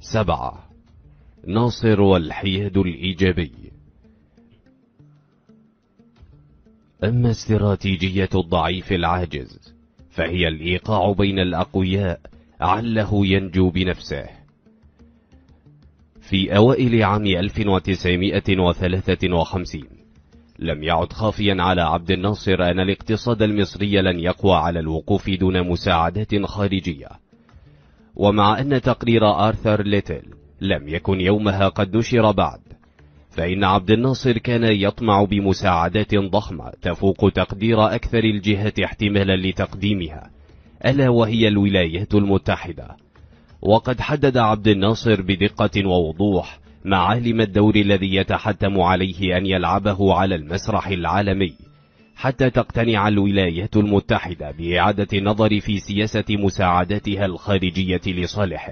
7. ناصر والحياد الإيجابي. أما استراتيجية الضعيف العاجز فهي الإيقاع بين الأقوياء عله ينجو بنفسه. في أوائل عام 1953 لم يعد خافيا على عبد الناصر أن الاقتصاد المصري لن يقوى على الوقوف دون مساعدات خارجية، ومع أن تقرير آرثر ليتل لم يكن يومها قد نشر بعد، فإن عبد الناصر كان يطمع بمساعدات ضخمة تفوق تقدير أكثر الجهات احتمالا لتقديمها، ألا وهي الولايات المتحدة. وقد حدد عبد الناصر بدقة ووضوح معالم الدور الذي يتحتم عليه أن يلعبه على المسرح العالمي حتى تقتنع الولايات المتحدة بإعادة النظر في سياسة مساعداتها الخارجية لصالحه.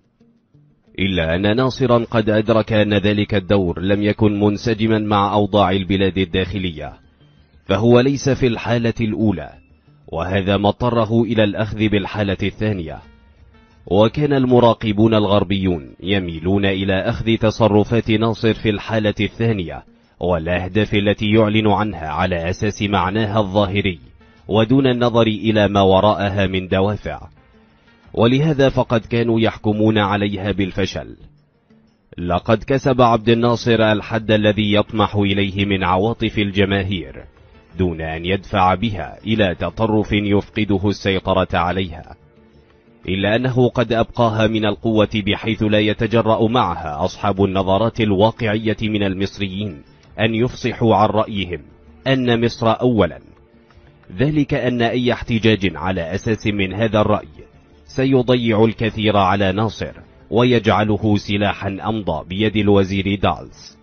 إلا أن ناصرا قد أدرك أن ذلك الدور لم يكن منسجما مع أوضاع البلاد الداخلية، فهو ليس في الحالة الأولى، وهذا ما اضطره إلى الأخذ بالحالة الثانية. وكان المراقبون الغربيون يميلون إلى أخذ تصرفات ناصر في الحالة الثانية والأهداف التي يعلن عنها على أساس معناها الظاهري ودون النظر إلى ما وراءها من دوافع، ولهذا فقد كانوا يحكمون عليها بالفشل. لقد كسب عبد الناصر الحد الذي يطمح إليه من عواطف الجماهير دون أن يدفع بها إلى تطرف يفقده السيطرة عليها، إلا أنه قد أبقاها من القوة بحيث لا يتجرأ معها أصحاب النظرات الواقعية من المصريين أن يفصحوا عن رأيهم أن مصر أولا، ذلك أن أي احتجاج على أساس من هذا الرأي سيضيع الكثير على ناصر ويجعله سلاحا أمضى بيد الوزير دالس.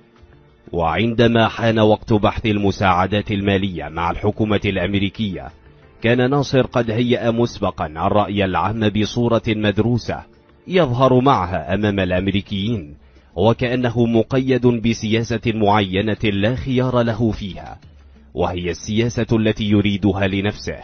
وعندما حان وقت بحث المساعدات المالية مع الحكومة الأمريكية كان ناصر قد هيأ مسبقا الرأي العام بصورة مدروسة يظهر معها أمام الأمريكيين وكأنه مقيد بسياسة معينة لا خيار له فيها، وهي السياسة التي يريدها لنفسه.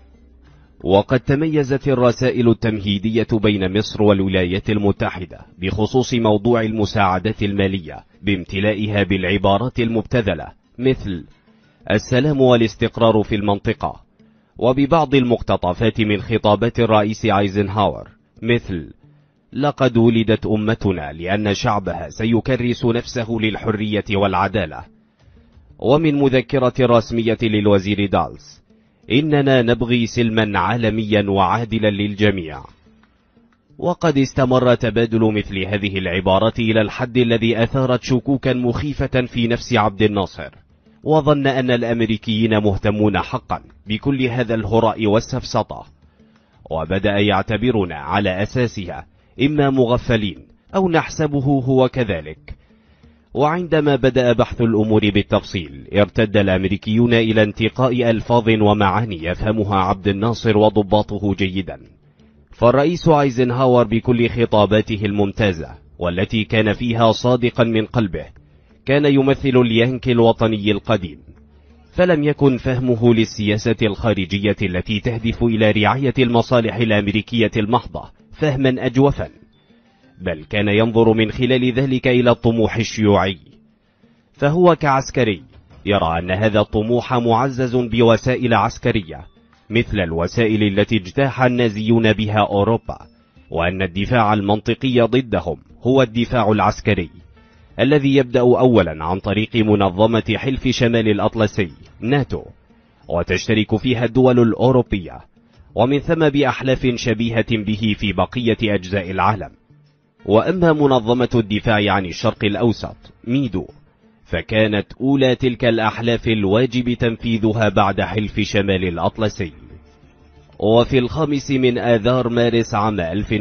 وقد تميزت الرسائل التمهيدية بين مصر والولايات المتحدة بخصوص موضوع المساعدات المالية بامتلائها بالعبارات المبتذلة مثل السلام والاستقرار في المنطقة، وببعض المقتطفات من خطابات الرئيس ايزنهاور مثل لقد ولدت أمتنا لأن شعبها سيكرس نفسه للحرية والعدالة، ومن مذكرة رسمية للوزير دالس إننا نبغي سلما عالميا وعادلا للجميع. وقد استمر تبادل مثل هذه العبارات إلى الحد الذي أثارت شكوكا مخيفة في نفس عبد الناصر، وظن أن الأمريكيين مهتمون حقا بكل هذا الهراء والسفسطة، وبدأ يعتبرنا على أساسها إما مغفلين أو نحسبه هو كذلك. وعندما بدأ بحث الأمور بالتفصيل ارتد الأمريكيون إلى انتقاء ألفاظ ومعاني يفهمها عبد الناصر وضباطه جيدا، فالرئيس ايزنهاور بكل خطاباته الممتازة والتي كان فيها صادقا من قلبه كان يمثل اليانكي الوطني القديم، فلم يكن فهمه للسياسة الخارجية التي تهدف إلى رعاية المصالح الأمريكية المحضة فهما أجوفا، بل كان ينظر من خلال ذلك إلى الطموح الشيوعي، فهو كعسكري يرى أن هذا الطموح معزز بوسائل عسكرية مثل الوسائل التي اجتاح النازيون بها أوروبا، وأن الدفاع المنطقي ضدهم هو الدفاع العسكري الذي يبدأ أولا عن طريق منظمة حلف شمال الأطلسي ناتو، وتشترك فيها الدول الأوروبية، ومن ثم بأحلاف شبيهة به في بقية أجزاء العالم. وأما منظمة الدفاع عن الشرق الأوسط ميدو فكانت أولى تلك الأحلاف الواجب تنفيذها بعد حلف شمال الأطلسي. وفي 5 من آذار مارس عام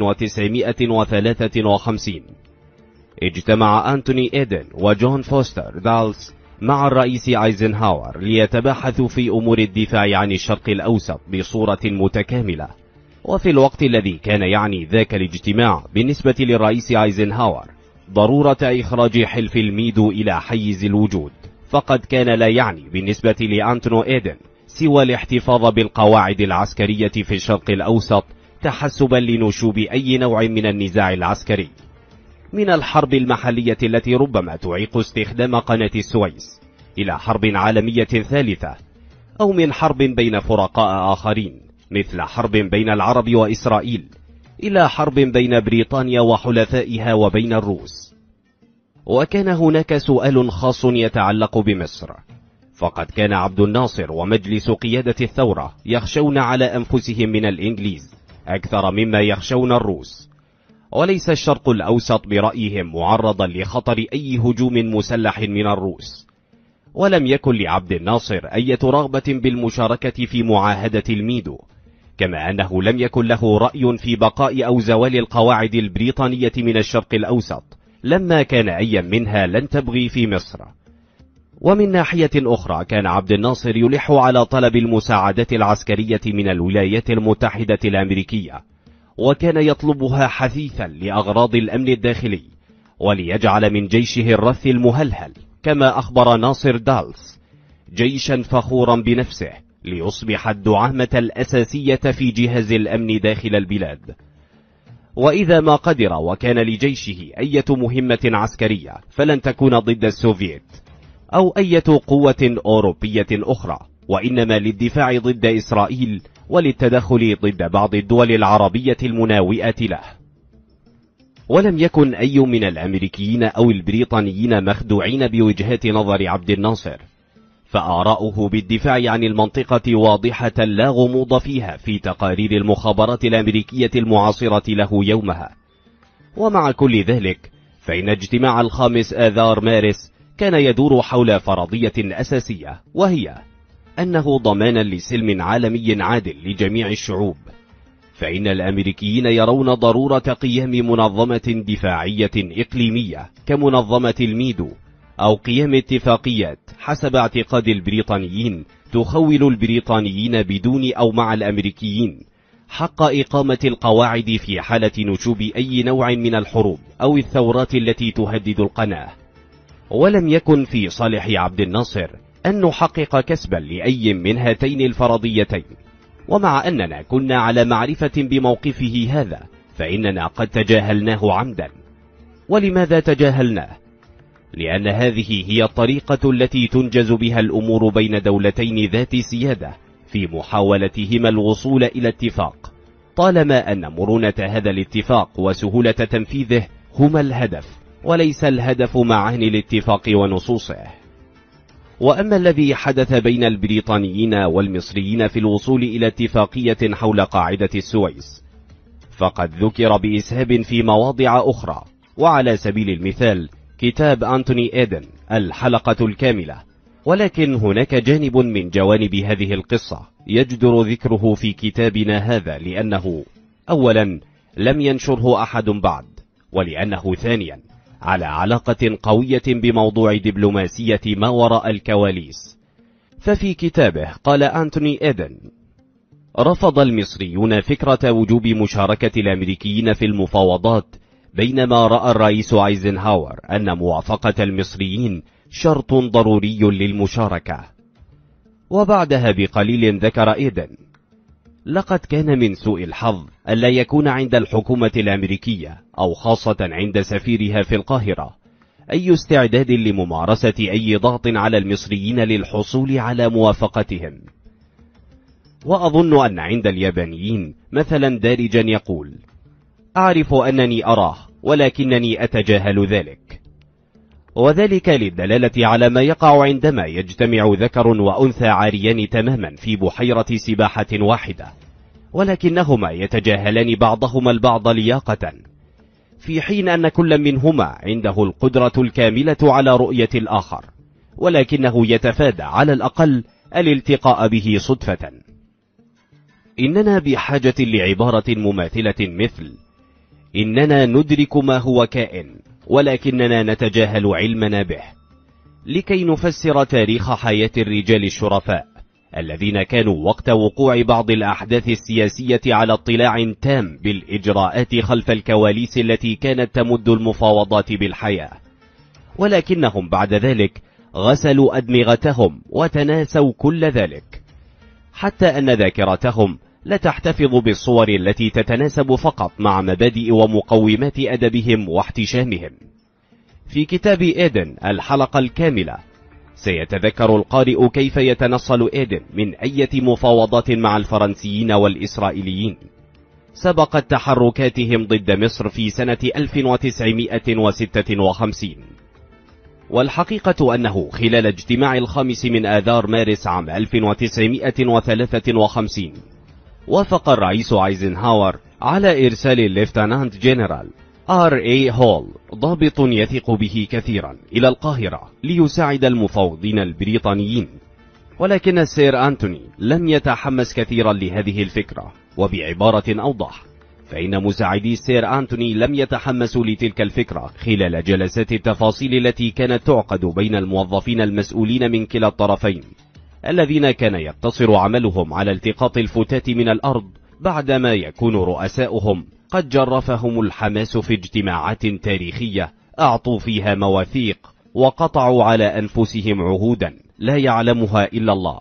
1953 اجتمع أنتوني إيدن وجون فوستر دالس مع الرئيس ايزنهاور ليتباحثوا في أمور الدفاع عن الشرق الأوسط بصورة متكاملة. وفي الوقت الذي كان يعني ذاك الاجتماع بالنسبة للرئيس ايزنهاور ضرورة إخراج حلف الميدو إلى حيز الوجود، فقد كان لا يعني بالنسبة لأنتوني إيدن سوى الاحتفاظ بالقواعد العسكرية في الشرق الأوسط تحسبا لنشوب أي نوع من النزاع العسكري. من الحرب المحلية التي ربما تعيق استخدام قناة السويس إلى حرب عالمية ثالثة، أو من حرب بين فرقاء آخرين مثل حرب بين العرب وإسرائيل إلى حرب بين بريطانيا وحلفائها وبين الروس. وكان هناك سؤال خاص يتعلق بمصر، فقد كان عبد الناصر ومجلس قيادة الثورة يخشون على أنفسهم من الإنجليز أكثر مما يخشون الروس، وليس الشرق الأوسط برأيهم معرضا لخطر أي هجوم مسلح من الروس. ولم يكن لعبد الناصر أي رغبة بالمشاركة في معاهدة الميدو، كما أنه لم يكن له رأي في بقاء أو زوال القواعد البريطانية من الشرق الأوسط لما كان أي منها لن تبغي في مصر. ومن ناحية أخرى كان عبد الناصر يلح على طلب المساعدات العسكرية من الولايات المتحدة الأمريكية، وكان يطلبها حثيثا لأغراض الأمن الداخلي وليجعل من جيشه الرث المهلهل، كما أخبر ناصر دالس، جيشا فخورا بنفسه ليصبح الدعامة الأساسية في جهاز الأمن داخل البلاد. وإذا ما قدر وكان لجيشه أي مهمة عسكرية فلن تكون ضد السوفييت أو أي قوة أوروبية أخرى، وإنما للدفاع ضد إسرائيل وللتدخل ضد بعض الدول العربية المناوئة له. ولم يكن أي من الأمريكيين أو البريطانيين مخدوعين بوجهات نظر عبد الناصر، فآراؤه بالدفاع عن المنطقة واضحة لا غموض فيها في تقارير المخابرات الأمريكية المعاصرة له يومها. ومع كل ذلك فإن اجتماع 5 آذار مارس كان يدور حول فرضية أساسية، وهي أنه ضمانا لسلم عالمي عادل لجميع الشعوب. فإن الأمريكيين يرون ضرورة قيام منظمة دفاعية إقليمية كمنظمة الميدو، أو قيام اتفاقيات حسب اعتقاد البريطانيين تخول البريطانيين بدون أو مع الأمريكيين حق إقامة القواعد في حالة نشوب أي نوع من الحروب أو الثورات التي تهدد القناة. ولم يكن في صالح عبد الناصر أن نحقق كسبا لأي من هاتين الفرضيتين، ومع أننا كنا على معرفة بموقفه هذا فإننا قد تجاهلناه عمدا. ولماذا تجاهلناه؟ لأن هذه هي الطريقة التي تنجز بها الأمور بين دولتين ذات سيادة في محاولتهما الوصول إلى اتفاق، طالما أن مرونة هذا الاتفاق وسهولة تنفيذه هما الهدف وليس الهدف معاني الاتفاق ونصوصه. وأما الذي حدث بين البريطانيين والمصريين في الوصول إلى اتفاقية حول قاعدة السويس فقد ذكر بإسهاب في مواضع أخرى، وعلى سبيل المثال كتاب أنتوني إيدن الحلقة الكاملة. ولكن هناك جانب من جوانب هذه القصة يجدر ذكره في كتابنا هذا، لأنه أولا لم ينشره أحد بعد، ولأنه ثانيا على علاقة قوية بموضوع دبلوماسية ما وراء الكواليس. ففي كتابه قال أنتوني إيدن: رفض المصريون فكرة وجوب مشاركة الأمريكيين في المفاوضات، بينما رأى الرئيس ايزنهاور أن موافقة المصريين شرط ضروري للمشاركة. وبعدها بقليل ذكر إيدن: لقد كان من سوء الحظ ألا يكون عند الحكومة الأمريكية أو خاصة عند سفيرها في القاهرة أي استعداد لممارسة أي ضغط على المصريين للحصول على موافقتهم. وأظن أن عند اليابانيين مثلا دارجا يقول: أعرف أنني أراه ولكنني أتجاهل ذلك، وذلك للدلالة على ما يقع عندما يجتمع ذكر وأنثى عاريان تماما في بحيرة سباحة واحدة، ولكنهما يتجاهلان بعضهما البعض لياقة، في حين أن كل منهما عنده القدرة الكاملة على رؤية الآخر، ولكنه يتفادى على الأقل الالتقاء به صدفة. إننا بحاجة لعبارة مماثلة مثل: إننا ندرك ما هو كائن ولكننا نتجاهل علمنا به، لكي نفسر تاريخ حياة الرجال الشرفاء الذين كانوا وقت وقوع بعض الأحداث السياسية على اطلاع تام بالإجراءات خلف الكواليس التي كانت تمد المفاوضات بالحياة، ولكنهم بعد ذلك غسلوا أدمغتهم وتناسوا كل ذلك، حتى أن ذاكرتهم لا تحتفظ بالصور التي تتناسب فقط مع مبادئ ومقومات أدبهم واحتشامهم. في كتاب إيدن الحلقة الكاملة سيتذكر القارئ كيف يتنصل إيدن من أي مفاوضات مع الفرنسيين والإسرائيليين سبقت تحركاتهم ضد مصر في سنة 1956. والحقيقة أنه خلال اجتماع 5 من آذار مارس عام 1953 وافق الرئيس ايزنهاور على إرسال الليفتنانت جنرال R.A. هول، ضابط يثق به كثيرا، إلى القاهرة ليساعد المفاوضين البريطانيين. ولكن السير أنتوني لم يتحمس كثيرا لهذه الفكرة، وبعبارة أوضح فإن مساعدي السير أنتوني لم يتحمسوا لتلك الفكرة خلال جلسات التفاصيل التي كانت تعقد بين الموظفين المسؤولين من كلا الطرفين، الذين كان يقتصر عملهم على التقاط الفتات من الأرض بعدما يكون رؤساؤهم قد جرفهم الحماس في اجتماعات تاريخية أعطوا فيها مواثيق وقطعوا على أنفسهم عهودا لا يعلمها إلا الله.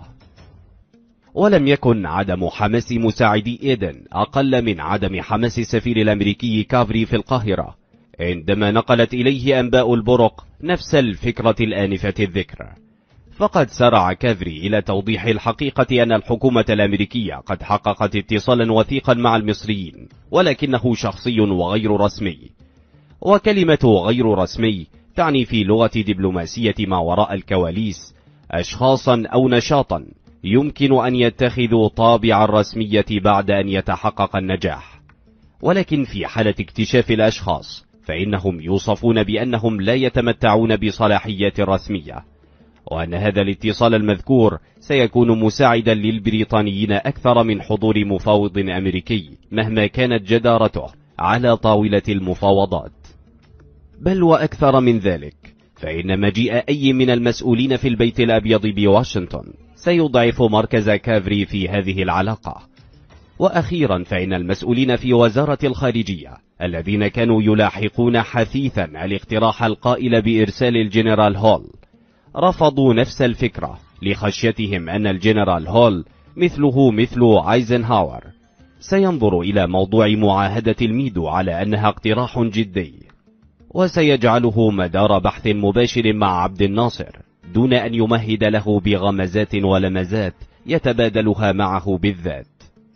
ولم يكن عدم حماس مساعدي إيدن أقل من عدم حماس السفير الأمريكي كافري في القاهرة عندما نقلت إليه أنباء البرق نفس الفكرة الآنفة الذكر. فقد سرع كافري إلى توضيح الحقيقة أن الحكومة الأمريكية قد حققت اتصالا وثيقا مع المصريين، ولكنه شخصي وغير رسمي. وكلمة غير رسمي تعني في لغة دبلوماسية ما وراء الكواليس أشخاصا أو نشاطا يمكن أن يتخذوا طابع الرسمية بعد أن يتحقق النجاح. ولكن في حالة اكتشاف الأشخاص فإنهم يوصفون بأنهم لا يتمتعون بصلاحيات رسمية، وأن هذا الاتصال المذكور سيكون مساعدا للبريطانيين أكثر من حضور مفاوض أمريكي مهما كانت جدارته على طاولة المفاوضات. بل وأكثر من ذلك، فإن مجيء أي من المسؤولين في البيت الأبيض بواشنطن سيضعف مركز كافري في هذه العلاقة. وأخيرا فإن المسؤولين في وزارة الخارجية الذين كانوا يلاحقون حثيثا الاقتراح القائل بإرسال الجنرال هول رفضوا نفس الفكرة لخشيتهم أن الجنرال هول مثله مثل ايزنهاور سينظر إلى موضوع معاهدة الميدو على أنها اقتراح جدي، وسيجعله مدار بحث مباشر مع عبد الناصر دون أن يمهد له بغمزات ولمزات يتبادلها معه بالذات.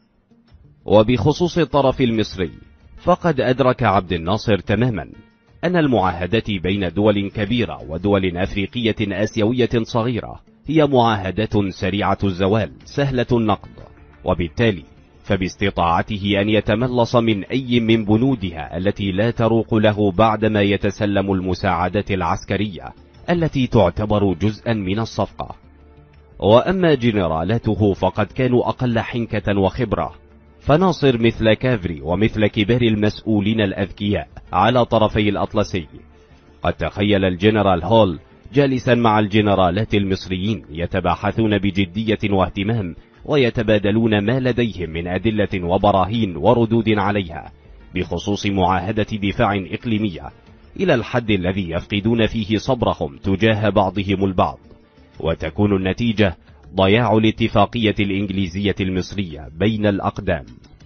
وبخصوص الطرف المصري فقد أدرك عبد الناصر تماما أن المعاهدات بين دول كبيرة ودول أفريقية آسيوية صغيرة هي معاهدات سريعة الزوال سهلة النقض، وبالتالي فباستطاعته أن يتملص من أي من بنودها التي لا تروق له بعدما يتسلم المساعدات العسكرية التي تعتبر جزءا من الصفقة. وأما جنرالاته فقد كانوا أقل حنكة وخبرة، فناصر مثل كافري ومثل كبار المسؤولين الأذكياء على طرفي الأطلسي قد تخيل الجنرال هول جالسا مع الجنرالات المصريين يتباحثون بجدية واهتمام ويتبادلون ما لديهم من أدلة وبراهين وردود عليها بخصوص معاهدة دفاع إقليمية، إلى الحد الذي يفقدون فيه صبرهم تجاه بعضهم البعض، وتكون النتيجة ضياع الاتفاقية الإنجليزية المصرية بين الأقدام.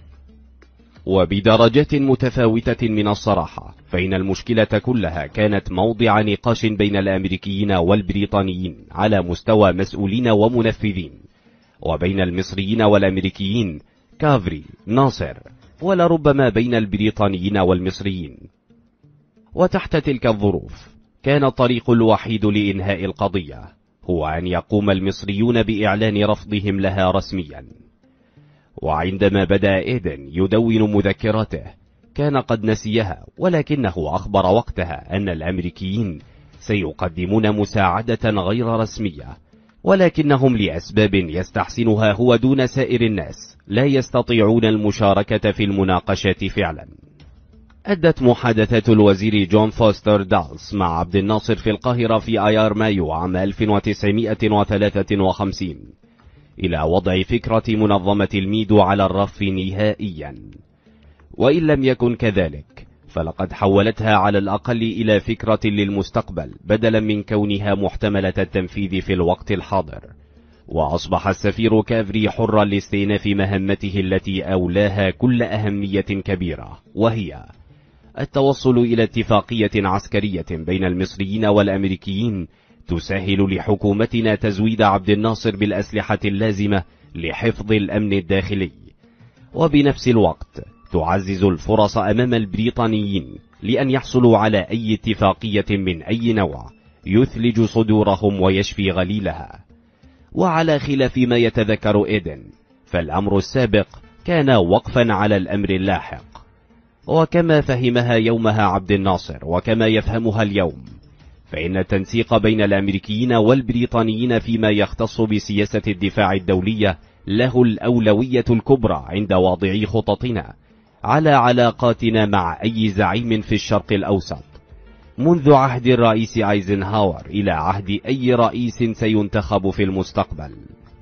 وبدرجات متفاوتة من الصراحة فإن المشكلة كلها كانت موضع نقاش بين الأمريكيين والبريطانيين على مستوى مسؤولين ومنفذين، وبين المصريين والأمريكيين كافري ناصر، ولربما بين البريطانيين والمصريين. وتحت تلك الظروف كان الطريق الوحيد لإنهاء القضية هو أن يقوم المصريون بإعلان رفضهم لها رسميا. وعندما بدأ إيدن يدون مذكراته كان قد نسيها، ولكنه أخبر وقتها أن الأمريكيين سيقدمون مساعدة غير رسمية، ولكنهم لأسباب يستحسنها هو دون سائر الناس لا يستطيعون المشاركة في المناقشات فعلا. أدت محادثات الوزير جون فوستر دالس مع عبد الناصر في القاهرة في آيار مايو عام 1953 إلى وضع فكرة منظمة الميدو على الرف نهائيا، وإن لم يكن كذلك فلقد حولتها على الأقل إلى فكرة للمستقبل بدلا من كونها محتملة التنفيذ في الوقت الحاضر. وأصبح السفير كافري حرا لاستئناف مهمته التي أولاها كل أهمية كبيرة، وهي التوصل إلى اتفاقية عسكرية بين المصريين والأمريكيين تسهل لحكومتنا تزويد عبد الناصر بالأسلحة اللازمة لحفظ الأمن الداخلي، وبنفس الوقت تعزز الفرص أمام البريطانيين لأن يحصلوا على أي اتفاقية من أي نوع يثلج صدورهم ويشفي غليلها. وعلى خلاف ما يتذكر إيدن، فالأمر السابق كان وقفا على الأمر اللاحق، وكما فهمها يومها عبد الناصر وكما يفهمها اليوم، فإن التنسيق بين الأمريكيين والبريطانيين فيما يختص بسياسة الدفاع الدولية له الأولوية الكبرى عند واضعي خططنا على علاقاتنا مع أي زعيم في الشرق الأوسط، منذ عهد الرئيس ايزنهاور إلى عهد أي رئيس سينتخب في المستقبل.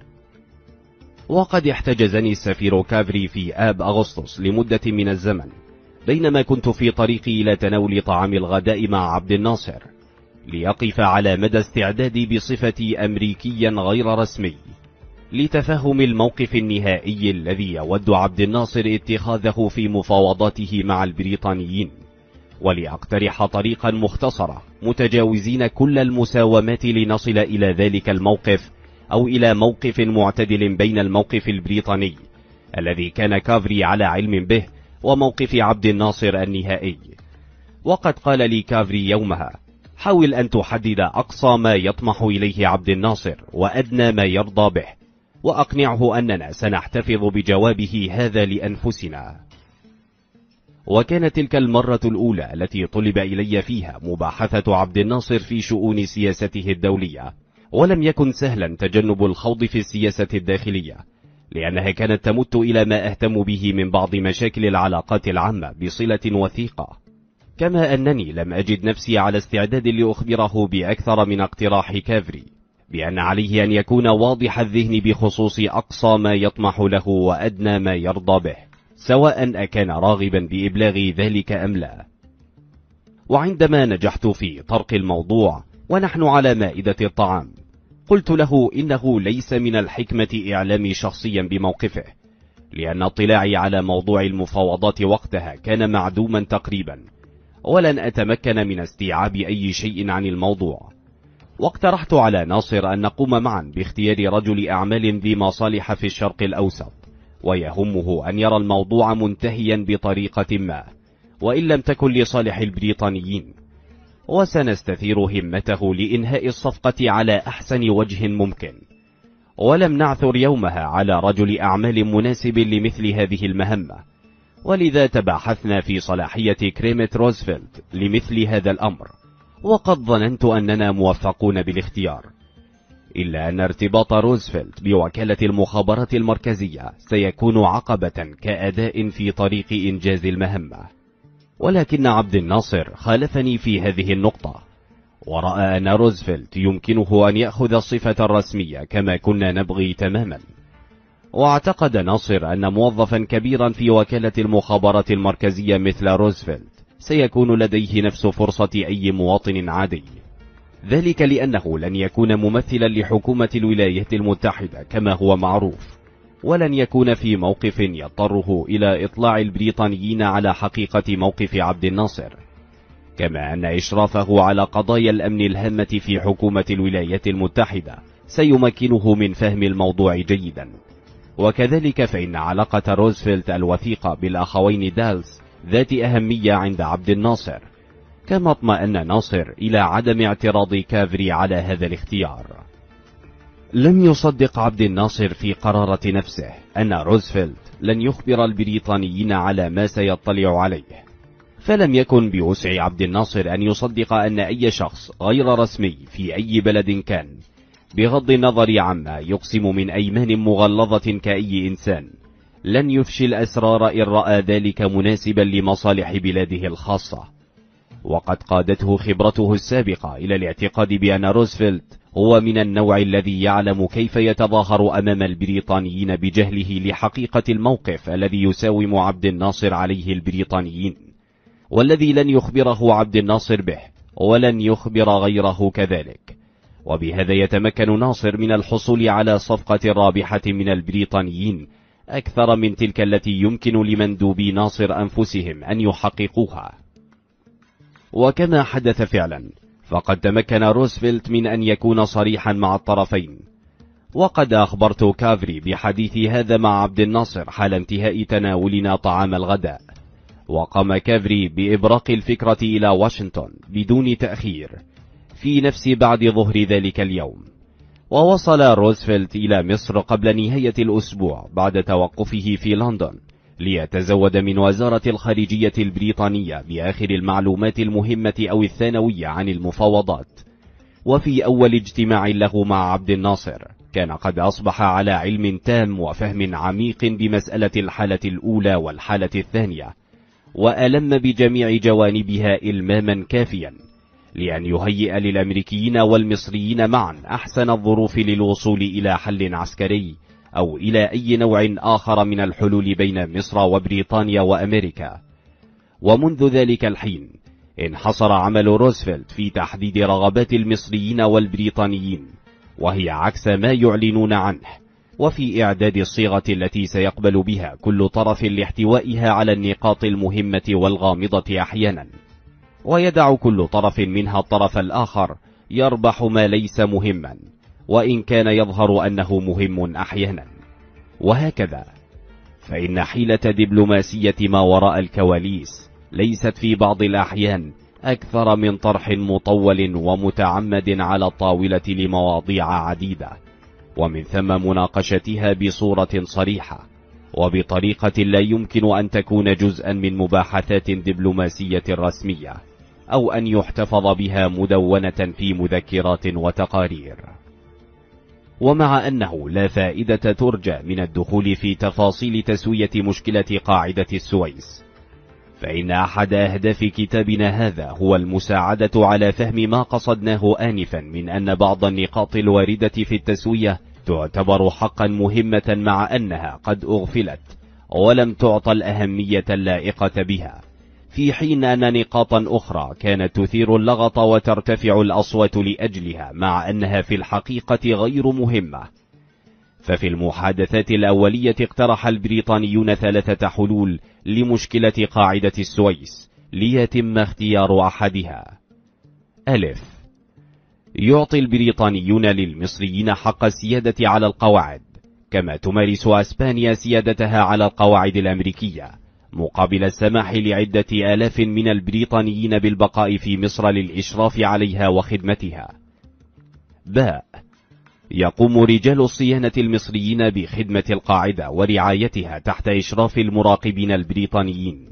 وقد احتجزني السفير كافري في آب أغسطس لمدة من الزمن بينما كنت في طريقي إلى تناول طعام الغداء مع عبد الناصر، ليقف على مدى استعدادي بصفتي أمريكيا غير رسمي لتفهم الموقف النهائي الذي يود عبد الناصر اتخاذه في مفاوضاته مع البريطانيين، ولأقترح طريقا مختصرة متجاوزين كل المساومات لنصل إلى ذلك الموقف، أو إلى موقف معتدل بين الموقف البريطاني الذي كان كافري على علم به وموقف عبد الناصر النهائي. وقد قال لي كافري يومها: حاول أن تحدد أقصى ما يطمح إليه عبد الناصر وأدنى ما يرضى به، وأقنعه أننا سنحتفظ بجوابه هذا لأنفسنا. وكانت تلك المرة الأولى التي طلب إلي فيها مباحثة عبد الناصر في شؤون سياسته الدولية، ولم يكن سهلا تجنب الخوض في السياسة الداخلية، لأنها كانت تمت إلى ما أهتم به من بعض مشاكل العلاقات العامة بصلة وثيقة، كما أنني لم أجد نفسي على استعداد لأخبره بأكثر من اقتراح كافري بأن عليه أن يكون واضح الذهن بخصوص أقصى ما يطمح له وأدنى ما يرضى به، سواء أكان راغبا بإبلاغ ذلك أم لا. وعندما نجحت في طرق الموضوع ونحن على مائدة الطعام، قلت له إنه ليس من الحكمة إعلامي شخصيا بموقفه، لأن اطلاعي على موضوع المفاوضات وقتها كان معدوما تقريبا، ولن أتمكن من استيعاب أي شيء عن الموضوع. واقترحت على ناصر أن نقوم معا باختيار رجل أعمال ذي مصالح في الشرق الأوسط، ويهمه أن يرى الموضوع منتهيا بطريقة ما، وإن لم تكن لصالح البريطانيين، وسنستثير همته لإنهاء الصفقة على أحسن وجه ممكن. ولم نعثر يومها على رجل أعمال مناسب لمثل هذه المهمة، ولذا تباحثنا في صلاحية كريمة روزفلت لمثل هذا الأمر، وقد ظننت أننا موفقون بالاختيار، إلا أن ارتباط روزفلت بوكالة المخابرات المركزية سيكون عقبة كأداء في طريق إنجاز المهمة. ولكن عبد الناصر خالفني في هذه النقطة، ورأى أن روزفلت يمكنه أن يأخذ الصفة الرسمية كما كنا نبغي تماما. واعتقد ناصر أن موظفا كبيرا في وكالة المخابرات المركزية مثل روزفلت سيكون لديه نفس فرصة أي مواطن عادي، ذلك لأنه لن يكون ممثلا لحكومة الولايات المتحدة كما هو معروف، ولن يكون في موقف يضطره إلى إطلاع البريطانيين على حقيقة موقف عبد الناصر، كما أن إشرافه على قضايا الأمن الهامة في حكومة الولايات المتحدة سيمكنه من فهم الموضوع جيدا. وكذلك فإن علاقة روزفلت الوثيقة بالأخوين دالس ذات أهمية عند عبد الناصر، كما اطمأن ناصر إلى عدم اعتراض كافري على هذا الاختيار. لم يصدق عبد الناصر في قرارة نفسه أن روزفلت لن يخبر البريطانيين على ما سيطلع عليه، فلم يكن بوسع عبد الناصر أن يصدق أن أي شخص غير رسمي في أي بلد كان، بغض النظر عما يقسم من أيمان مغلظة كأي إنسان، لن يفشي الأسرار إن رأى ذلك مناسبا لمصالح بلاده الخاصة. وقد قادته خبرته السابقة إلى الاعتقاد بأن روزفلت هو من النوع الذي يعلم كيف يتظاهر أمام البريطانيين بجهله لحقيقة الموقف الذي يساوم عبد الناصر عليه البريطانيين، والذي لن يخبره عبد الناصر به ولن يخبر غيره كذلك، وبهذا يتمكن ناصر من الحصول على صفقة رابحة من البريطانيين أكثر من تلك التي يمكن لمندوبي ناصر أنفسهم أن يحققوها. وكما حدث فعلا، فقد تمكن روزفلت من أن يكون صريحا مع الطرفين. وقد أخبرت كافري بحديث هذا مع عبد الناصر حال انتهاء تناولنا طعام الغداء، وقام كافري بإبراق الفكرة إلى واشنطن بدون تأخير في نفس بعد ظهر ذلك اليوم. ووصل روزفلت إلى مصر قبل نهاية الأسبوع بعد توقفه في لندن ليتزود من وزارة الخارجية البريطانية بآخر المعلومات المهمة أو الثانوية عن المفاوضات. وفي أول اجتماع له مع عبد الناصر كان قد أصبح على علم تام وفهم عميق بمسألة الحالة الأولى والحالة الثانية، وألم بجميع جوانبها إلماما كافيا لأن يهيئ للأمريكيين والمصريين معا أحسن الظروف للوصول إلى حل عسكري أو إلى أي نوع آخر من الحلول بين مصر وبريطانيا وأمريكا. ومنذ ذلك الحين انحصر عمل روزفلت في تحديد رغبات المصريين والبريطانيين، وهي عكس ما يعلنون عنه، وفي إعداد الصيغة التي سيقبل بها كل طرف لاحتوائها على النقاط المهمة والغامضة أحيانا، ويدع كل طرف منها الطرف الآخر يربح ما ليس مهما وإن كان يظهر أنه مهم أحيانا. وهكذا فإن حيلة دبلوماسية ما وراء الكواليس ليست في بعض الأحيان أكثر من طرح مطول ومتعمد على الطاولة لمواضيع عديدة، ومن ثم مناقشتها بصورة صريحة وبطريقة لا يمكن أن تكون جزءا من مباحثات دبلوماسية رسمية أو أن يحتفظ بها مدونة في مذكرات وتقارير. ومع أنه لا فائدة ترجى من الدخول في تفاصيل تسوية مشكلة قاعدة السويس، فإن أحد أهداف كتابنا هذا هو المساعدة على فهم ما قصدناه آنفا من أن بعض النقاط الواردة في التسوية تعتبر حقا مهمة مع أنها قد أغفلت ولم تعطى الأهمية اللائقة بها، في حين أن نقاطا أخرى كانت تثير اللغط وترتفع الأصوات لأجلها مع أنها في الحقيقة غير مهمة. ففي المحادثات الأولية اقترح البريطانيون 3 حلول لمشكلة قاعدة السويس ليتم اختيار أحدها. ألف، يعطي البريطانيون للمصريين حق السيادة على القواعد كما تمارس أسبانيا سيادتها على القواعد الأمريكية، مقابل السماح لعدة آلاف من البريطانيين بالبقاء في مصر للإشراف عليها وخدمتها. باء، يقوم رجال الصيانة المصريين بخدمة القاعدة ورعايتها تحت إشراف المراقبين البريطانيين.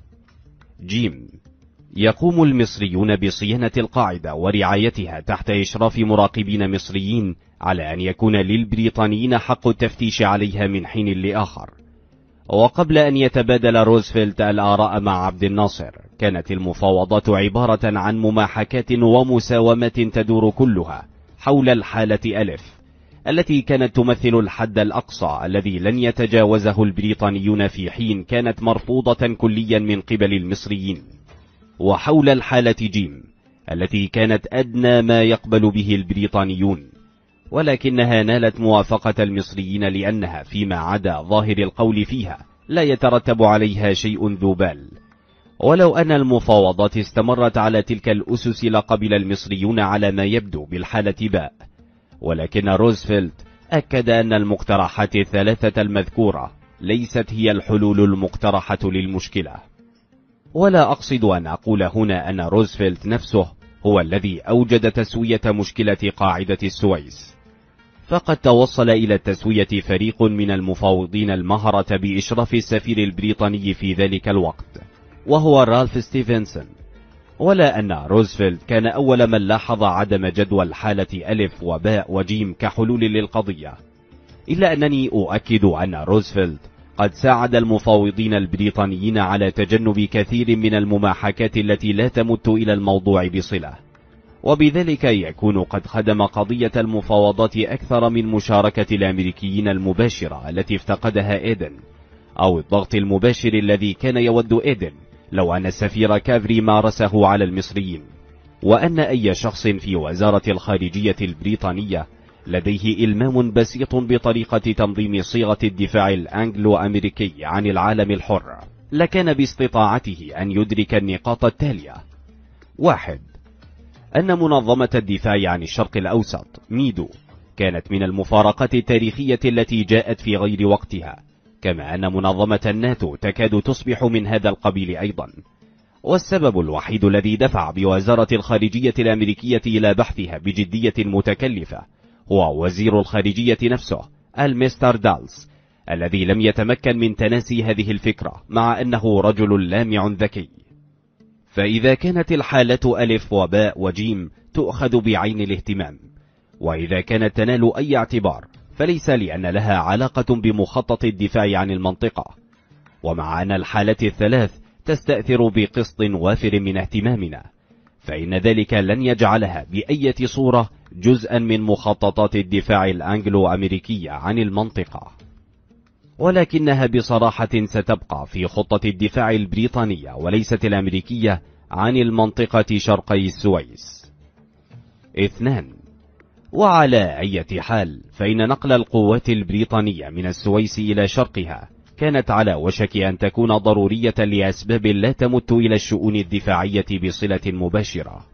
جيم، يقوم المصريون بصيانة القاعدة ورعايتها تحت إشراف مراقبين مصريين على أن يكون للبريطانيين حق التفتيش عليها من حين لآخر. وقبل أن يتبادل روزفلت الآراء مع عبد الناصر كانت المفاوضات عبارة عن مماحكات ومساومات تدور كلها حول الحالة ألف، التي كانت تمثل الحد الأقصى الذي لن يتجاوزه البريطانيون في حين كانت مرفوضة كليا من قبل المصريين، وحول الحالة جيم التي كانت أدنى ما يقبل به البريطانيون، ولكنها نالت موافقة المصريين لأنها فيما عدا ظاهر القول فيها لا يترتب عليها شيء ذو بال. ولو أن المفاوضات استمرت على تلك الأسس لقبل المصريون على ما يبدو بالحالة باء، ولكن روزفلت أكد أن المقترحات 3 المذكورة ليست هي الحلول المقترحة للمشكلة. ولا أقصد أن أقول هنا أن روزفلت نفسه هو الذي أوجد تسوية مشكلة قاعدة السويس، فقد توصل إلى التسوية فريق من المفاوضين المهرة بإشراف السفير البريطاني في ذلك الوقت وهو رالف ستيفنسون. ولا أن روزفلت كان أول من لاحظ عدم جدوى الحالة ألف وباء وجيم كحلول للقضية، إلا أنني أؤكد أن روزفلت قد ساعد المفاوضين البريطانيين على تجنب كثير من المماحكات التي لا تمت إلى الموضوع بصلة، وبذلك يكون قد خدم قضية المفاوضات أكثر من مشاركة الأمريكيين المباشرة التي افتقدها إيدن، أو الضغط المباشر الذي كان يود إيدن لو أن السفير كافري مارسه على المصريين. وأن أي شخص في وزارة الخارجية البريطانية لديه إلمام بسيط بطريقة تنظيم صيغة الدفاع الأنجلو أمريكي عن العالم الحر لكان باستطاعته أن يدرك النقاط التالية: 1. أن منظمة الدفاع عن الشرق الأوسط ميدو كانت من المفارقات التاريخية التي جاءت في غير وقتها، كما أن منظمة الناتو تكاد تصبح من هذا القبيل أيضا. والسبب الوحيد الذي دفع بوزارة الخارجية الأمريكية إلى بحثها بجدية متكلفة هو وزير الخارجية نفسه المستر دالس، الذي لم يتمكن من تناسي هذه الفكرة مع أنه رجل لامع ذكي. فإذا كانت الحالة ألف وباء وجيم تؤخذ بعين الاهتمام، وإذا كانت تنال أي اعتبار فليس لأن لها علاقة بمخطط الدفاع عن المنطقة، ومع أن الحالة الثلاث تستأثر بقسط وافر من اهتمامنا، فإن ذلك لن يجعلها بأية صورة جزءا من مخططات الدفاع الأنجلو أمريكية عن المنطقة، ولكنها بصراحة ستبقى في خطة الدفاع البريطانية وليست الأمريكية عن المنطقة شرقي السويس. 2. وعلى أي حال فإن نقل القوات البريطانية من السويس إلى شرقها كانت على وشك أن تكون ضرورية لأسباب لا تمت إلى الشؤون الدفاعية بصلة مباشرة.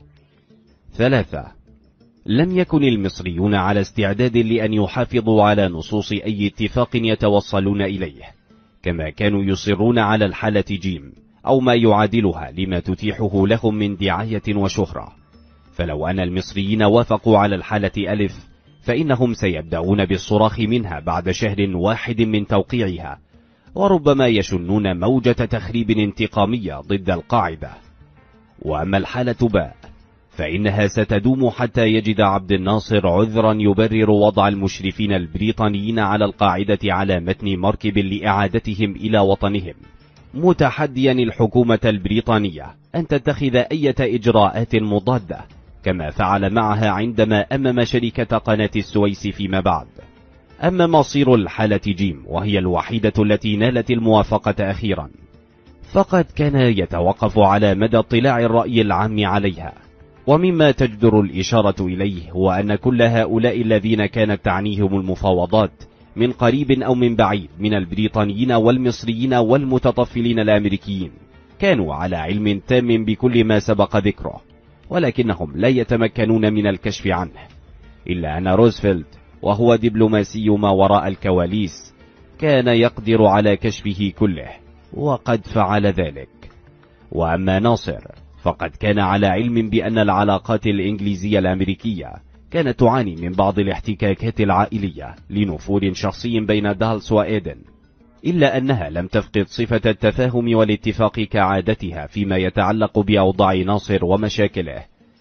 3. لم يكن المصريون على استعداد لأن يحافظوا على نصوص أي اتفاق يتوصلون إليه، كما كانوا يصرون على الحالة جيم أو ما يعادلها لما تتيحه لهم من دعاية وشهرة. فلو أن المصريين وافقوا على الحالة ألف فإنهم سيبدأون بالصراخ منها بعد شهر واحد من توقيعها، وربما يشنون موجة تخريب انتقامية ضد القاعدة. وأما الحالة باء فإنها ستدوم حتى يجد عبد الناصر عذرا يبرر وضع المشرفين البريطانيين على القاعدة على متن مركب لإعادتهم إلى وطنهم، متحديا الحكومة البريطانية أن تتخذ أي إجراءات مضادة، كما فعل معها عندما أمم شركة قناة السويس فيما بعد. أما مصير الحالة جيم، وهي الوحيدة التي نالت الموافقة أخيرا، فقد كان يتوقف على مدى اطلاع الرأي العام عليها. ومما تجدر الإشارة إليه هو أن كل هؤلاء الذين كانت تعنيهم المفاوضات من قريب أو من بعيد من البريطانيين والمصريين والمتطفلين الأمريكيين كانوا على علم تام بكل ما سبق ذكره، ولكنهم لا يتمكنون من الكشف عنه، إلا أن روزفلت وهو دبلوماسي ما وراء الكواليس كان يقدر على كشفه كله، وقد فعل ذلك. وأما ناصر فقد كان على علم بأن العلاقات الإنجليزية الأمريكية كانت تعاني من بعض الاحتكاكات العائلية لنفور شخصي بين دالس وإيدن، إلا أنها لم تفقد صفة التفاهم والاتفاق كعادتها فيما يتعلق بأوضاع ناصر ومشاكله.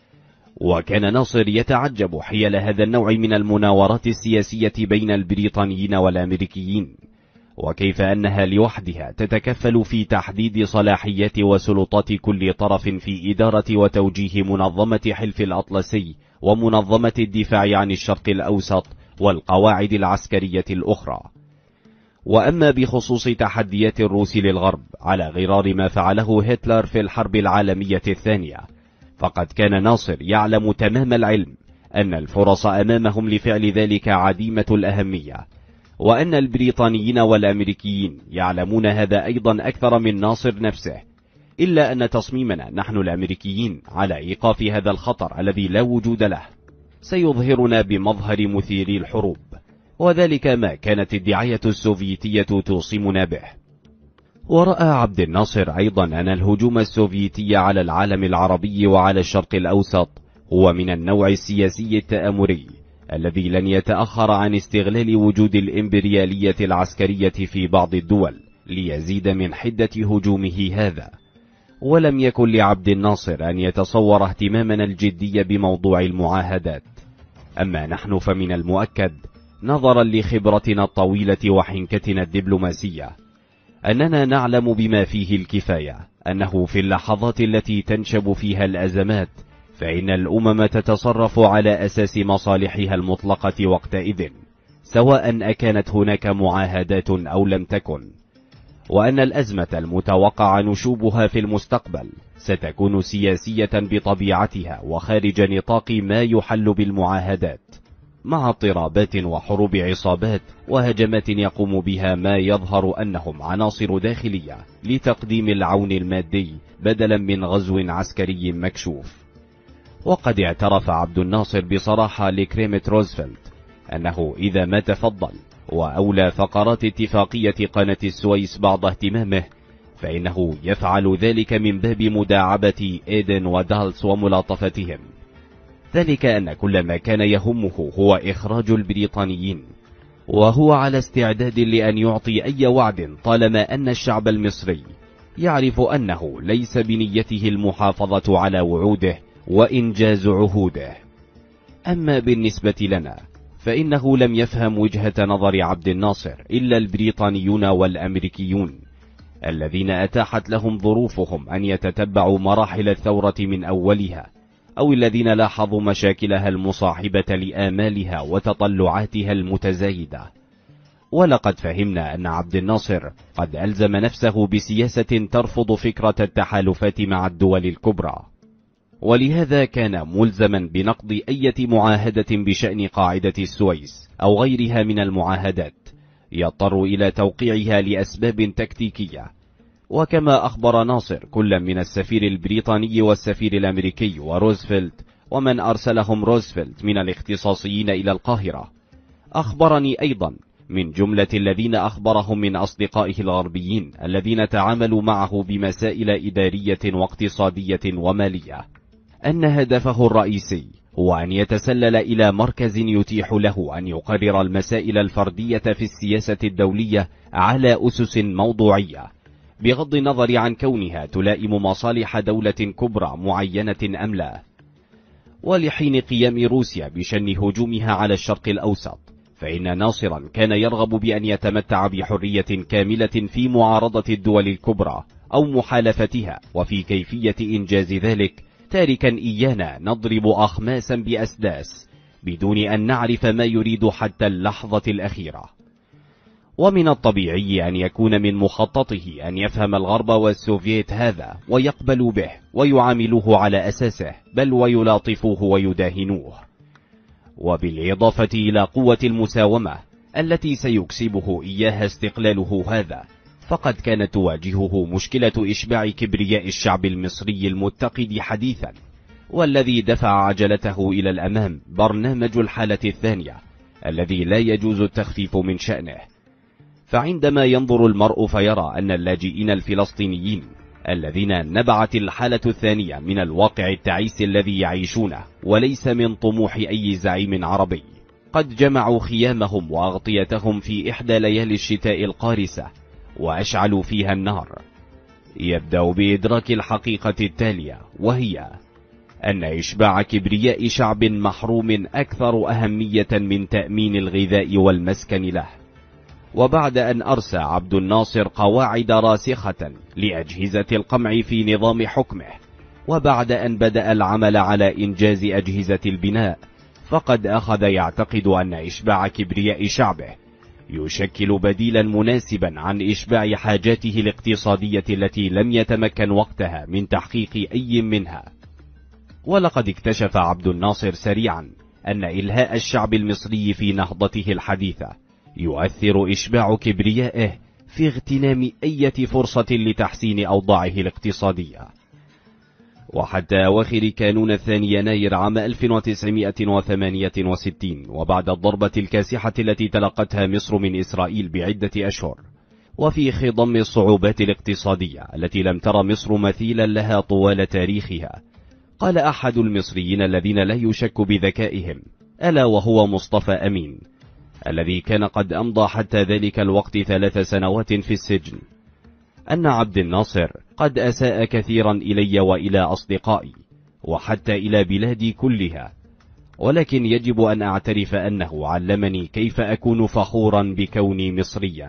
وكان ناصر يتعجب حيال هذا النوع من المناورات السياسية بين البريطانيين والأمريكيين، وكيف أنها لوحدها تتكفل في تحديد صلاحيات وسلطات كل طرف في إدارة وتوجيه منظمة حلف الأطلسي ومنظمة الدفاع عن الشرق الأوسط والقواعد العسكرية الأخرى. وأما بخصوص تحديات الروس للغرب على غرار ما فعله هتلر في الحرب العالمية الثانية، فقد كان ناصر يعلم تمام العلم أن الفرص أمامهم لفعل ذلك عديمة الأهمية، وأن البريطانيين والأمريكيين يعلمون هذا أيضا أكثر من ناصر نفسه، إلا أن تصميمنا نحن الأمريكيين على إيقاف هذا الخطر الذي لا وجود له سيظهرنا بمظهر مثيري الحروب، وذلك ما كانت الدعاية السوفيتية توصمنا به. ورأى عبد الناصر أيضا أن الهجوم السوفيتي على العالم العربي وعلى الشرق الأوسط هو من النوع السياسي التآمري الذي لن يتأخر عن استغلال وجود الإمبريالية العسكرية في بعض الدول ليزيد من حدة هجومه هذا. ولم يكن لعبد الناصر أن يتصور اهتمامنا الجدي بموضوع المعاهدات. أما نحن فمن المؤكد نظرا لخبرتنا الطويلة وحنكتنا الدبلوماسية أننا نعلم بما فيه الكفاية أنه في اللحظات التي تنشب فيها الأزمات فإن الأمم تتصرف على أساس مصالحها المطلقة وقتئذ، سواء أكانت هناك معاهدات أو لم تكن. وأن الأزمة المتوقع نشوبها في المستقبل ستكون سياسية بطبيعتها وخارج نطاق ما يحل بالمعاهدات، مع اضطرابات وحروب عصابات وهجمات يقوم بها ما يظهر أنهم عناصر داخلية لتقديم العون المادي بدلا من غزو عسكري مكشوف. وقد اعترف عبد الناصر بصراحة لكريمة روزفلت أنه إذا ما تفضل وأولى فقرات اتفاقية قناة السويس بعض اهتمامه فإنه يفعل ذلك من باب مداعبة إيدن ودالس وملاطفتهم، ذلك أن كل ما كان يهمه هو إخراج البريطانيين، وهو على استعداد لأن يعطي أي وعد طالما أن الشعب المصري يعرف أنه ليس بنيته المحافظة على وعوده وإنجاز عهوده. أما بالنسبة لنا فإنه لم يفهم وجهة نظر عبد الناصر إلا البريطانيون والأمريكيون الذين أتاحت لهم ظروفهم أن يتتبعوا مراحل الثورة من أولها، أو الذين لاحظوا مشاكلها المصاحبة لآمالها وتطلعاتها المتزايدة. ولقد فهمنا أن عبد الناصر قد ألزم نفسه بسياسة ترفض فكرة التحالفات مع الدول الكبرى، ولهذا كان ملزما بنقض أي معاهدة بشأن قاعدة السويس أو غيرها من المعاهدات يضطر إلى توقيعها لأسباب تكتيكية. وكما أخبر ناصر كل من السفير البريطاني والسفير الأمريكي وروزفلت ومن أرسلهم روزفلت من الاختصاصيين إلى القاهرة، أخبرني أيضا من جملة الذين أخبرهم من أصدقائه الغربيين الذين تعاملوا معه بمسائل إدارية واقتصادية ومالية أن هدفه الرئيسي هو أن يتسلل إلى مركز يتيح له أن يقرر المسائل الفردية في السياسة الدولية على أسس موضوعية، بغض النظر عن كونها تلائم مصالح دولة كبرى معينة أم لا. ولحين قيام روسيا بشن هجومها على الشرق الأوسط، فإن ناصرا كان يرغب بأن يتمتع بحرية كاملة في معارضة الدول الكبرى أو محالفتها وفي كيفية إنجاز ذلك، تاركا إيانا نضرب أخماسا بأسداس بدون أن نعرف ما يريد حتى اللحظة الأخيرة. ومن الطبيعي أن يكون من مخططه أن يفهم الغرب والسوفييت هذا ويقبلوا به ويعاملوه على أساسه، بل ويلاطفوه ويداهنوه. وبالإضافة إلى قوة المساومة التي سيكسبه إياها استقلاله هذا، فقد كانت تواجهه مشكلة إشباع كبرياء الشعب المصري المتقد حديثا، والذي دفع عجلته إلى الأمام برنامج الحالة الثانية الذي لا يجوز التخفيف من شأنه. فعندما ينظر المرء فيرى أن اللاجئين الفلسطينيين الذين نبعت الحالة الثانية من الواقع التعيس الذي يعيشونه وليس من طموح أي زعيم عربي، قد جمعوا خيامهم وأغطيتهم في إحدى ليالي الشتاء القارسة وأشعلوا فيها النار، يبدأ بإدراك الحقيقة التالية، وهي أن إشباع كبرياء شعب محروم أكثر أهمية من تأمين الغذاء والمسكن له. وبعد أن أرسى عبد الناصر قواعد راسخة لأجهزة القمع في نظام حكمه، وبعد أن بدأ العمل على إنجاز أجهزة البناء، فقد أخذ يعتقد أن إشباع كبرياء شعبه يشكل بديلا مناسبا عن إشباع حاجاته الاقتصادية التي لم يتمكن وقتها من تحقيق أي منها. ولقد اكتشف عبد الناصر سريعا أن إلهاء الشعب المصري في نهضته الحديثة يؤثر إشباع كبريائه في اغتنام أي فرصة لتحسين أوضاعه الاقتصادية. وحتى أواخر كانون 2 يناير عام 1968، وبعد الضربة الكاسحة التي تلقتها مصر من إسرائيل بعدة أشهر، وفي خضم الصعوبات الاقتصادية التي لم تر مصر مثيلا لها طوال تاريخها، قال أحد المصريين الذين لا يشك بذكائهم، ألا وهو مصطفى أمين الذي كان قد أمضى حتى ذلك الوقت 3 سنوات في السجن، أن عبد الناصر قد أساء كثيرا إلي وإلى أصدقائي وحتى إلى بلادي كلها، ولكن يجب أن أعترف أنه علمني كيف أكون فخورا بكوني مصريا.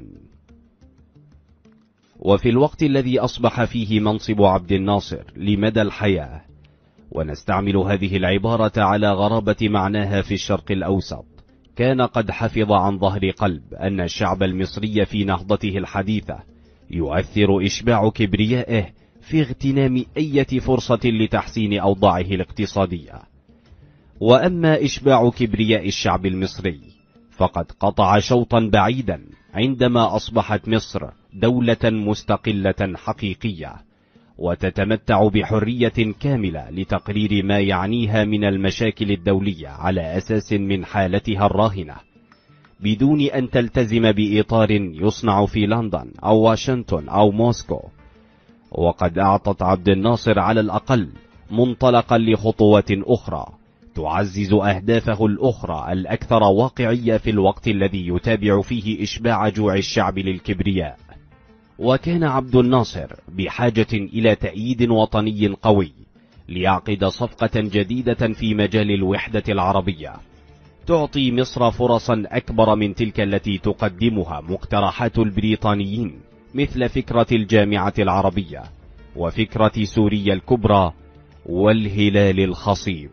وفي الوقت الذي أصبح فيه منصب عبد الناصر لمدى الحياة، ونستعمل هذه العبارة على غرابة معناها في الشرق الأوسط، كان قد حفظ عن ظهر قلب أن الشعب المصري في نهضته الحديثة يؤثر إشباع كبريائه في اغتنام أي فرصة لتحسين أوضاعه الاقتصادية. وأما إشباع كبرياء الشعب المصري فقد قطع شوطا بعيدا عندما أصبحت مصر دولة مستقلة حقيقية وتتمتع بحرية كاملة لتقرير ما يعنيها من المشاكل الدولية على أساس من حالتها الراهنة، بدون أن تلتزم بإطار يصنع في لندن أو واشنطن أو موسكو. وقد أعطت عبد الناصر على الأقل منطلقا لخطوات أخرى تعزز أهدافه الأخرى الأكثر واقعية في الوقت الذي يتابع فيه إشباع جوع الشعب للكبرياء. وكان عبد الناصر بحاجة إلى تأييد وطني قوي ليعقد صفقة جديدة في مجال الوحدة العربية تعطي مصر فرصا أكبر من تلك التي تقدمها مقترحات البريطانيين، مثل فكرة الجامعة العربية وفكرة سوريا الكبرى والهلال الخصيب.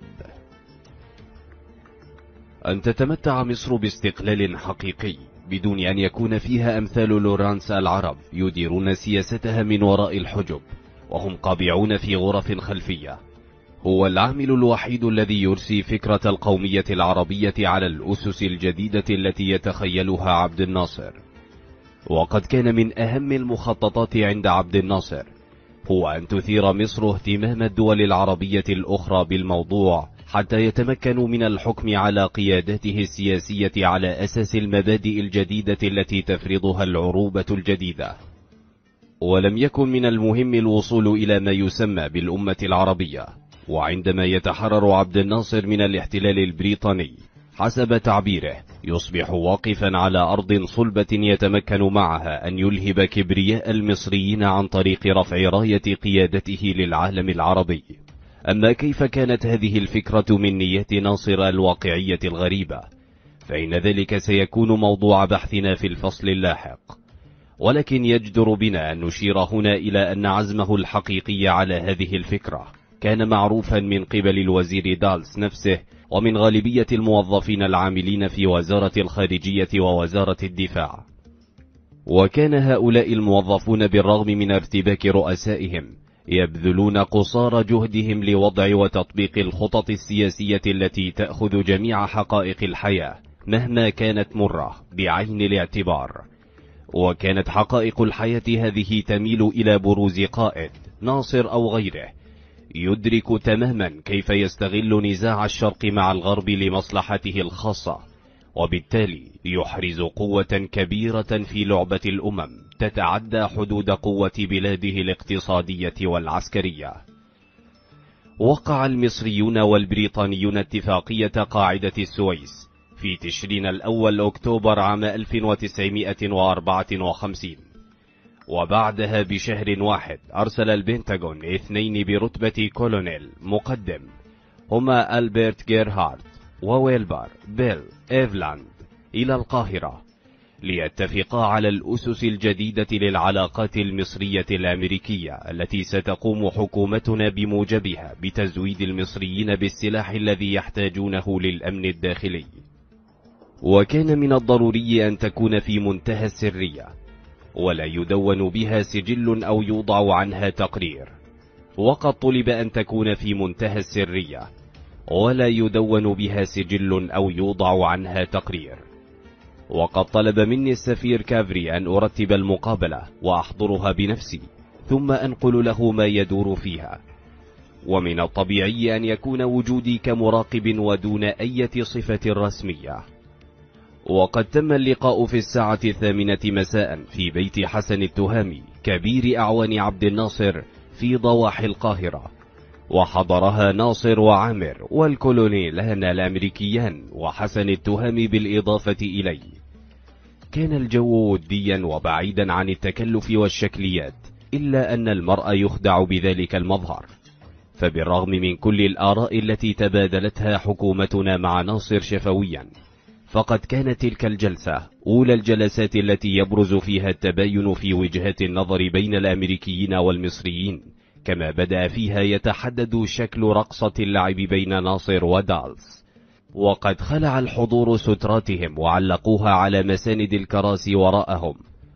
أن تتمتع مصر باستقلال حقيقي بدون أن يكون فيها أمثال لورانس العرب يديرون سياستها من وراء الحجب وهم قابعون في غرف خلفية، هو العامل الوحيد الذي يرسي فكرة القومية العربية على الأسس الجديدة التي يتخيلها عبد الناصر. وقد كان من أهم المخططات عند عبد الناصر هو أن تثير مصر اهتمام الدول العربية الأخرى بالموضوع حتى يتمكنوا من الحكم على قيادته السياسية على أساس المبادئ الجديدة التي تفرضها العروبة الجديدة. ولم يكن من المهم الوصول إلى ما يسمى بالأمة العربية، وعندما يتحرر عبد الناصر من الاحتلال البريطاني حسب تعبيره يصبح واقفا على أرض صلبة يتمكن معها أن يلهب كبرياء المصريين عن طريق رفع راية قيادته للعالم العربي. أما كيف كانت هذه الفكرة من نيات ناصر الواقعية الغريبة فإن ذلك سيكون موضوع بحثنا في الفصل اللاحق، ولكن يجدر بنا أن نشير هنا إلى أن عزمه الحقيقي على هذه الفكرة كان معروفا من قبل الوزير دالس نفسه ومن غالبية الموظفين العاملين في وزارة الخارجية ووزارة الدفاع. وكان هؤلاء الموظفون بالرغم من ارتباك رؤسائهم يبذلون قصارى جهدهم لوضع وتطبيق الخطط السياسية التي تأخذ جميع حقائق الحياة مهما كانت مرة بعين الاعتبار. وكانت حقائق الحياة هذه تميل إلى بروز قائد ناصر أو غيره يدرك تماما كيف يستغل نزاع الشرق مع الغرب لمصلحته الخاصة، وبالتالي يحرز قوة كبيرة في لعبة الأمم تتعدى حدود قوة بلاده الاقتصادية والعسكرية. وقع المصريون والبريطانيون اتفاقية قاعدة السويس في تشرين الأول أكتوبر عام 1954، وبعدها بشهر واحد أرسل البنتاغون 2 برتبة كولونيل مقدم هما ألبرت جيرهارت وويلبر بيل إيفلاند إلى القاهرة ليتفقا على الأسس الجديدة للعلاقات المصرية الأمريكية التي ستقوم حكومتنا بموجبها بتزويد المصريين بالسلاح الذي يحتاجونه للأمن الداخلي. وكان من الضروري أن تكون في منتهى السرية ولا يدون بها سجل أو يوضع عنها تقرير، وقد طلب أن تكون في منتهى السرية ولا يدون بها سجل أو يوضع عنها تقرير. وقد طلب مني السفير كافري أن أرتب المقابلة وأحضرها بنفسي ثم أنقل له ما يدور فيها، ومن الطبيعي أن يكون وجودي كمراقب ودون أي صفة رسمية. وقد تم اللقاء في 8:00 مساء في بيت حسن التهامي كبير أعوان عبد الناصر في ضواحي القاهرة، وحضرها ناصر وعامر والكولونيلان الأمريكيان وحسن التهامي بالإضافة إلي. كان الجو وديا وبعيدا عن التكلف والشكليات، إلا أن المرء يخدع بذلك المظهر. فبالرغم من كل الآراء التي تبادلتها حكومتنا مع ناصر شفويا، فقد كانت تلك الجلسة أولى الجلسات التي يبرز فيها التباين في وجهات النظر بين الأمريكيين والمصريين، كما بدأ فيها يتحدد شكل رقصة اللعب بين ناصر ودالس. وقد خلع الحضور ستراتهم وعلقوها على مساند الكراسي وراءهم،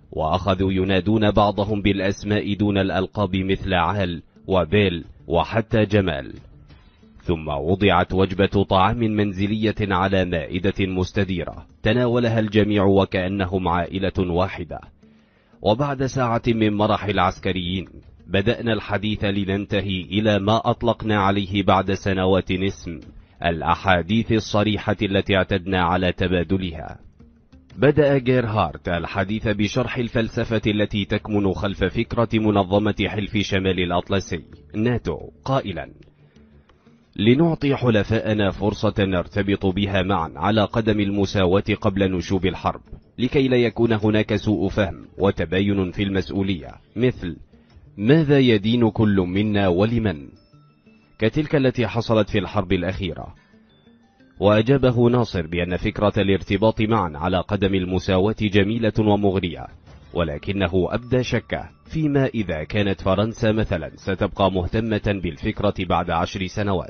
وأخذوا ينادون بعضهم بالأسماء دون الألقاب مثل عال وبيل وحتى جمال. ثم وضعت وجبة طعام منزلية على مائدة مستديرة تناولها الجميع وكأنهم عائلة واحدة. وبعد ساعة من مرح العسكريين بدأنا الحديث لننتهي إلى ما أطلقنا عليه بعد سنوات اسم الأحاديث الصريحة التي اعتدنا على تبادلها. بدأ جيرهارت الحديث بشرح الفلسفة التي تكمن خلف فكرة منظمة حلف شمال الأطلسي ناتو، قائلا: لنعطي حلفاءنا فرصة نرتبط بها معا على قدم المساواة قبل نشوب الحرب، لكي لا يكون هناك سوء فهم وتباين في المسؤولية، مثل ماذا يدين كل منا ولمن، كتلك التي حصلت في الحرب الأخيرة. وأجابه ناصر بأن فكرة الارتباط معا على قدم المساواة جميلة ومغرية، ولكنه أبدى شكه فيما إذا كانت فرنسا مثلا ستبقى مهتمة بالفكرة بعد 10 سنوات.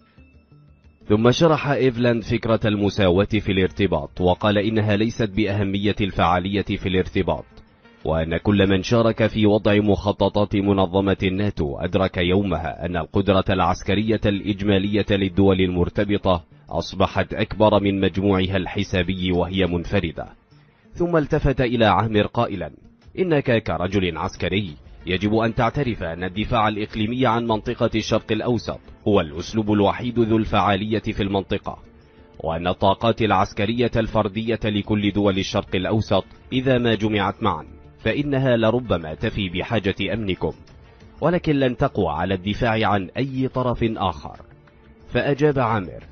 ثم شرح إيفلاند فكرة المساواة في الارتباط، وقال إنها ليست بأهمية الفعالية في الارتباط، وأن كل من شارك في وضع مخططات منظمة الناتو أدرك يومها أن القدرة العسكرية الإجمالية للدول المرتبطة أصبحت أكبر من مجموعها الحسابي وهي منفردة. ثم التفت إلى عامر قائلا: إنك كرجل عسكري يجب أن تعترف أن الدفاع الإقليمي عن منطقة الشرق الأوسط هو الأسلوب الوحيد ذو الفعالية في المنطقة، وأن الطاقات العسكرية الفردية لكل دول الشرق الأوسط إذا ما جمعت معا فإنها لربما تفي بحاجة أمنكم، ولكن لن تقوى على الدفاع عن أي طرف آخر. فأجاب عامر: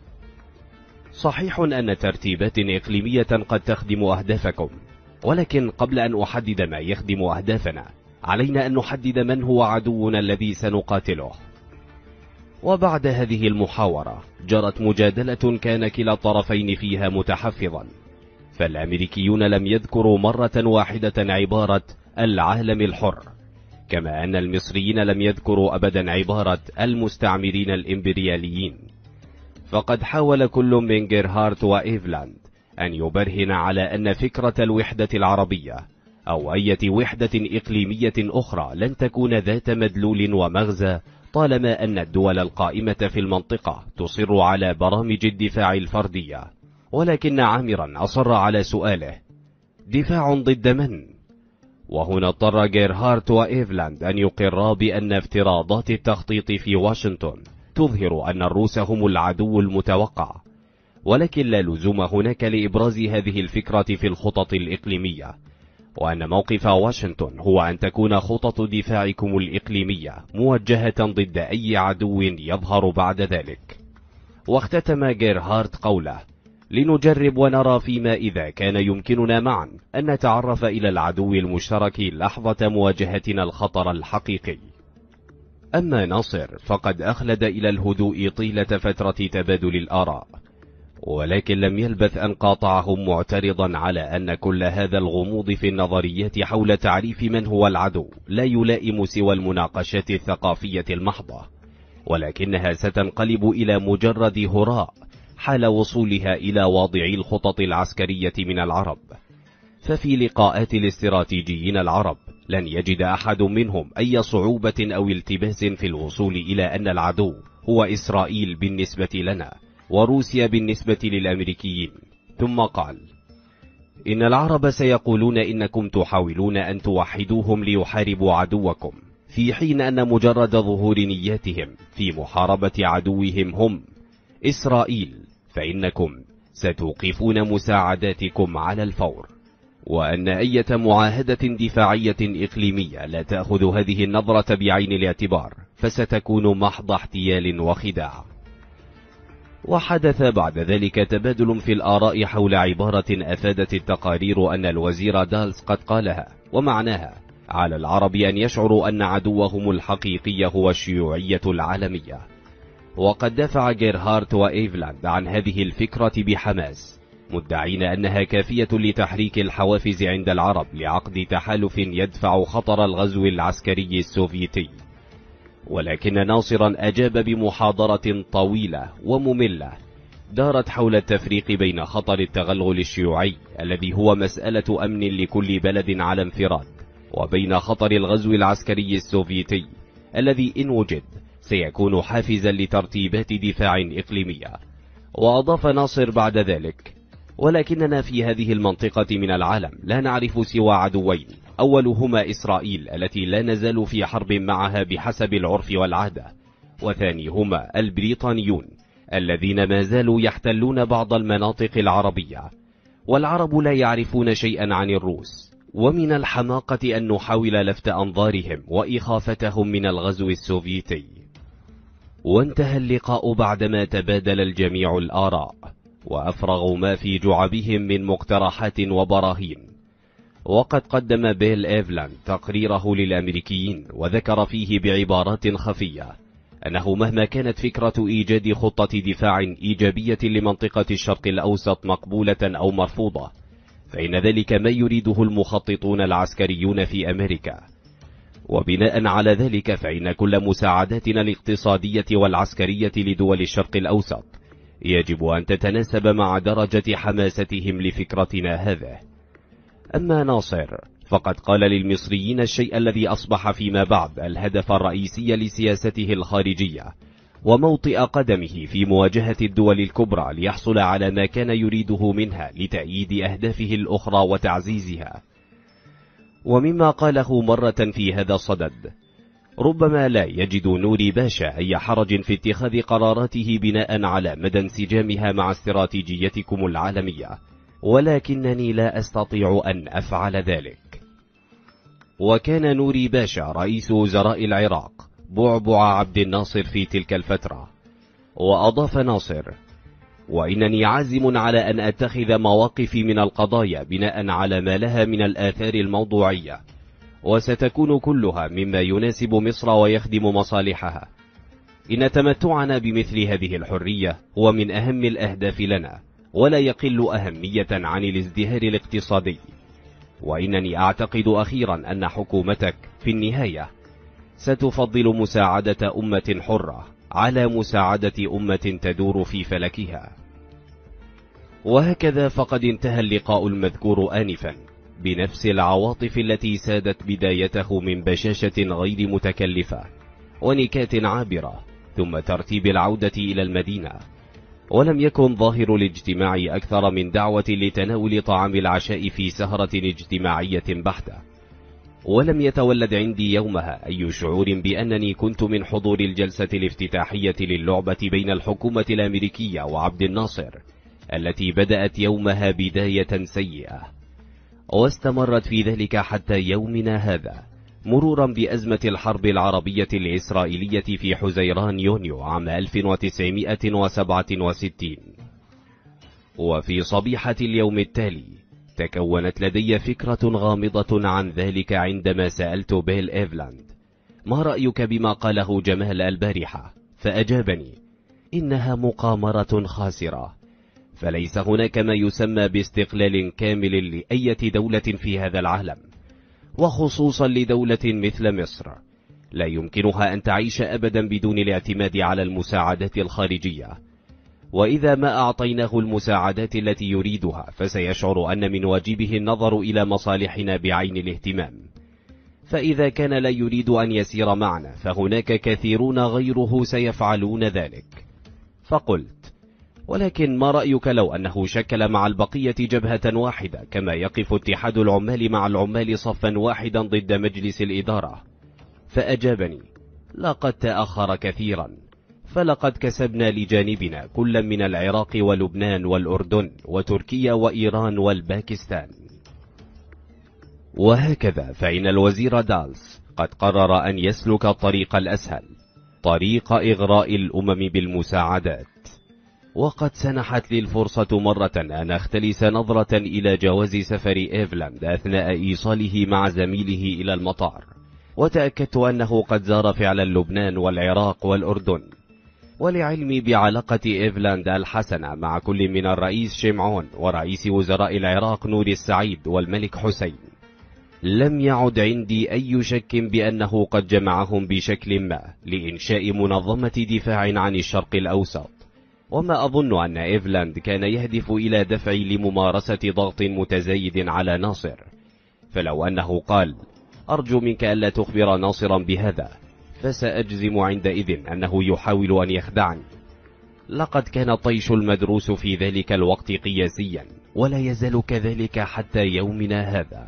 صحيح أن ترتيبات إقليمية قد تخدم أهدافكم، ولكن قبل أن أحدد ما يخدم أهدافنا علينا أن نحدد من هو عدونا الذي سنقاتله. وبعد هذه المحاورة جرت مجادلة كان كلا الطرفين فيها متحفظا، فالأمريكيون لم يذكروا مرة واحدة عبارة العالم الحر، كما أن المصريين لم يذكروا أبدا عبارة المستعمرين الإمبرياليين. فقد حاول كل من جيرهارت وإيفلاند أن يبرهن على أن فكرة الوحدة العربية أو أي وحدة إقليمية أخرى لن تكون ذات مدلول ومغزى طالما أن الدول القائمة في المنطقة تصر على برامج الدفاع الفردية. ولكن عامرا أصر على سؤاله: دفاع ضد من؟ وهنا اضطر جيرهارت وإيفلاند أن يقرا بأن افتراضات التخطيط في واشنطن تظهر أن الروس هم العدو المتوقع، ولكن لا لزوم هناك لإبراز هذه الفكرة في الخطط الإقليمية، وأن موقف واشنطن هو أن تكون خطط دفاعكم الإقليمية موجهة ضد أي عدو يظهر بعد ذلك. واختتم جيرهارت قوله: لنجرب ونرى فيما إذا كان يمكننا معا أن نتعرف إلى العدو المشترك لحظة مواجهتنا الخطر الحقيقي. أما ناصر فقد أخلد إلى الهدوء طيلة فترة تبادل الآراء، ولكن لم يلبث أن قاطعهم معترضا على أن كل هذا الغموض في النظريات حول تعريف من هو العدو لا يلائم سوى المناقشات الثقافية المحضة، ولكنها ستنقلب إلى مجرد هراء حال وصولها إلى واضعي الخطط العسكرية من العرب. ففي لقاءات الاستراتيجيين العرب لن يجد أحد منهم أي صعوبة أو التباس في الوصول إلى أن العدو هو إسرائيل بالنسبة لنا وروسيا بالنسبة للأمريكيين. ثم قال: إن العرب سيقولون إنكم تحاولون أن توحدوهم ليحاربوا عدوكم، في حين أن مجرد ظهور نياتهم في محاربة عدوهم هم إسرائيل فإنكم ستوقفون مساعداتكم على الفور، وأن أي معاهدة دفاعية إقليمية لا تأخذ هذه النظرة بعين الاعتبار فستكون محض احتيال وخداع. وحدث بعد ذلك تبادل في الآراء حول عبارة أفادت التقارير أن الوزير دالس قد قالها، ومعناها: على العرب أن يشعروا أن عدوهم الحقيقي هو الشيوعية العالمية. وقد دافع جيرهارت وإيفلاند عن هذه الفكرة بحماس، مدعين أنها كافية لتحريك الحوافز عند العرب لعقد تحالف يدفع خطر الغزو العسكري السوفيتي. ولكن ناصرا أجاب بمحاضرة طويلة ومملة دارت حول التفريق بين خطر التغلغل الشيوعي الذي هو مسألة أمن لكل بلد على انفراد، وبين خطر الغزو العسكري السوفيتي الذي إن وجد سيكون حافزا لترتيبات دفاع إقليمية. وأضاف ناصر بعد ذلك: ولكننا في هذه المنطقة من العالم لا نعرف سوى عدوين، أولهما إسرائيل التي لا نزال في حرب معها بحسب العرف والعادة، وثانيهما البريطانيون الذين ما زالوا يحتلون بعض المناطق العربية، والعرب لا يعرفون شيئا عن الروس، ومن الحماقة أن نحاول لفت أنظارهم وإخافتهم من الغزو السوفيتي. وانتهى اللقاء بعدما تبادل الجميع الآراء وأفرغوا ما في جعبهم من مقترحات وبراهين. وقد قدم بيل إيفلاند تقريره للأمريكيين، وذكر فيه بعبارات خفية أنه مهما كانت فكرة إيجاد خطة دفاع إيجابية لمنطقة الشرق الأوسط مقبولة أو مرفوضة، فإن ذلك ما يريده المخططون العسكريون في أمريكا. وبناء على ذلك فإن كل مساعداتنا الاقتصادية والعسكرية لدول الشرق الأوسط يجب أن تتناسب مع درجة حماستهم لفكرتنا هذه. أما ناصر فقد قال للمصريين الشيء الذي أصبح فيما بعد الهدف الرئيسي لسياسته الخارجية وموطئ قدمه في مواجهة الدول الكبرى ليحصل على ما كان يريده منها لتأييد أهدافه الأخرى وتعزيزها. ومما قاله مرة في هذا الصدد: ربما لا يجد نوري باشا أي حرج في اتخاذ قراراته بناء على مدى انسجامها مع استراتيجيتكم العالمية، ولكنني لا أستطيع أن أفعل ذلك. وكان نوري باشا رئيس وزراء العراق بعبع عبد الناصر في تلك الفترة. وأضاف ناصر: وإنني عازم على أن أتخذ مواقفي من القضايا بناء على ما لها من الآثار الموضوعية، وستكون كلها مما يناسب مصر ويخدم مصالحها. إن تمتعنا بمثل هذه الحرية هو من أهم الأهداف لنا، ولا يقل أهمية عن الازدهار الاقتصادي. وإنني أعتقد أخيرا أن حكومتك في النهاية ستفضل مساعدة أمة حرة على مساعدة أمة تدور في فلكها. وهكذا فقد انتهى اللقاء المذكور آنفا بنفس العواطف التي سادت بدايته من بشاشة غير متكلفة ونكات عابرة، ثم ترتيب العودة إلى المدينة. ولم يكن ظاهر الاجتماع أكثر من دعوة لتناول طعام العشاء في سهرة اجتماعية بحتة. ولم يتولد عندي يومها أي شعور بأنني كنت من حضور الجلسة الافتتاحية للعبة بين الحكومة الأمريكية وعبد الناصر، التي بدأت يومها بداية سيئة واستمرت في ذلك حتى يومنا هذا، مرورا بأزمة الحرب العربية الإسرائيلية في حزيران يونيو عام 1967. وفي صبيحة اليوم التالي تكونت لدي فكرة غامضة عن ذلك عندما سألت بيل إيفلاند: ما رأيك بما قاله جمال البارحة؟ فأجابني: إنها مقامرة خاسرة، فليس هناك ما يسمى باستقلال كامل لأي دولة في هذا العالم، وخصوصا لدولة مثل مصر لا يمكنها أن تعيش أبدا بدون الاعتماد على المساعدات الخارجية. وإذا ما أعطيناه المساعدات التي يريدها فسيشعر أن من واجبه النظر إلى مصالحنا بعين الاهتمام، فإذا كان لا يريد أن يسير معنا فهناك كثيرون غيره سيفعلون ذلك. فقلت: ولكن ما رأيك لو أنه شكل مع البقية جبهة واحدة، كما يقف اتحاد العمال مع العمال صفا واحدا ضد مجلس الإدارة؟ فأجابني: لقد تأخر كثيرا، فلقد كسبنا لجانبنا كل من العراق ولبنان والأردن وتركيا وإيران والباكستان. وهكذا فإن الوزير دالس قد قرر أن يسلك الطريق الأسهل، طريق إغراء الأمم بالمساعدات. وقد سنحت لي الفرصة مرة أن أختلس نظرة إلى جواز سفر إيفلاند أثناء إيصاله مع زميله إلى المطار، وتأكدت أنه قد زار فعلا لبنان والعراق والأردن. ولعلمي بعلاقة إيفلاند الحسنة مع كل من الرئيس شمعون ورئيس وزراء العراق نور السعيد والملك حسين، لم يعد عندي أي شك بأنه قد جمعهم بشكل ما لإنشاء منظمة دفاع عن الشرق الأوسط وما أظن أن إيفلاند كان يهدف إلى دفعي لممارسة ضغط متزايد على ناصر، فلو أنه قال: أرجو منك ألا تخبر ناصرا بهذا، فسأجزم عندئذ أنه يحاول أن يخدعني. لقد كان الطيش المدروس في ذلك الوقت قياسيا، ولا يزال كذلك حتى يومنا هذا.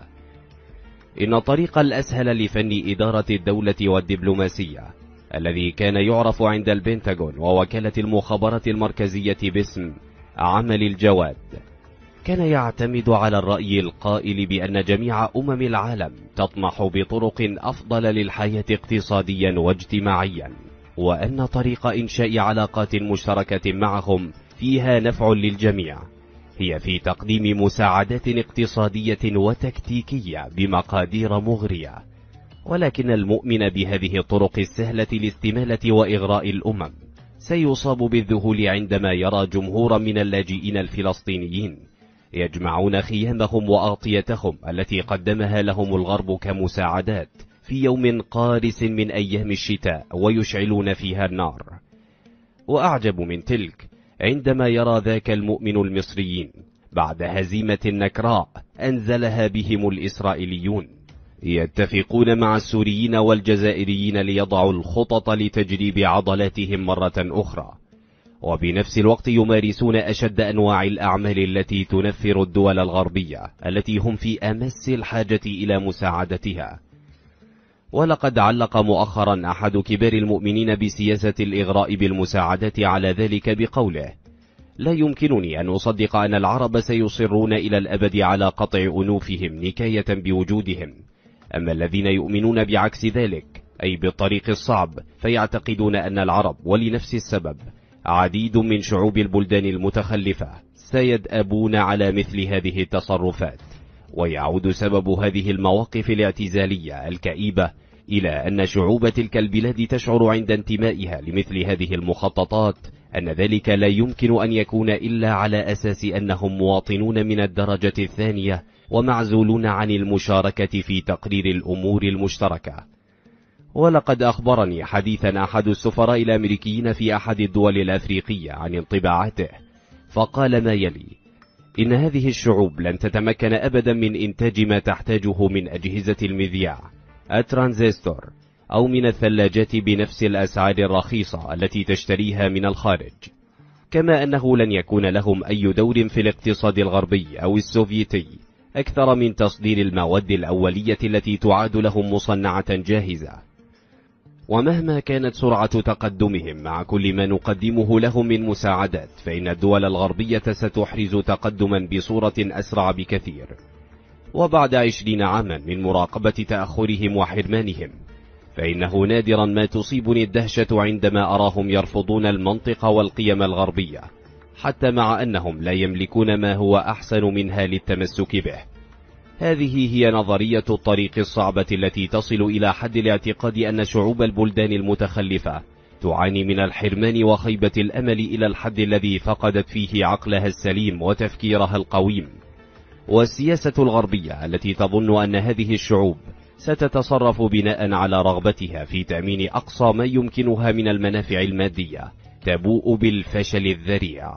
إن الطريق الأسهل لفن إدارة الدولة والدبلوماسية، الذي كان يعرف عند البنتاغون ووكالة المخابرات المركزية باسم عمل الجواد، كان يعتمد على الرأي القائل بأن جميع أمم العالم تطمح بطرق أفضل للحياة اقتصاديا واجتماعيا، وأن طريق إنشاء علاقات مشتركة معهم فيها نفع للجميع هي في تقديم مساعدات اقتصادية وتكتيكية بمقادير مغرية. ولكن المؤمن بهذه الطرق السهلة لاستمالة وإغراء الأمم سيصاب بالذهول عندما يرى جمهورا من اللاجئين الفلسطينيين يجمعون خيامهم وأغطيتهم التي قدمها لهم الغرب كمساعدات في يوم قارس من أيام الشتاء ويشعلون فيها النار. وأعجب من تلك عندما يرى ذاك المؤمن المصريين بعد هزيمة نكراء أنزلها بهم الإسرائيليون يتفقون مع السوريين والجزائريين ليضعوا الخطط لتجريب عضلاتهم مرة أخرى، وبنفس الوقت يمارسون أشد أنواع الأعمال التي تنفر الدول الغربية التي هم في أمس الحاجة إلى مساعدتها. ولقد علق مؤخرا أحد كبار المؤمنين بسياسة الإغراء بالمساعدات على ذلك بقوله: لا يمكنني أن أصدق أن العرب سيصرون إلى الأبد على قطع أنوفهم نكاية بوجودهم، أما الذين يؤمنون بعكس ذلك أي بالطريق الصعب فيعتقدون أن العرب ولنفس السبب عديد من شعوب البلدان المتخلفة سيدأبون على مثل هذه التصرفات. ويعود سبب هذه المواقف الاعتزالية الكئيبة إلى أن شعوب تلك البلاد تشعر عند انتمائها لمثل هذه المخططات أن ذلك لا يمكن أن يكون إلا على أساس أنهم مواطنون من الدرجة الثانية ومعزولون عن المشاركة في تقرير الأمور المشتركة. ولقد أخبرني حديثا أحد السفراء الأمريكيين في أحد الدول الأفريقية عن انطباعاته، فقال ما يلي: إن هذه الشعوب لن تتمكن أبدا من إنتاج ما تحتاجه من أجهزة المذياع، الترانزستور، أو من الثلاجات بنفس الأسعار الرخيصة التي تشتريها من الخارج، كما أنه لن يكون لهم أي دور في الاقتصاد الغربي أو السوفيتي أكثر من تصدير المواد الأولية التي تعاد لهم مصنعة جاهزة. ومهما كانت سرعة تقدمهم مع كل ما نقدمه لهم من مساعدات، فإن الدول الغربية ستحرز تقدما بصورة أسرع بكثير. وبعد 20 عاما من مراقبة تأخرهم وحرمانهم، فإنه نادرا ما تصيبني الدهشة عندما أراهم يرفضون المنطق والقيم الغربية، حتى مع أنهم لا يملكون ما هو أحسن منها للتمسك به. هذه هي نظرية الطريق الصعبة التي تصل إلى حد الاعتقاد أن شعوب البلدان المتخلفة تعاني من الحرمان وخيبة الأمل إلى الحد الذي فقدت فيه عقلها السليم وتفكيرها القويم. والسياسة الغربية التي تظن أن هذه الشعوب ستتصرف بناء على رغبتها في تأمين أقصى ما يمكنها من المنافع المادية تبوء بالفشل الذريع.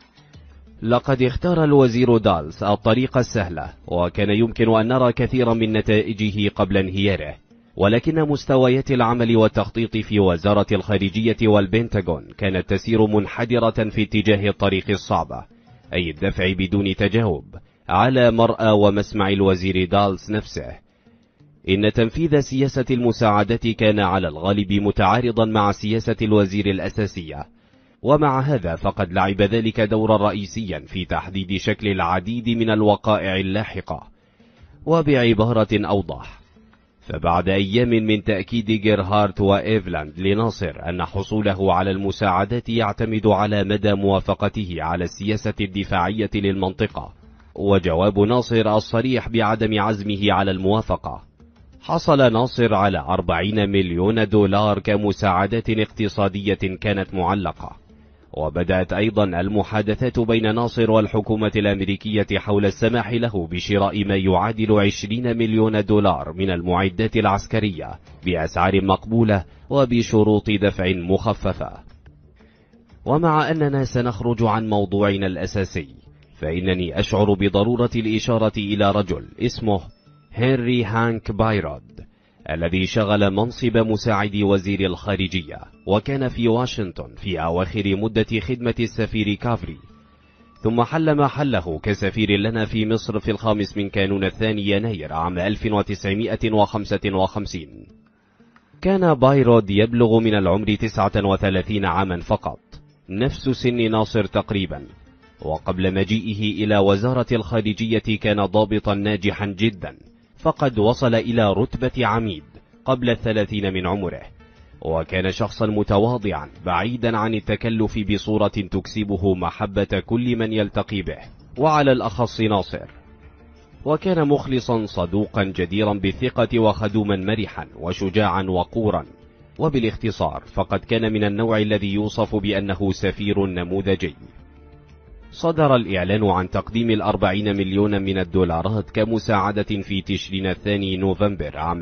لقد اختار الوزير دالس الطريقة السهلة، وكان يمكن أن نرى كثيرا من نتائجه قبل انهياره، ولكن مستويات العمل والتخطيط في وزارة الخارجية والبنتاغون كانت تسير منحدرة في اتجاه الطريق الصعبة، أي الدفع بدون تجاوب على مرأى ومسمع الوزير دالس نفسه. إن تنفيذ سياسة المساعدات كان على الغالب متعارضا مع سياسة الوزير الأساسية، ومع هذا فقد لعب ذلك دورا رئيسيا في تحديد شكل العديد من الوقائع اللاحقة. وبعبارة أوضح، فبعد أيام من تأكيد جيرهارت وإيفلاند لناصر أن حصوله على المساعدات يعتمد على مدى موافقته على السياسة الدفاعية للمنطقة، وجواب ناصر الصريح بعدم عزمه على الموافقة، حصل ناصر على 40 مليون دولار كمساعدات اقتصادية كانت معلقة. وبدأت أيضا المحادثات بين ناصر والحكومة الأمريكية حول السماح له بشراء ما يعادل 20 مليون دولار من المعدات العسكرية بأسعار مقبولة وبشروط دفع مخففة. ومع أننا سنخرج عن موضوعنا الأساسي، فإنني أشعر بضرورة الإشارة إلى رجل اسمه هنري هانك بايرود، الذي شغل منصب مساعد وزير الخارجية، وكان في واشنطن في أواخر مدة خدمة السفير كافري، ثم حل محله كسفير لنا في مصر في 5 كانون الثاني يناير عام 1955. كان بايرود يبلغ من العمر 39 عاما فقط، نفس سن ناصر تقريبا، وقبل مجيئه إلى وزارة الخارجية كان ضابطا ناجحا جدا، فقد وصل إلى رتبة عميد قبل 30 من عمره، وكان شخصا متواضعا بعيدا عن التكلف بصورة تكسبه محبة كل من يلتقي به، وعلى الأخص ناصر. وكان مخلصا صدوقا جديرا بالثقة وخدوما مرحا وشجاعا وقورا، وبالاختصار فقد كان من النوع الذي يوصف بأنه سفير نموذجي. صدر الإعلان عن تقديم 40 مليون من الدولارات كمساعدة في تشرين الثاني نوفمبر عام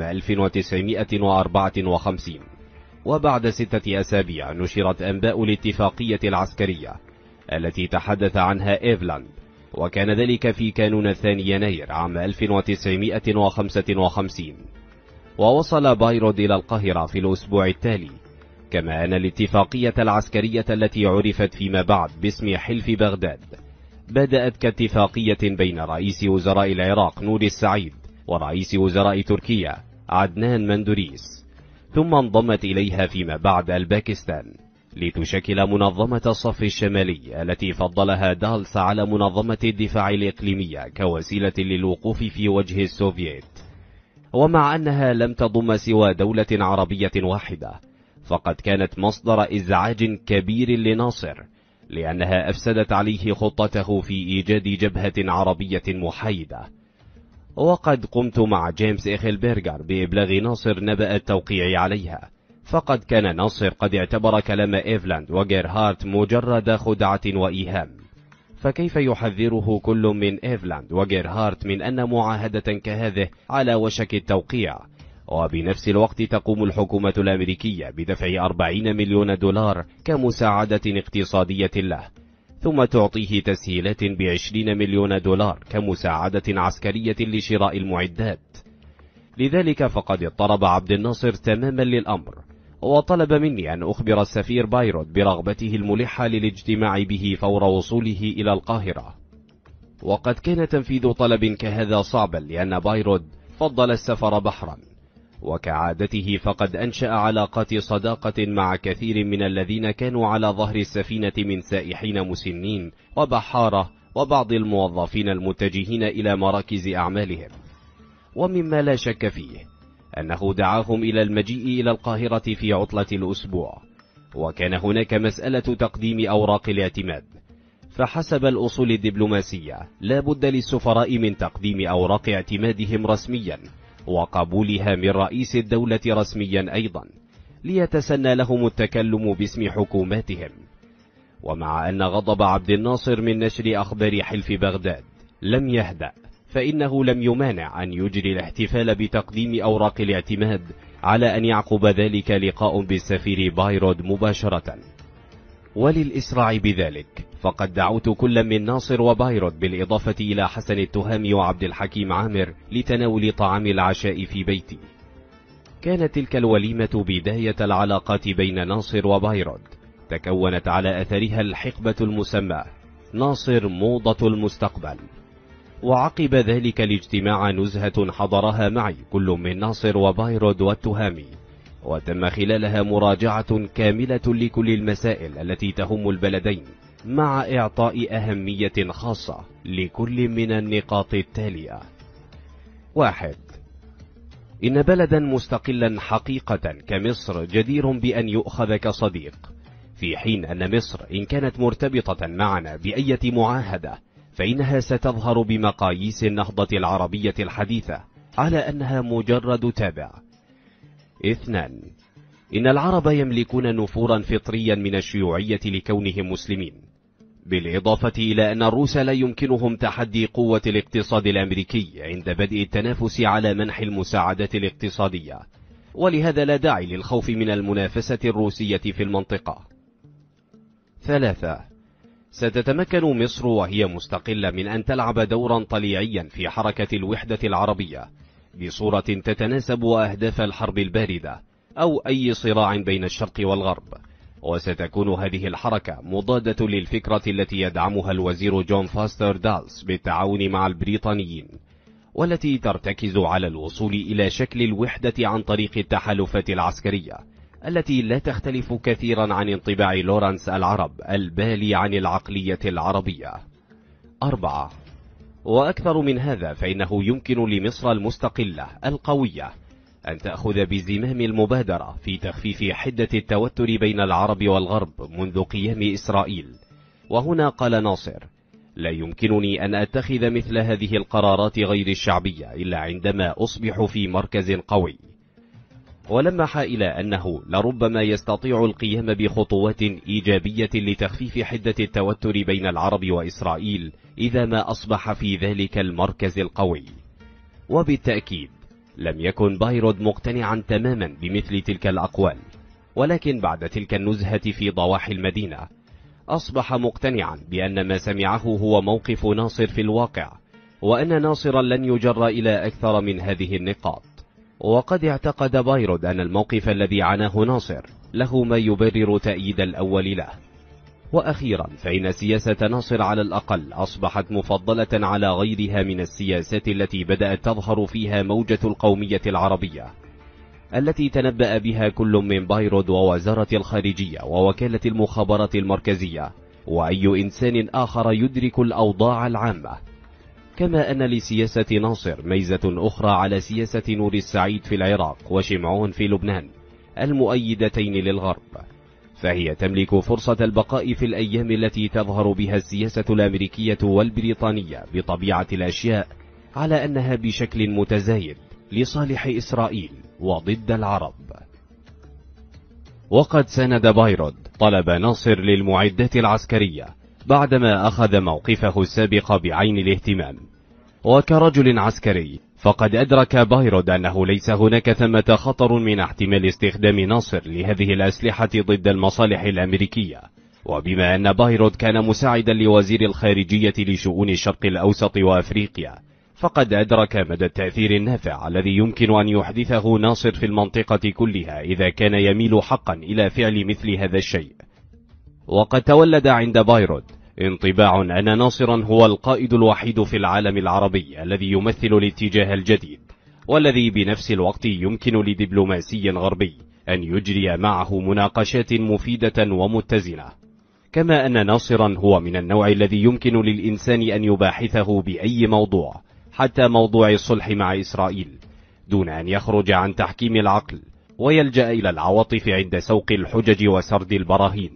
1954، وبعد 6 أسابيع نشرت أنباء الاتفاقية العسكرية التي تحدث عنها إيفلاند، وكان ذلك في كانون الثاني يناير عام 1955. ووصل بايرود إلى القاهرة في الأسبوع التالي، كما أن الاتفاقية العسكرية التي عرفت فيما بعد باسم حلف بغداد بدأت كاتفاقية بين رئيس وزراء العراق نور السعيد ورئيس وزراء تركيا عدنان مندوريس، ثم انضمت إليها فيما بعد الباكستان لتشكل منظمة الصف الشمالي التي فضلها دالس على منظمة الدفاع الإقليمية كوسيلة للوقوف في وجه السوفييت. ومع أنها لم تضم سوى دولة عربية واحدة، فقد كانت مصدر إزعاج كبير لناصر، لأنها أفسدت عليه خطته في إيجاد جبهة عربية محايدة. وقد قمت مع جيمس إخلبرغر بإبلاغ ناصر نبأ التوقيع عليها، فقد كان ناصر قد اعتبر كلام إيفلاند وجيرهارت مجرد خدعة وإيهام، فكيف يحذره كل من إيفلاند وجيرهارت من أن معاهدة كهذه على وشك التوقيع، وبنفس الوقت تقوم الحكومة الأمريكية بدفع 40 مليون دولار كمساعدة اقتصادية له، ثم تعطيه تسهيلات ب20 مليون دولار كمساعدة عسكرية لشراء المعدات. لذلك فقد اضطرب عبد الناصر تماما للأمر، وطلب مني أن أخبر السفير بايرود برغبته الملحة للاجتماع به فور وصوله إلى القاهرة. وقد كان تنفيذ طلب كهذا صعبا، لأن بايرود فضل السفر بحرا، وكعادته فقد أنشأ علاقات صداقة مع كثير من الذين كانوا على ظهر السفينة من سائحين مسنين وبحارة وبعض الموظفين المتجهين إلى مراكز أعمالهم. ومما لا شك فيه أنه دعاهم إلى المجيء إلى القاهرة في عطلة الأسبوع، وكان هناك مسألة تقديم أوراق الاعتماد، فحسب الأصول الدبلوماسية لا بد للسفراء من تقديم أوراق اعتمادهم رسميا وقبولها من رئيس الدولة رسميا أيضا، ليتسنى لهم التكلم باسم حكوماتهم. ومع أن غضب عبد الناصر من نشر أخبار حلف بغداد لم يهدأ، فإنه لم يمانع أن يجري الاحتفال بتقديم أوراق الاعتماد، على أن يعقب ذلك لقاء بالسفير بايرود مباشرة. وللإسراع بذلك فقد دعوت كل من ناصر وبايرود بالإضافة إلى حسن التهامي وعبد الحكيم عامر لتناول طعام العشاء في بيتي. كانت تلك الوليمة بداية العلاقات بين ناصر وبايرود، تكونت على أثرها الحقبة المسمى ناصر موضة المستقبل. وعقب ذلك الاجتماع نزهة حضرها معي كل من ناصر وبايرود والتهامي، وتم خلالها مراجعة كاملة لكل المسائل التي تهم البلدين، مع إعطاء أهمية خاصة لكل من النقاط التالية. 1. إن بلدا مستقلا حقيقة كمصر جدير بأن يؤخذ كصديق، في حين أن مصر إن كانت مرتبطة معنا بأية معاهدة فإنها ستظهر بمقاييس النهضة العربية الحديثة على أنها مجرد تابع. 2. إن العرب يملكون نفورا فطريا من الشيوعية لكونهم مسلمين، بالإضافة إلى أن الروس لا يمكنهم تحدي قوة الاقتصاد الأمريكي عند بدء التنافس على منح المساعدات الاقتصادية، ولهذا لا داعي للخوف من المنافسة الروسية في المنطقة. 3. ستتمكن مصر وهي مستقلة من أن تلعب دورا طليعيا في حركة الوحدة العربية بصورة تتناسب أهداف الحرب الباردة أو أي صراع بين الشرق والغرب، وستكون هذه الحركة مضادة للفكرة التي يدعمها الوزير جون فاستر دالس بالتعاون مع البريطانيين، والتي ترتكز على الوصول إلى شكل الوحدة عن طريق التحالفات العسكرية التي لا تختلف كثيرا عن انطباع لورانس العرب البالي عن العقلية العربية. 4. وأكثر من هذا، فإنه يمكن لمصر المستقلة القوية أن تأخذ بزمام المبادرة في تخفيف حدة التوتر بين العرب والغرب منذ قيام إسرائيل. وهنا قال ناصر: لا يمكنني أن أتخذ مثل هذه القرارات غير الشعبية إلا عندما أصبح في مركز قوي. ولمح إلى أنه لربما يستطيع القيام بخطوات إيجابية لتخفيف حدة التوتر بين العرب وإسرائيل إذا ما أصبح في ذلك المركز القوي. وبالتأكيد لم يكن بايرود مقتنعا تماما بمثل تلك الأقوال، ولكن بعد تلك النزهة في ضواحي المدينة أصبح مقتنعا بأن ما سمعه هو موقف ناصر في الواقع، وأن ناصرا لن يجر إلى أكثر من هذه النقاط. وقد اعتقد بايرود أن الموقف الذي عناه ناصر له ما يبرر تأييد الأول له. وأخيرا، فإن سياسة ناصر على الأقل أصبحت مفضلة على غيرها من السياسات التي بدأت تظهر فيها موجة القومية العربية، التي تنبأ بها كل من بايرود ووزارة الخارجية ووكالة المخابرات المركزية وأي إنسان آخر يدرك الأوضاع العامة. كما أن لسياسة ناصر ميزة أخرى على سياسة نور السعيد في العراق وشمعون في لبنان المؤيدتين للغرب، فهي تملك فرصة البقاء في الأيام التي تظهر بها السياسة الأمريكية والبريطانية بطبيعة الأشياء على أنها بشكل متزايد لصالح إسرائيل وضد العرب. وقد ساند بايرود طلب ناصر للمعدات العسكرية بعدما أخذ موقفه السابق بعين الاهتمام. وكرجل عسكري فقد أدرك بايرود أنه ليس هناك ثمة خطر من احتمال استخدام ناصر لهذه الأسلحة ضد المصالح الأمريكية. وبما أن بايرود كان مساعدا لوزير الخارجية لشؤون الشرق الأوسط وأفريقيا، فقد أدرك مدى التأثير النافع الذي يمكن أن يحدثه ناصر في المنطقة كلها إذا كان يميل حقا إلى فعل مثل هذا الشيء. وقد تولد عند بايرود انطباع أن ناصرا هو القائد الوحيد في العالم العربي الذي يمثل الاتجاه الجديد، والذي بنفس الوقت يمكن لدبلوماسي غربي أن يجري معه مناقشات مفيدة ومتزنة. كما أن ناصرا هو من النوع الذي يمكن للإنسان أن يباحثه بأي موضوع، حتى موضوع الصلح مع إسرائيل، دون أن يخرج عن تحكيم العقل ويلجأ إلى العواطف عند سوق الحجج وسرد البراهين.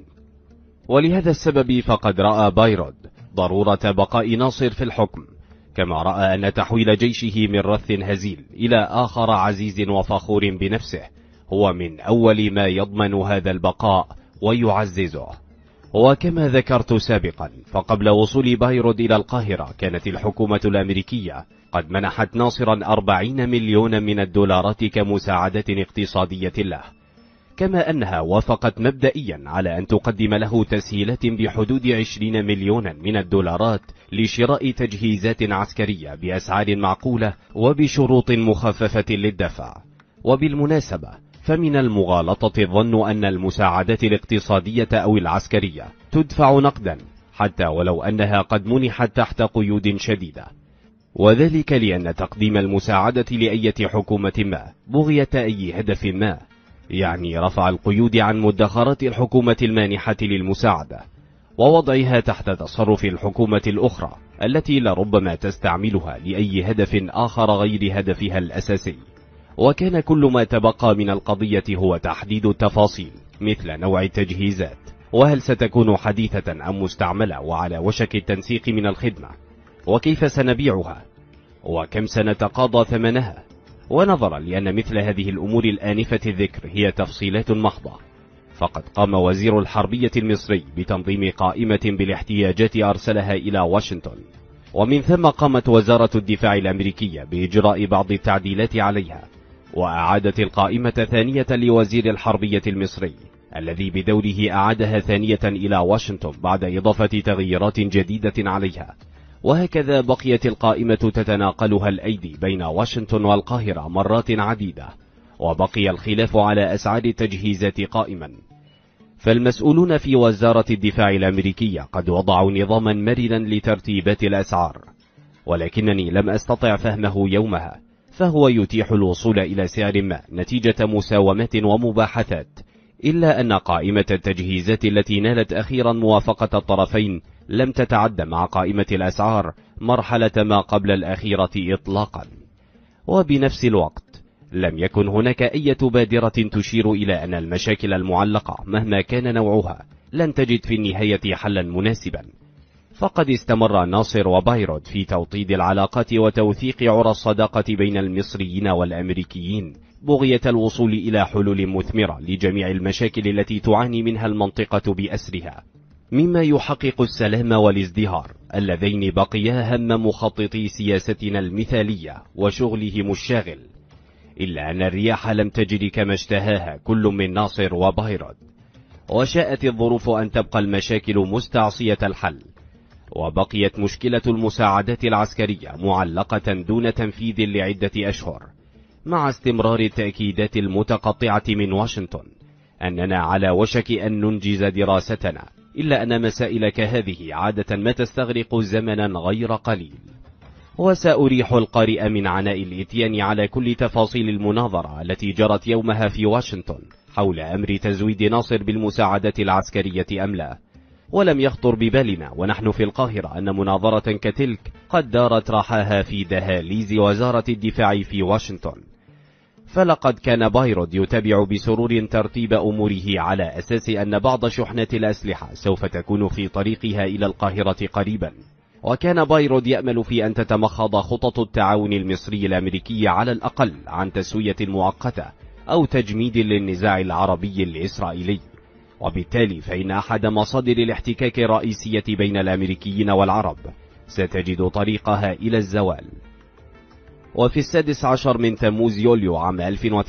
ولهذا السبب فقد رأى بايرود ضرورة بقاء ناصر في الحكم، كما رأى أن تحويل جيشه من رث هزيل إلى آخر عزيز وفخور بنفسه هو من أول ما يضمن هذا البقاء ويعززه. وكما ذكرت سابقا، فقبل وصول بايرود إلى القاهرة كانت الحكومة الأمريكية قد منحت ناصرا 40 مليون من الدولارات كمساعدة اقتصادية له، كما أنها وافقت مبدئيا على أن تقدم له تسهيلات بحدود 20 مليونا من الدولارات لشراء تجهيزات عسكرية بأسعار معقولة وبشروط مخففة للدفع. وبالمناسبة، فمن المغالطة الظن أن المساعدات الاقتصادية أو العسكرية تدفع نقدا، حتى ولو أنها قد منحت تحت قيود شديدة، وذلك لأن تقديم المساعدة لأية حكومة ما بغية أي هدف ما، يعني رفع القيود عن مدخرات الحكومة المانحة للمساعدة ووضعها تحت تصرف الحكومة الأخرى التي لربما تستعملها لأي هدف آخر غير هدفها الأساسي. وكان كل ما تبقى من القضية هو تحديد التفاصيل، مثل نوع التجهيزات، وهل ستكون حديثة أم مستعملة وعلى وشك التنسيق من الخدمة، وكيف سنبيعها، وكم سنتقاضى ثمنها. ونظرا لأن مثل هذه الأمور الآنفة الذكر هي تفصيلات محضة، فقد قام وزير الحربية المصري بتنظيم قائمة بالاحتياجات أرسلها إلى واشنطن، ومن ثم قامت وزارة الدفاع الأمريكية بإجراء بعض التعديلات عليها، وأعادت القائمة ثانية لوزير الحربية المصري، الذي بدوره أعادها ثانية إلى واشنطن بعد إضافة تغييرات جديدة عليها. وهكذا بقيت القائمة تتناقلها الأيدي بين واشنطن والقاهرة مرات عديدة، وبقي الخلاف على أسعار التجهيزات قائما. فالمسؤولون في وزارة الدفاع الأمريكية قد وضعوا نظاما مرنا لترتيبات الأسعار، ولكنني لم أستطع فهمه يومها، فهو يتيح الوصول إلى سعر ما نتيجة مساومات ومباحثات، إلا أن قائمة التجهيزات التي نالت أخيرا موافقة الطرفين لم تتعد مع قائمة الأسعار مرحلة ما قبل الأخيرة إطلاقا. وبنفس الوقت لم يكن هناك أي بادرة تشير إلى أن المشاكل المعلقة مهما كان نوعها لن تجد في النهاية حلا مناسبا. فقد استمر ناصر وبايرود في توطيد العلاقات وتوثيق عرى الصداقة بين المصريين والأمريكيين، بغية الوصول إلى حلول مثمرة لجميع المشاكل التي تعاني منها المنطقة بأسرها، مما يحقق السلام والازدهار اللذين بقيا هم مخططي سياستنا المثالية وشغلهم الشاغل. إلا أن الرياح لم تجري كما اشتهاها كل من ناصر وبايرود، وشاءت الظروف أن تبقى المشاكل مستعصية الحل، وبقيت مشكلة المساعدات العسكرية معلقة دون تنفيذ لعدة أشهر، مع استمرار التأكيدات المتقطعة من واشنطن أننا على وشك أن ننجز دراستنا، إلا أن مسائل كهذه عادة ما تستغرق زمنا غير قليل. وسأريح القارئ من عناء الإتيان على كل تفاصيل المناظرة التي جرت يومها في واشنطن حول أمر تزويد ناصر بالمساعدات العسكرية أم لا. ولم يخطر ببالنا ونحن في القاهرة أن مناظرة كتلك قد دارت رحاها في دهاليز وزارة الدفاع في واشنطن. فلقد كان بايرود يتابع بسرور ترتيب أموره على أساس أن بعض شحنات الأسلحة سوف تكون في طريقها إلى القاهرة قريبا، وكان بايرود يأمل في أن تتمخض خطط التعاون المصري الأمريكي على الأقل عن تسوية مؤقتة أو تجميد للنزاع العربي الإسرائيلي، وبالتالي فإن أحد مصادر الاحتكاك الرئيسية بين الأمريكيين والعرب ستجد طريقها إلى الزوال. وفي 16 من تموز يوليو عام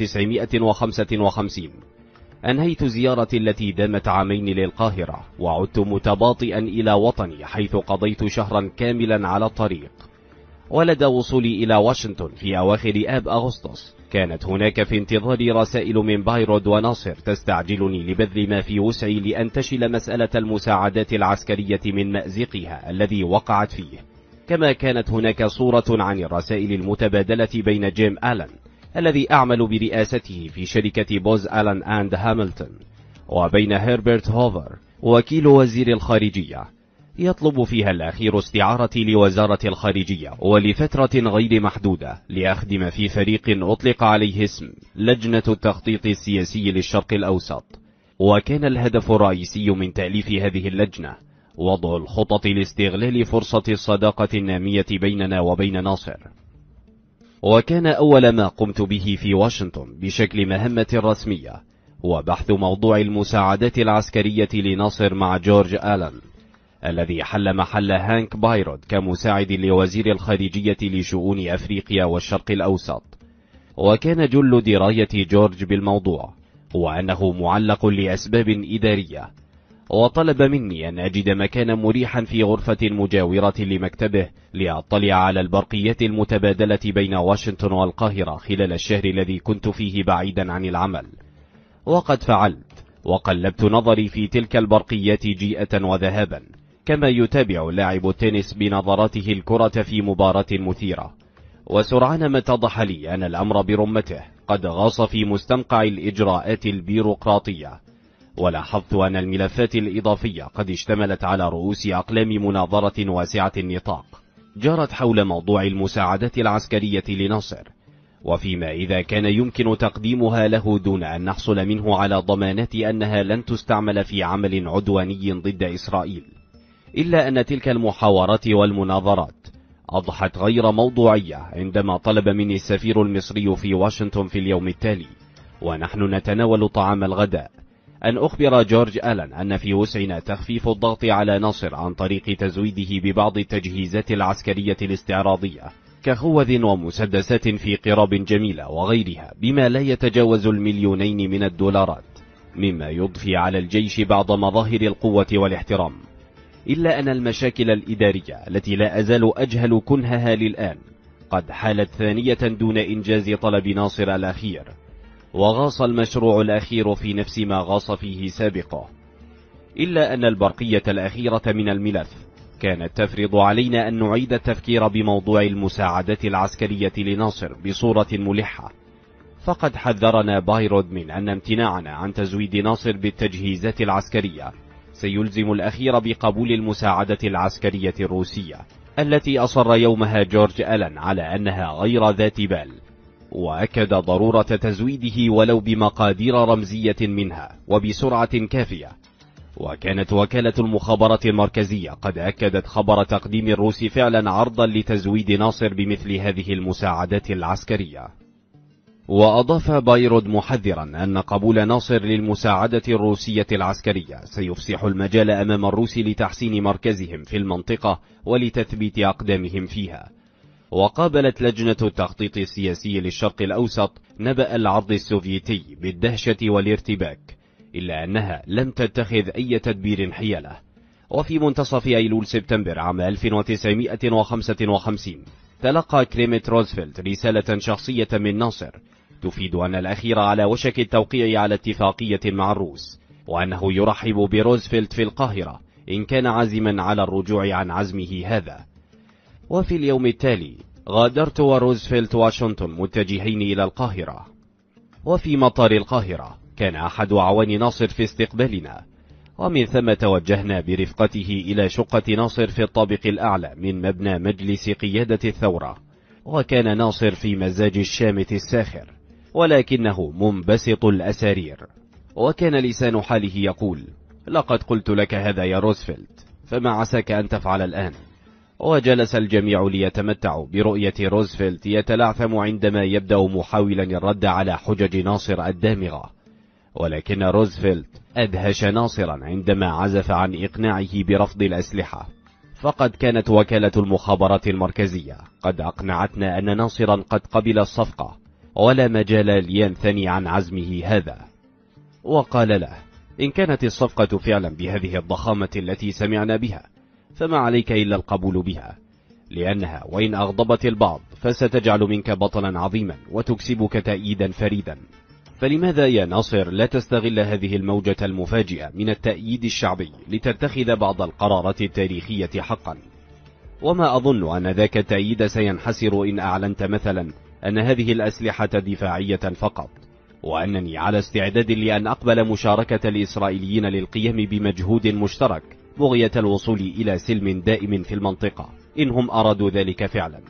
1955 أنهيت زيارتي التي دامت عامين للقاهرة، وعدت متباطئا إلى وطني، حيث قضيت شهرا كاملا على الطريق. ولدى وصولي إلى واشنطن في أواخر آب أغسطس كانت هناك في انتظاري رسائل من بايرود وناصر تستعجلني لبذل ما في وسعي لأنتشل مسألة المساعدات العسكرية من مأزقها الذي وقعت فيه. كما كانت هناك صورة عن الرسائل المتبادلة بين جيم آلان الذي أعمل برئاسته في شركة بوز آلان أند هاملتون، وبين هيربرت هوفر وكيل وزير الخارجية، يطلب فيها الأخير استعارتي لوزارة الخارجية ولفترة غير محدودة لأخدم في فريق أطلق عليه اسم لجنة التخطيط السياسي للشرق الأوسط. وكان الهدف الرئيسي من تأليف هذه اللجنة وضع الخطط لاستغلال فرصة الصداقة النامية بيننا وبين ناصر. وكان أول ما قمت به في واشنطن بشكل مهمة رسمية هو بحث موضوع المساعدات العسكرية لناصر مع جورج آلان الذي حل محل هانك بايرود كمساعد لوزير الخارجية لشؤون أفريقيا والشرق الأوسط. وكان جل دراية جورج بالموضوع هو أنه معلق لأسباب إدارية، وطلب مني أن أجد مكانا مريحا في غرفة مجاورة لمكتبه لأطلع على البرقيات المتبادلة بين واشنطن والقاهرة خلال الشهر الذي كنت فيه بعيدا عن العمل. وقد فعلت، وقلبت نظري في تلك البرقيات جيئة وذهابا، كما يتابع لاعب التنس بنظراته الكرة في مباراة مثيرة. وسرعان ما اتضح لي أن الأمر برمته قد غاص في مستنقع الإجراءات البيروقراطية، ولاحظت أن الملفات الإضافية قد اشتملت على رؤوس أقلام مناظرة واسعة النطاق جرت حول موضوع المساعدات العسكرية لناصر، وفيما إذا كان يمكن تقديمها له دون أن نحصل منه على ضمانات أنها لن تستعمل في عمل عدواني ضد إسرائيل. إلا أن تلك المحاورات والمناظرات أضحت غير موضوعية عندما طلب مني السفير المصري في واشنطن في اليوم التالي ونحن نتناول طعام الغداء أن أخبر جورج آلان أن في وسعنا تخفيف الضغط على ناصر عن طريق تزويده ببعض التجهيزات العسكرية الاستعراضية كخوذ ومسدسات في قراب جميلة وغيرها بما لا يتجاوز $2,000,000 من الدولارات، مما يضفي على الجيش بعض مظاهر القوة والاحترام، إلا أن المشاكل الإدارية التي لا أزال أجهل كنهها للآن قد حالت ثانية دون إنجاز طلب ناصر الأخير، وغاص المشروع الأخير في نفس ما غاص فيه سابقه. إلا أن البرقية الأخيرة من الملف كانت تفرض علينا أن نعيد التفكير بموضوع المساعدة العسكرية لناصر بصورة ملحة، فقد حذرنا بايرود من أن امتناعنا عن تزويد ناصر بالتجهيزات العسكرية سيلزم الأخير بقبول المساعدة العسكرية الروسية التي أصر يومها جورج ألان على أنها غير ذات بال، وأكد ضرورة تزويده ولو بمقادير رمزية منها وبسرعة كافية. وكانت وكالة المخابرات المركزية قد أكدت خبر تقديم الروس فعلا عرضا لتزويد ناصر بمثل هذه المساعدات العسكرية. وأضاف بايرود محذرا أن قبول ناصر للمساعدة الروسية العسكرية سيفسح المجال أمام الروس لتحسين مركزهم في المنطقة ولتثبيت أقدامهم فيها. وقابلت لجنة التخطيط السياسي للشرق الأوسط نبأ العرض السوفيتي بالدهشة والارتباك، إلا أنها لم تتخذ أي تدبير حيلة. وفي منتصف أيلول سبتمبر عام 1955 تلقى كليمنت روزفلت رسالة شخصية من ناصر تفيد أن الأخير على وشك التوقيع على اتفاقية مع الروس، وأنه يرحب بروزفلت في القاهرة إن كان عازما على الرجوع عن عزمه هذا. وفي اليوم التالي غادرت وروزفلت واشنطن متجهين إلى القاهرة. وفي مطار القاهرة كان أحد أعوان ناصر في استقبالنا، ومن ثم توجهنا برفقته إلى شقة ناصر في الطابق الأعلى من مبنى مجلس قيادة الثورة. وكان ناصر في مزاج الشامت الساخر، ولكنه منبسط الأسارير، وكان لسان حاله يقول: لقد قلت لك هذا يا روزفلت، فما عساك أن تفعل الآن؟ وجلس الجميع ليتمتعوا برؤية روزفلت يتلعثم عندما يبدأ محاولا الرد على حجج ناصر الدامغة. ولكن روزفلت أدهش ناصرا عندما عزف عن إقناعه برفض الأسلحة، فقد كانت وكالة المخابرات المركزية قد أقنعتنا أن ناصرا قد قبل الصفقة ولا مجال لينثني عن عزمه هذا. وقال له: إن كانت الصفقة فعلا بهذه الضخامة التي سمعنا بها فما عليك إلا القبول بها، لأنها وإن أغضبت البعض فستجعل منك بطلا عظيما وتكسبك تأييدا فريدا. فلماذا يا ناصر لا تستغل هذه الموجة المفاجئة من التأييد الشعبي لتتخذ بعض القرارات التاريخية حقا؟ وما أظن أن ذاك التأييد سينحسر إن أعلنت مثلا أن هذه الأسلحة دفاعية فقط، وأنني على استعداد لأن أقبل مشاركة الإسرائيليين للقيام بمجهود مشترك بغية الوصول إلى سلم دائم في المنطقة إنهم أرادوا ذلك فعلا.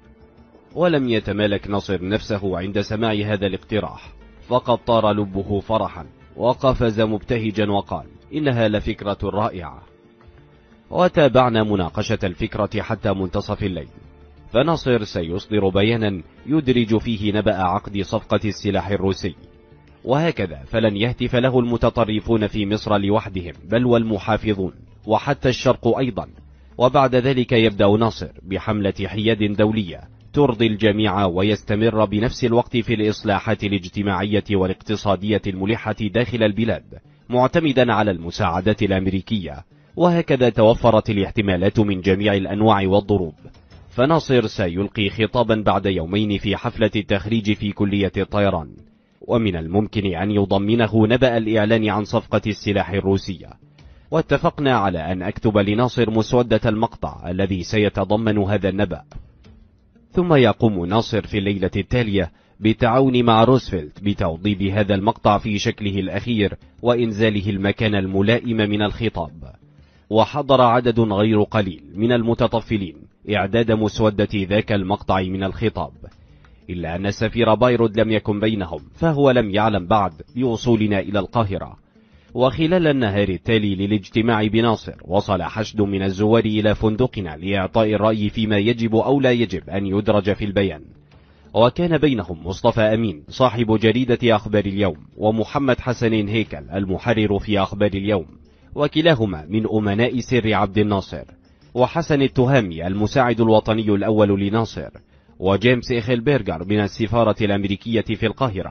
ولم يتمالك ناصر نفسه عند سماع هذا الاقتراح، فقد طار لبه فرحا وقفز مبتهجا وقال: إنها لفكرة رائعة. وتابعنا مناقشة الفكرة حتى منتصف الليل، فناصر سيصدر بيانا يدرج فيه نبأ عقد صفقة السلاح الروسي، وهكذا فلن يهتف له المتطرفون في مصر لوحدهم بل والمحافظون وحتى الشرق أيضا. وبعد ذلك يبدأ ناصر بحملة حياد دولية ترضي الجميع ويستمر بنفس الوقت في الإصلاحات الاجتماعية والاقتصادية الملحة داخل البلاد معتمدا على المساعدات الأمريكية. وهكذا توفرت الاحتمالات من جميع الأنواع والضروب. فناصر سيلقي خطابا بعد يومين في حفلة التخريج في كلية الطيران، ومن الممكن أن يضمنه نبأ الإعلان عن صفقة السلاح الروسية. واتفقنا على أن أكتب لناصر مسودة المقطع الذي سيتضمن هذا النبأ، ثم يقوم ناصر في الليلة التالية بالتعاون مع روزفلت بتوضيب هذا المقطع في شكله الأخير وإنزاله المكان الملائم من الخطاب. وحضر عدد غير قليل من المتطفلين إعداد مسودة ذاك المقطع من الخطاب، إلا أن السفير بايرود لم يكن بينهم، فهو لم يعلم بعد بوصولنا إلى القاهرة. وخلال النهار التالي للاجتماع بناصر وصل حشد من الزوار إلى فندقنا لإعطاء الرأي فيما يجب أو لا يجب أن يدرج في البيان. وكان بينهم مصطفى أمين صاحب جريدة أخبار اليوم، ومحمد حسن هيكل المحرر في أخبار اليوم، وكلاهما من أمناء سر عبد الناصر، وحسن التهامي المساعد الوطني الأول لناصر، وجيمس إخلبرغر من السفارة الأمريكية في القاهرة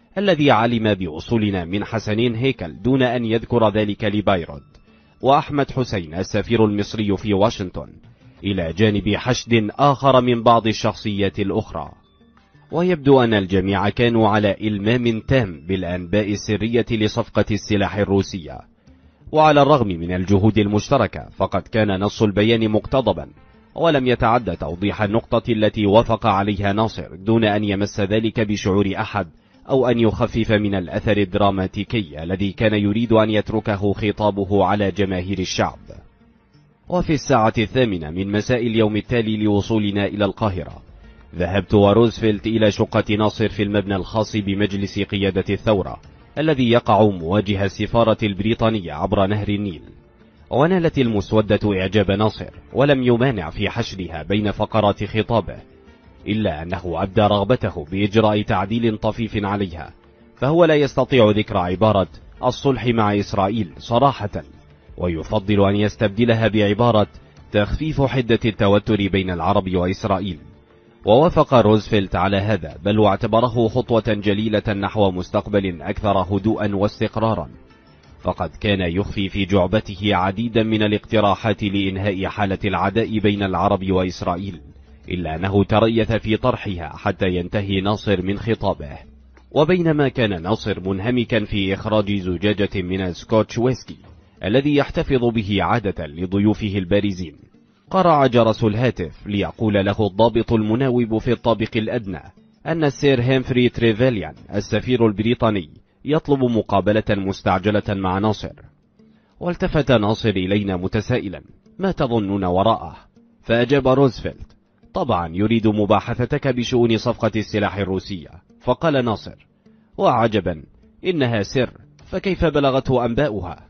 الذي علم بوصولنا من حسنين هيكل دون أن يذكر ذلك لبايرود وأحمد حسين السفير المصري في واشنطن، إلى جانب حشد آخر من بعض الشخصيات الأخرى. ويبدو أن الجميع كانوا على إلمام تام بالأنباء السرية لصفقة السلاح الروسية. وعلى الرغم من الجهود المشتركة فقد كان نص البيان مقتضبا، ولم يتعد توضيح النقطة التي وافق عليها ناصر دون أن يمس ذلك بشعور أحد أو أن يخفف من الأثر الدراماتيكي الذي كان يريد أن يتركه خطابه على جماهير الشعب. وفي الساعة 8 من مساء اليوم التالي لوصولنا إلى القاهرة، ذهبت وروزفلت إلى شقة ناصر في المبنى الخاص بمجلس قيادة الثورة الذي يقع مواجه السفارة البريطانية عبر نهر النيل. ونالت المسودة إعجاب ناصر، ولم يمانع في حشرها بين فقرات خطابه، إلا أنه أبدى رغبته بإجراء تعديل طفيف عليها، فهو لا يستطيع ذكر عبارة الصلح مع إسرائيل صراحة، ويفضل أن يستبدلها بعبارة تخفيف حدة التوتر بين العرب وإسرائيل. ووافق روزفلت على هذا، بل واعتبره خطوة جليلة نحو مستقبل أكثر هدوءا واستقرارا، فقد كان يخفي في جعبته عديدا من الاقتراحات لإنهاء حالة العداء بين العرب وإسرائيل، إلا أنه تريث في طرحها حتى ينتهي ناصر من خطابه. وبينما كان ناصر منهمكا في إخراج زجاجة من السكوتش ويسكي الذي يحتفظ به عادة لضيوفه البارزين، قرع جرس الهاتف ليقول له الضابط المناوب في الطابق الأدنى أن السير هيمفري تريفيليان السفير البريطاني يطلب مقابلة مستعجلة مع ناصر. والتفت ناصر إلينا متسائلا: ما تظنون وراءه؟ فأجاب روزفلت: طبعا يريد مباحثتك بشؤون صفقة السلاح الروسية. فقال ناصر: وعجبا، إنها سر، فكيف بلغته أنباؤها؟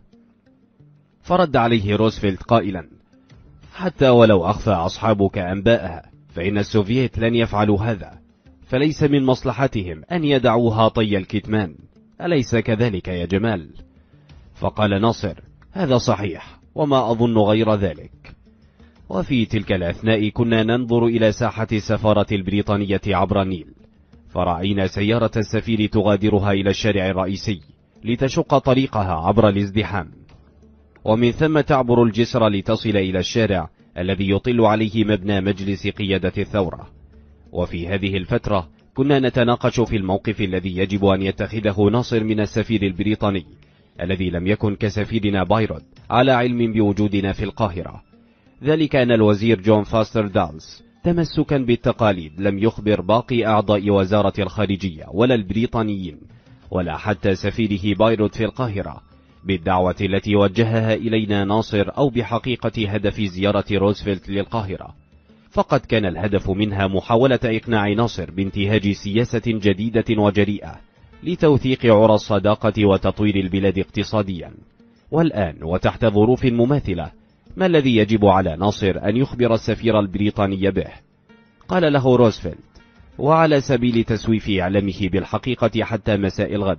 فرد عليه روزفلت قائلا: حتى ولو أخفى أصحابك أنباءها فإن السوفييت لن يفعلوا هذا، فليس من مصلحتهم أن يدعوها طي الكتمان، أليس كذلك يا جمال؟ فقال ناصر: هذا صحيح، وما أظن غير ذلك. وفي تلك الأثناء كنا ننظر إلى ساحة السفارة البريطانية عبر النيل، فرأينا سيارة السفير تغادرها إلى الشارع الرئيسي لتشق طريقها عبر الازدحام، ومن ثم تعبر الجسر لتصل إلى الشارع الذي يطل عليه مبنى مجلس قيادة الثورة. وفي هذه الفترة كنا نتناقش في الموقف الذي يجب أن يتخذه ناصر من السفير البريطاني الذي لم يكن كسفيرنا بايرود على علم بوجودنا في القاهرة. ذلك أن الوزير جون فاستر دالس تمسكا بالتقاليد لم يخبر باقي أعضاء وزارة الخارجية ولا البريطانيين ولا حتى سفيره بايرود في القاهرة بالدعوة التي وجهها إلينا ناصر أو بحقيقة هدف زيارة روزفلت للقاهرة، فقد كان الهدف منها محاولة إقناع ناصر بانتهاج سياسة جديدة وجريئة لتوثيق عرى الصداقة وتطوير البلاد اقتصاديا. والآن وتحت ظروف مماثلة، ما الذي يجب على ناصر أن يخبر السفير البريطاني به؟ قال له روزفلت، وعلى سبيل تسويف إعلامه بالحقيقة حتى مساء الغد،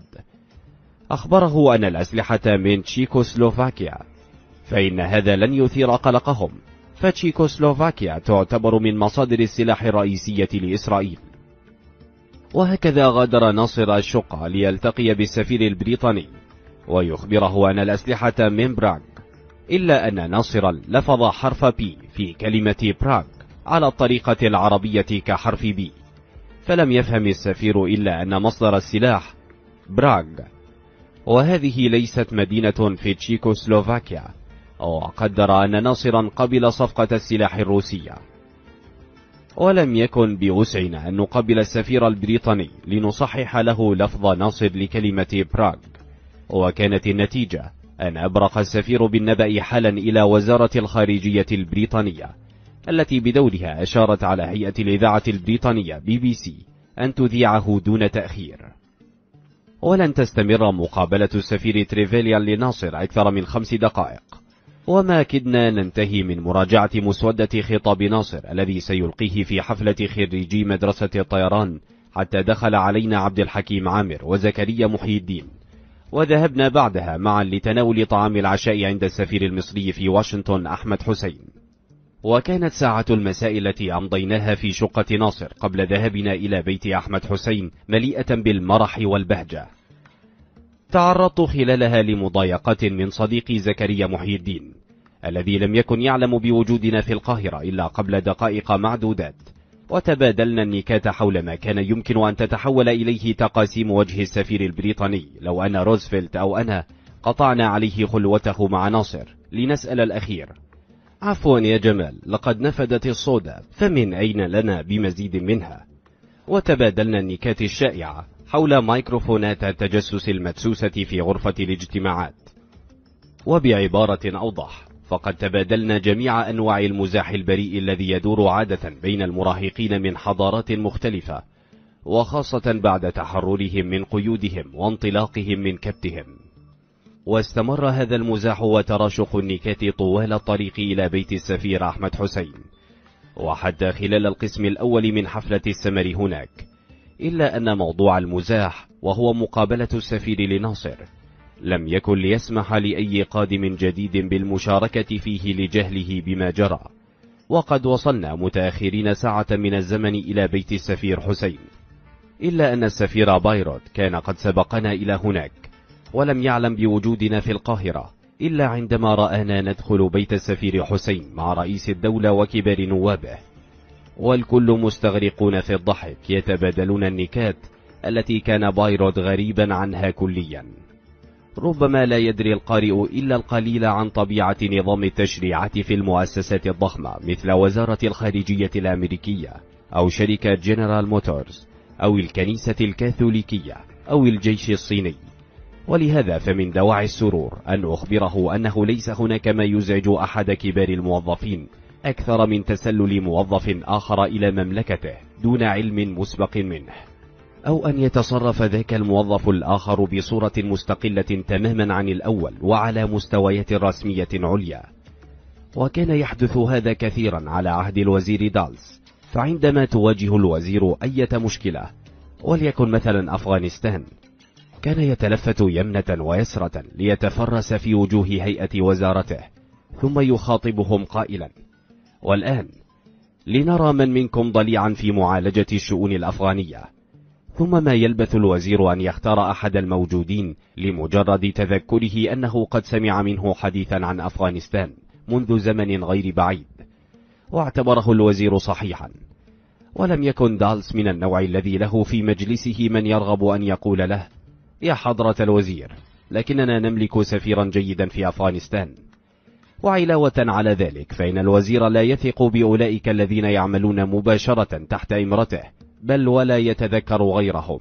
أخبره أن الأسلحة من تشيكوسلوفاكيا، فإن هذا لن يثير قلقهم، فتشيكوسلوفاكيا تعتبر من مصادر السلاح الرئيسية لإسرائيل. وهكذا غادر ناصر الشقة ليلتقي بالسفير البريطاني ويخبره أن الأسلحة من براغ، إلا أن ناصرا لفظ حرف بي في كلمة براغ على الطريقة العربية كحرف بي، فلم يفهم السفير إلا أن مصدر السلاح براغ، وهذه ليست مدينة في تشيكوسلوفاكيا، وقدر أن ناصرا قبل صفقة السلاح الروسية. ولم يكن بوسعنا أن نقبل السفير البريطاني لنصحح له لفظ ناصر لكلمة براغ، وكانت النتيجة أن أبرق السفير بالنبأ حالا إلى وزارة الخارجية البريطانية التي بدورها أشارت على هيئة الإذاعة البريطانية BBC أن تذيعه دون تأخير. ولن تستمر مقابلة السفير تريفيليان لناصر أكثر من 5 دقائق، وما كدنا ننتهي من مراجعة مسودة خطاب ناصر الذي سيلقيه في حفلة خريجي مدرسة الطيران، حتى دخل علينا عبد الحكيم عامر وزكريا محي الدين، وذهبنا بعدها معا لتناول طعام العشاء عند السفير المصري في واشنطن أحمد حسين. وكانت ساعة المساء التي أمضيناها في شقة ناصر قبل ذهابنا إلى بيت أحمد حسين مليئة بالمرح والبهجة. تعرضت خلالها لمضايقة من صديقي زكريا محي الدين الذي لم يكن يعلم بوجودنا في القاهرة إلا قبل دقائق معدودات، وتبادلنا النكات حول ما كان يمكن أن تتحول إليه تقاسيم وجه السفير البريطاني لو أن روزفلت أو أنا قطعنا عليه خلوته مع ناصر لنسأل الأخير: عفوا يا جمال، لقد نفدت الصودا، فمن أين لنا بمزيد منها؟ وتبادلنا النكات الشائعة حول ميكروفونات التجسس المدسوسة في غرفة الاجتماعات. وبعبارة أوضح، فقد تبادلنا جميع أنواع المزاح البريء الذي يدور عادة بين المراهقين من حضارات مختلفة، وخاصة بعد تحررهم من قيودهم وانطلاقهم من كبتهم. واستمر هذا المزاح وتراشق النكات طوال الطريق إلى بيت السفير أحمد حسين، وحتى خلال القسم الأول من حفلة السمر هناك، إلا أن موضوع المزاح وهو مقابلة السفير لناصر لم يكن ليسمح لأي قادم جديد بالمشاركة فيه لجهله بما جرى. وقد وصلنا متأخرين ساعة من الزمن إلى بيت السفير حسين، إلا أن السفير بايروت كان قد سبقنا إلى هناك ولم يعلم بوجودنا في القاهرة إلا عندما رآنا ندخل بيت السفير حسين مع رئيس الدولة وكبار نوابه، والكل مستغرقون في الضحك يتبادلون النكات التي كان بايروت غريبا عنها كليا. ربما لا يدري القارئ إلا القليل عن طبيعة نظام التشريعات في المؤسسات الضخمة مثل وزارة الخارجية الأمريكية أو شركة جنرال موتورز أو الكنيسة الكاثوليكية أو الجيش الصيني. ولهذا فمن دواعي السرور أن أخبره أنه ليس هناك ما يزعج أحد كبار الموظفين أكثر من تسلل موظف آخر إلى مملكته دون علم مسبق منه، أو أن يتصرف ذاك الموظف الآخر بصورة مستقلة تماما عن الأول وعلى مستويات رسمية عليا. وكان يحدث هذا كثيرا على عهد الوزير دالس، فعندما تواجه الوزير أي مشكلة وليكن مثلا أفغانستان، كان يتلفت يمنة ويسرة ليتفرس في وجوه هيئة وزارته، ثم يخاطبهم قائلا: والآن لنرى من منكم ضليعا في معالجة الشؤون الأفغانية. ثم ما يلبث الوزير أن يختار أحد الموجودين لمجرد تذكره أنه قد سمع منه حديثا عن أفغانستان منذ زمن غير بعيد، واعتبره الوزير صحيحا. ولم يكن دالس من النوع الذي له في مجلسه من يرغب أن يقول له: يا حضرة الوزير، لكننا نملك سفيرا جيدا في أفغانستان. وعلاوة على ذلك فإن الوزير لا يثق بأولئك الذين يعملون مباشرة تحت إمرته، بل ولا يتذكر غيرهم.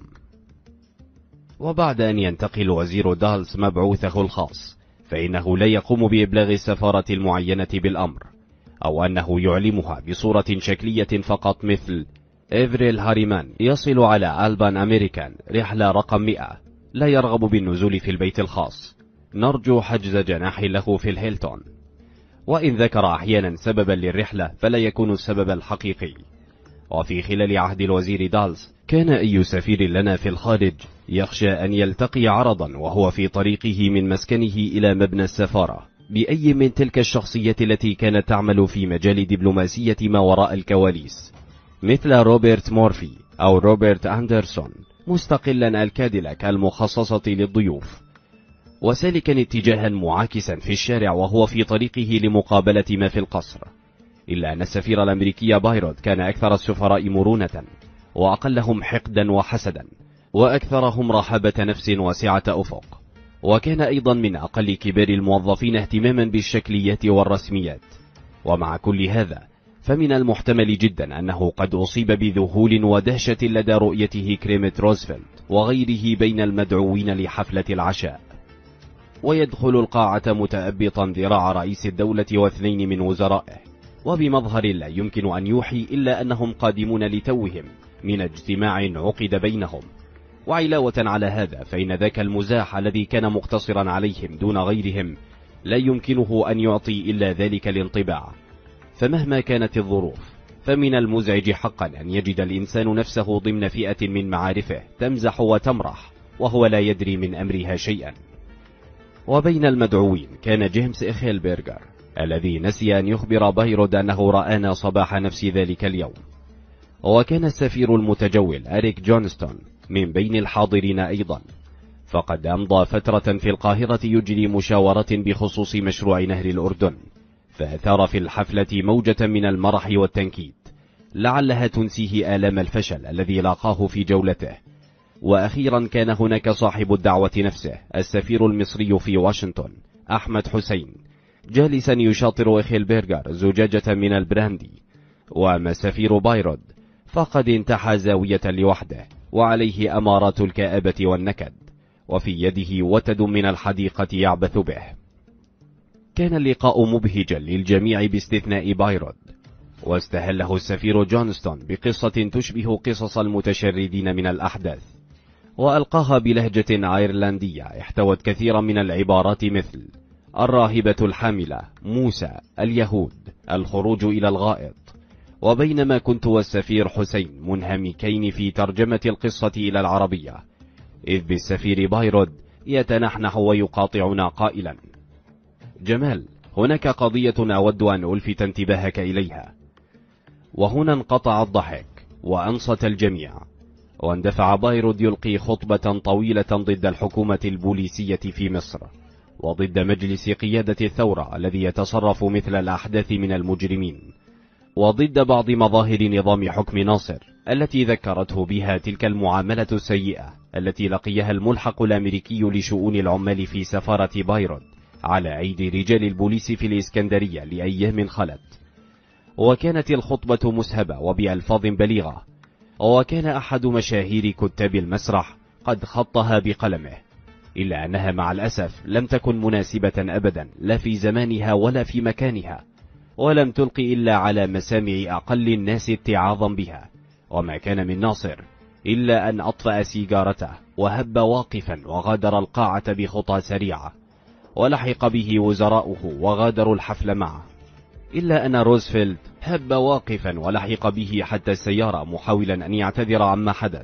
وبعد أن ينتقل وزير دالس مبعوثه الخاص، فإنه لا يقوم بإبلاغ السفارة المعينة بالأمر، أو أنه يعلمها بصورة شكلية فقط، مثل: إفريل هاريمان يصل على ألبان أمريكان رحلة رقم 100، لا يرغب بالنزول في البيت الخاص، نرجو حجز جناح له في الهيلتون. وإن ذكر أحيانا سببا للرحلة فلا يكون السبب الحقيقي. وفي خلال عهد الوزير دالس كان أي سفير لنا في الخارج يخشى أن يلتقي عرضا وهو في طريقه من مسكنه إلى مبنى السفارة بأي من تلك الشخصيات التي كانت تعمل في مجال دبلوماسية ما وراء الكواليس، مثل روبرت مورفي أو روبرت أندرسون، مستقلا الكاديلاك المخصصة للضيوف، وسالكا اتجاها معاكسا في الشارع وهو في طريقه لمقابلة ما في القصر. إلا أن السفير الأمريكي بايروت كان أكثر السفراء مرونة، وأقلهم حقدا وحسدا، وأكثرهم رحابة نفس وسعة أفق، وكان أيضا من أقل كبار الموظفين اهتماما بالشكليات والرسميات. ومع كل هذا فمن المحتمل جدا أنه قد أصيب بذهول ودهشة لدى رؤيته كريمة روزفلت وغيره بين المدعوين لحفلة العشاء، ويدخل القاعة متأبطا ذراع رئيس الدولة واثنين من وزرائه، وبمظهر لا يمكن أن يوحي إلا أنهم قادمون لتوهم من اجتماع عقد بينهم. وعلاوة على هذا فإن ذاك المزاح الذي كان مقتصرا عليهم دون غيرهم لا يمكنه أن يعطي إلا ذلك الانطباع. فمهما كانت الظروف فمن المزعج حقا أن يجد الإنسان نفسه ضمن فئة من معارفه تمزح وتمرح وهو لا يدري من أمرها شيئا. وبين المدعوين كان جيمس إخيلبرغر، الذي نسي أن يخبر بايرود أنه رآنا صباح نفس ذلك اليوم. وكان السفير المتجول أريك جونستون من بين الحاضرين أيضا، فقد أمضى فترة في القاهرة يجري مشاورات بخصوص مشروع نهر الأردن، فأثار في الحفلة موجة من المرح والتنكيد لعلها تنسيه آلام الفشل الذي لاقاه في جولته. وأخيرا كان هناك صاحب الدعوة نفسه، السفير المصري في واشنطن أحمد حسين، جالسا يشاطر إخيلبرغر زجاجة من البراندي، وأما السفير بايرود فقد انتحى زاوية لوحده وعليه أمارات الكآبة والنكد، وفي يده وتد من الحديقة يعبث به. كان اللقاء مبهجا للجميع باستثناء بايرود، واستهله السفير جونستون بقصة تشبه قصص المتشردين من الأحداث، وألقاها بلهجة أيرلندية احتوت كثيرا من العبارات مثل الراهبة الحاملة، موسى، اليهود، الخروج إلى الغائط. وبينما كنت والسفير حسين منهمكين في ترجمة القصة إلى العربية، إذ بالسفير بايرود يتنحنح ويقاطعنا قائلا: جمال، هناك قضية أود أن ألفت انتباهك إليها. وهنا انقطع الضحك وأنصت الجميع، واندفع بايرود يلقي خطبة طويلة ضد الحكومة البوليسية في مصر، وضد مجلس قيادة الثورة الذي يتصرف مثل الأحداث من المجرمين، وضد بعض مظاهر نظام حكم ناصر التي ذكرته بها تلك المعاملة السيئة التي لقيها الملحق الأمريكي لشؤون العمال في سفارة بايرود على أيدي رجال البوليس في الإسكندرية لأيام خلت. وكانت الخطبة مسهبة وبألفاظ بليغة، وكان أحد مشاهير كتاب المسرح قد خطها بقلمه، إلا أنها مع الأسف لم تكن مناسبة أبدا، لا في زمانها ولا في مكانها، ولم تلقي إلا على مسامع أقل الناس اتعاظا بها. وما كان من ناصر إلا أن أطفأ سيجارته وهب واقفا وغادر القاعة بخطى سريعة، ولحق به وزراؤه وغادروا الحفل معه، إلا أن روزفلت هب واقفا ولحق به حتى السيارة محاولا أن يعتذر عما حدث.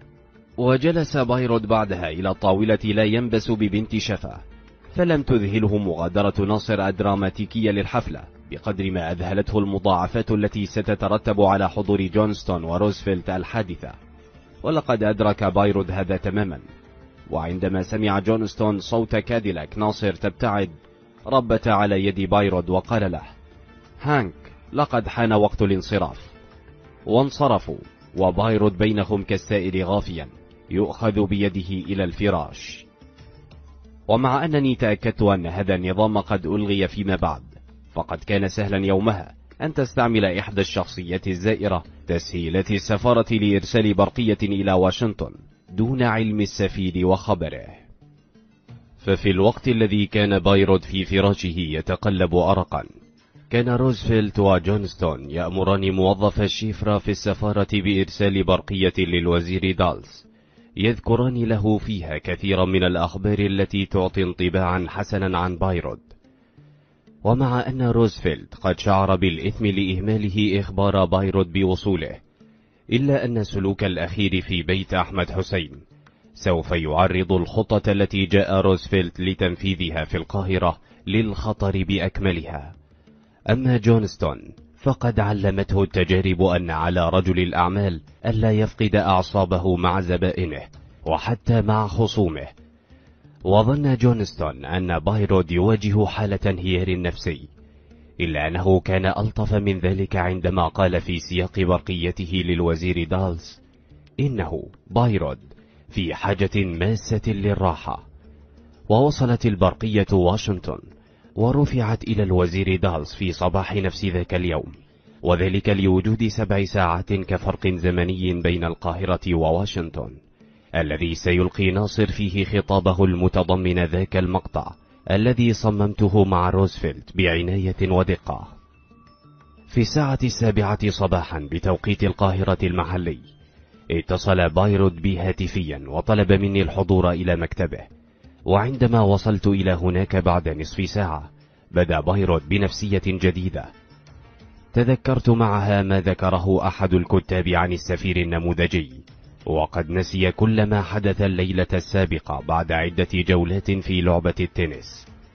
وجلس بايرود بعدها إلى الطاولة لا ينبس ببنت شفا، فلم تذهله مغادرة ناصر الدراماتيكية للحفلة بقدر ما أذهلته المضاعفات التي ستترتب على حضور جونستون وروزفلت الحادثة. ولقد أدرك بايرود هذا تماما، وعندما سمع جونستون صوت كاديلاك ناصر تبتعد، ربت على يد بايرود وقال له: هانك، لقد حان وقت الانصراف. وانصرفوا، وبايرود بينهم كالسائر غافيا يؤخذ بيده إلى الفراش. ومع أنني تأكدت أن هذا النظام قد ألغي فيما بعد، فقد كان سهلا يومها أن تستعمل إحدى الشخصيات الزائرة تسهيلات السفارة لإرسال برقية إلى واشنطن دون علم السفير وخبره. ففي الوقت الذي كان بايرود في فراشه يتقلب أرقا، كان روزفلت وجونستون يأمران موظف الشفرة في السفارة بإرسال برقية للوزير دالس، يذكران له فيها كثيرا من الأخبار التي تعطي انطباعا حسنا عن بايرود. ومع أن روزفلت قد شعر بالإثم لإهماله إخبار بايرود بوصوله، إلا أن سلوك الأخير في بيت أحمد حسين سوف يعرض الخطة التي جاء روزفلت لتنفيذها في القاهرة للخطر بأكملها. أما جونستون فقد علمته التجارب أن على رجل الأعمال ألا يفقد أعصابه مع زبائنه وحتى مع خصومه. وظن جونستون أن بايرود يواجه حالة انهيار نفسي، إلا أنه كان ألطف من ذلك عندما قال في سياق برقيته للوزير دالس إنه بايرود في حاجة ماسة للراحة. ووصلت البرقية واشنطن ورفعت إلى الوزير دالس في صباح نفس ذاك اليوم، وذلك لوجود 7 ساعات كفرق زمني بين القاهرة وواشنطن، الذي سيلقي ناصر فيه خطابه المتضمن ذاك المقطع الذي صممته مع روزفلت بعناية ودقة. في الساعة 7 صباحا بتوقيت القاهرة المحلي، اتصل بايرود بي هاتفيا وطلب مني الحضور إلى مكتبه. وعندما وصلت إلى هناك بعد نصف ساعة، بدأ بايرود بنفسية جديدة. تذكرت معها ما ذكره أحد الكتاب عن السفير النموذجي، وقد نسي كل ما حدث الليلة السابقة بعد عدة جولات في لعبة التنس،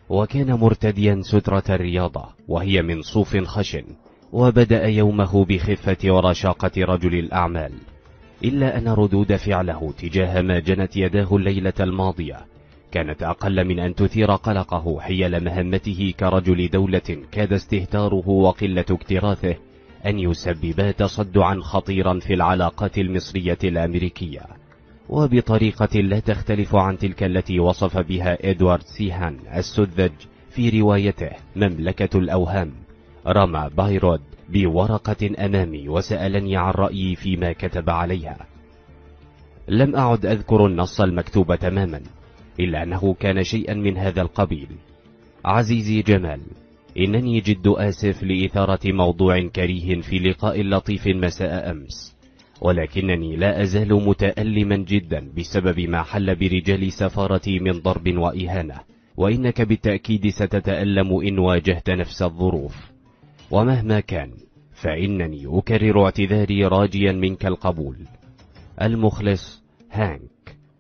وكان مرتديا سترة الرياضة وهي من صوف خشن، وبدأ يومه بخفة ورشاقة رجل الأعمال، إلا أن ردود فعله تجاه ما جنت يداه الليلة الماضية كانت أقل من أن تثير قلقه حيال مهمته كرجل دولة كاد استهتاره وقلة اكتراثه أن يسببا تصدعا خطيرا في العلاقات المصرية الأمريكية، وبطريقة لا تختلف عن تلك التي وصف بها إدوارد سيهان السذج في روايته مملكة الأوهام. رمى بايرود بورقة أمامي وسألني عن رأيي فيما كتب عليها. لم أعد أذكر النص المكتوب تماما، إلا أنه كان شيئا من هذا القبيل: عزيزي جمال، إنني جد آسف لإثارة موضوع كريه في لقاء لطيف مساء أمس، ولكنني لا أزال متألما جدا بسبب ما حل برجال سفارتي من ضرب وإهانة، وإنك بالتأكيد ستتألم إن واجهت نفس الظروف. ومهما كان فإنني أكرر اعتذاري راجيا منك القبول. المخلص هانك.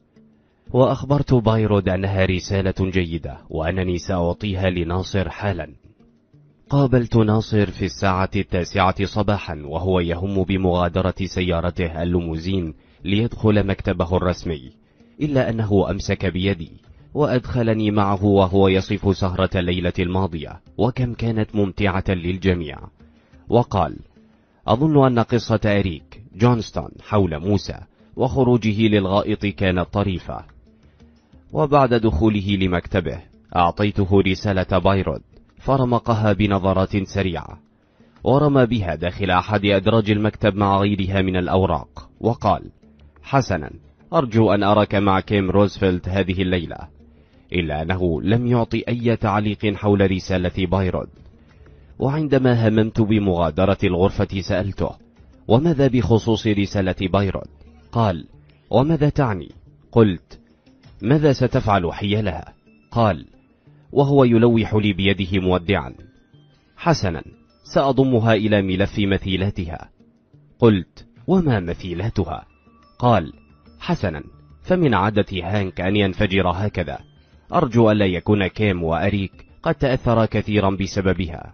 وأخبرت بايرود أنها رسالة جيدة وأنني سأعطيها لناصر حالا. قابلت ناصر في 9:09 صباحا وهو يهم بمغادرة سيارته الليموزين ليدخل مكتبه الرسمي، إلا أنه أمسك بيدي وأدخلني معه وهو يصف سهرة الليلة الماضية وكم كانت ممتعة للجميع، وقال: أظن أن قصة أريك جونستون حول موسى وخروجه للغائط كانت طريفة. وبعد دخوله لمكتبه أعطيته رسالة بايرود، فرمقها بنظرات سريعة ورمى بها داخل أحد أدراج المكتب مع غيرها من الأوراق، وقال: حسنا، أرجو أن أراك مع كيم روزفلت هذه الليلة. إلا أنه لم يعطي أي تعليق حول رسالة بايرود. وعندما هممت بمغادرة الغرفة سألته: وماذا بخصوص رسالة بايرود؟ قال: وماذا تعني؟ قلت: ماذا ستفعل حيالها؟ قال وهو يلوح لي بيده مودعا: حسنا، سأضمها إلى ملف مثيلاتها. قلت: وما مثيلاتها؟ قال: حسنا، فمن عادة هانك أن ينفجر هكذا، أرجو ألا يكون كيم وأريك قد تأثر كثيرا بسببها.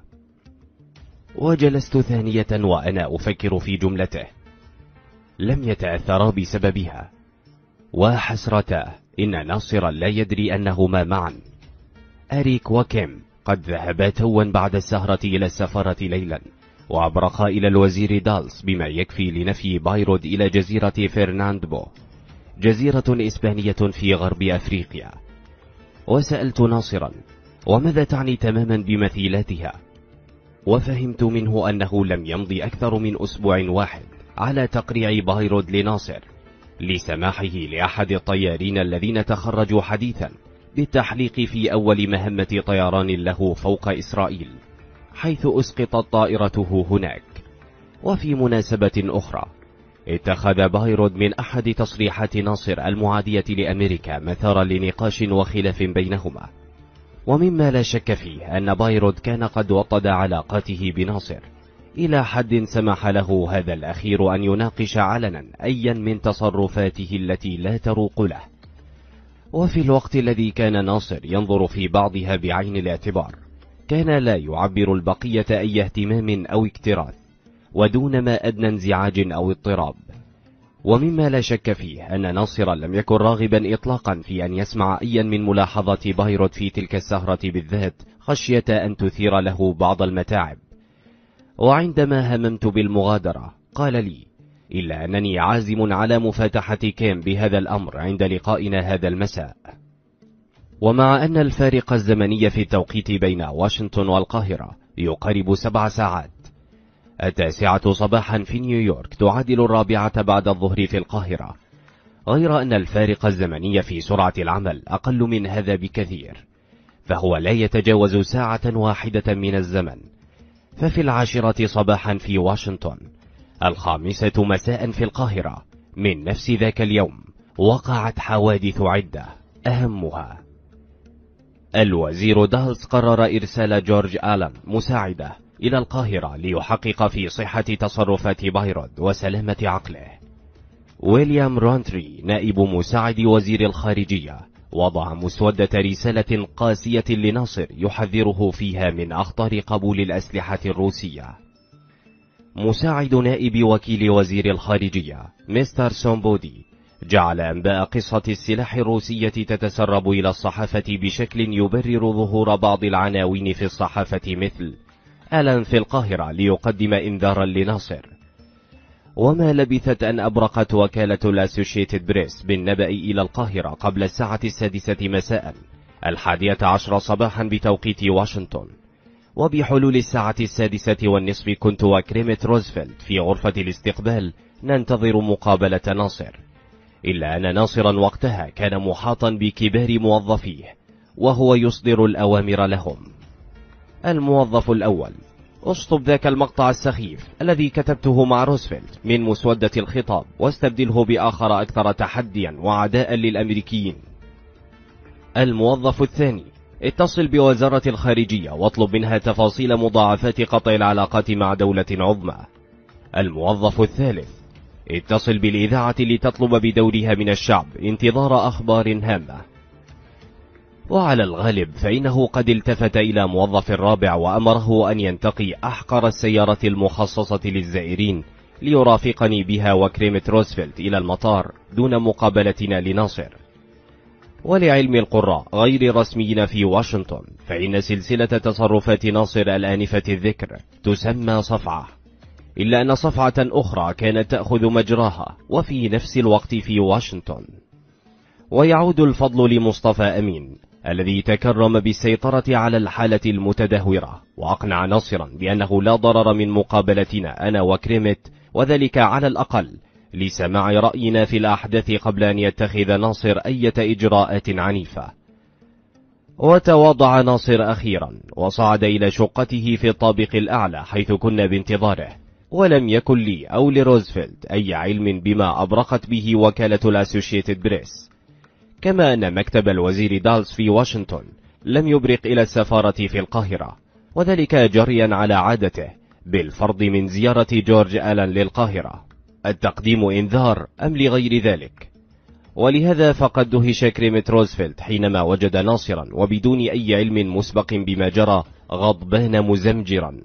وجلست ثانية وأنا أفكر في جملته: لم يتأثرا بسببها. وحسرته إن ناصرا لا يدري أنهما معا. أريك وكيم قد ذهبا توا بعد السهرة إلى السفارة ليلا، وأبرقا إلى الوزير دالس بما يكفي لنفي بايرود إلى جزيرة فرناندبو، جزيرة إسبانية في غرب أفريقيا. وسألت ناصرا: وماذا تعني تماما بمثيلاتها؟ وفهمت منه أنه لم يمضي أكثر من أسبوع واحد على تقريع بايرود لناصر لسماحه لأحد الطيارين الذين تخرجوا حديثا بالتحليق في أول مهمة طيران له فوق إسرائيل، حيث أسقطت طائرته هناك. وفي مناسبة أخرى اتخذ بايرود من أحد تصريحات ناصر المعادية لأمريكا مثارا لنقاش وخلاف بينهما. ومما لا شك فيه أن بايرود كان قد وطد علاقاته بناصر إلى حد سمح له هذا الأخير أن يناقش علنا أيا من تصرفاته التي لا تروق له. وفي الوقت الذي كان ناصر ينظر في بعضها بعين الاعتبار، كان لا يعبر البقية أي اهتمام أو اكتراث، ودون ما أدنى انزعاج أو اضطراب. ومما لا شك فيه أن ناصرا لم يكن راغبا إطلاقا في أن يسمع أيا من ملاحظات بايرود في تلك السهرة بالذات، خشية أن تثير له بعض المتاعب. وعندما هممت بالمغادرة قال لي: إلا أنني عازم على مفاتحة كيم بهذا الأمر عند لقائنا هذا المساء. ومع أن الفارق الزمني في التوقيت بين واشنطن والقاهرة يقارب 7 ساعات، 9 صباحا في نيويورك تعادل 4 بعد الظهر في القاهرة، غير أن الفارق الزمني في سرعة العمل أقل من هذا بكثير، فهو لا يتجاوز ساعة واحدة من الزمن. ففي 10 صباحا في واشنطن، 5 مساء في القاهرة، من نفس ذاك اليوم وقعت حوادث عدة، أهمها الوزير دالس قرر إرسال جورج آلان مساعدة إلى القاهرة ليحقق في صحة تصرفات بايرود وسلامة عقله. ويليام رونتري نائب مساعد وزير الخارجية وضع مسودة رسالة قاسية لناصر يحذره فيها من أخطار قبول الأسلحة الروسية. مساعد نائب وكيل وزير الخارجية مستر سومبودي جعل أنباء قصة السلاح الروسية تتسرب إلى الصحافة بشكل يبرر ظهور بعض العناوين في الصحافة مثل ألان في القاهرة ليقدم إنذارا لناصر. وما لبثت أن أبرقت وكالة الأسوشيتد بريس بالنبأ إلى القاهرة قبل الساعة 6 مساء 11 صباحا بتوقيت واشنطن. وبحلول الساعة 6:30 كنت وكريمت روزفلت في غرفة الاستقبال ننتظر مقابلة ناصر، إلا أن ناصرا وقتها كان محاطا بكبار موظفيه وهو يصدر الأوامر لهم. الموظف الأول: اشطب ذاك المقطع السخيف الذي كتبته مع روزفلت من مسودة الخطاب واستبدله بآخر أكثر تحديا وعداء للأمريكيين. الموظف الثاني: اتصل بوزارة الخارجية واطلب منها تفاصيل مضاعفات قطع العلاقات مع دولة عظمى. الموظف الثالث: اتصل بالإذاعة لتطلب بدورها من الشعب انتظار أخبار هامة. وعلى الغالب فإنه قد التفت إلى موظف الرابع وأمره أن ينتقي أحقر السيارة المخصصة للزائرين ليرافقني بها وكريمت روزفلت إلى المطار دون مقابلتنا لناصر. ولعلم القراء غير رسميين في واشنطن فإن سلسلة تصرفات ناصر الآنفة الذكر تسمى صفعة، إلا أن صفعة أخرى كانت تأخذ مجراها وفي نفس الوقت في واشنطن. ويعود الفضل لمصطفى أمين الذي تكرم بالسيطرة على الحالة المتدهورة وأقنع ناصرا بأنه لا ضرر من مقابلتنا أنا وكريمت، وذلك على الأقل لسماع رأينا في الأحداث قبل أن يتخذ ناصر أي إجراءات عنيفة. وتواضع ناصر أخيرا وصعد إلى شقته في الطابق الأعلى حيث كنا بانتظاره، ولم يكن لي أو لروزفلت أي علم بما أبرقت به وكالة الأسوشيتد بريس، كما أن مكتب الوزير دالز في واشنطن لم يبرق إلى السفارة في القاهرة، وذلك جريا على عادته بالفرض من زيارة جورج آلان للقاهرة. التقديم إنذار أم لغير ذلك؟ ولهذا فقد دهش كريمت روزفلت حينما وجد ناصرا وبدون أي علم مسبق بما جرى غضبان مزمجرا.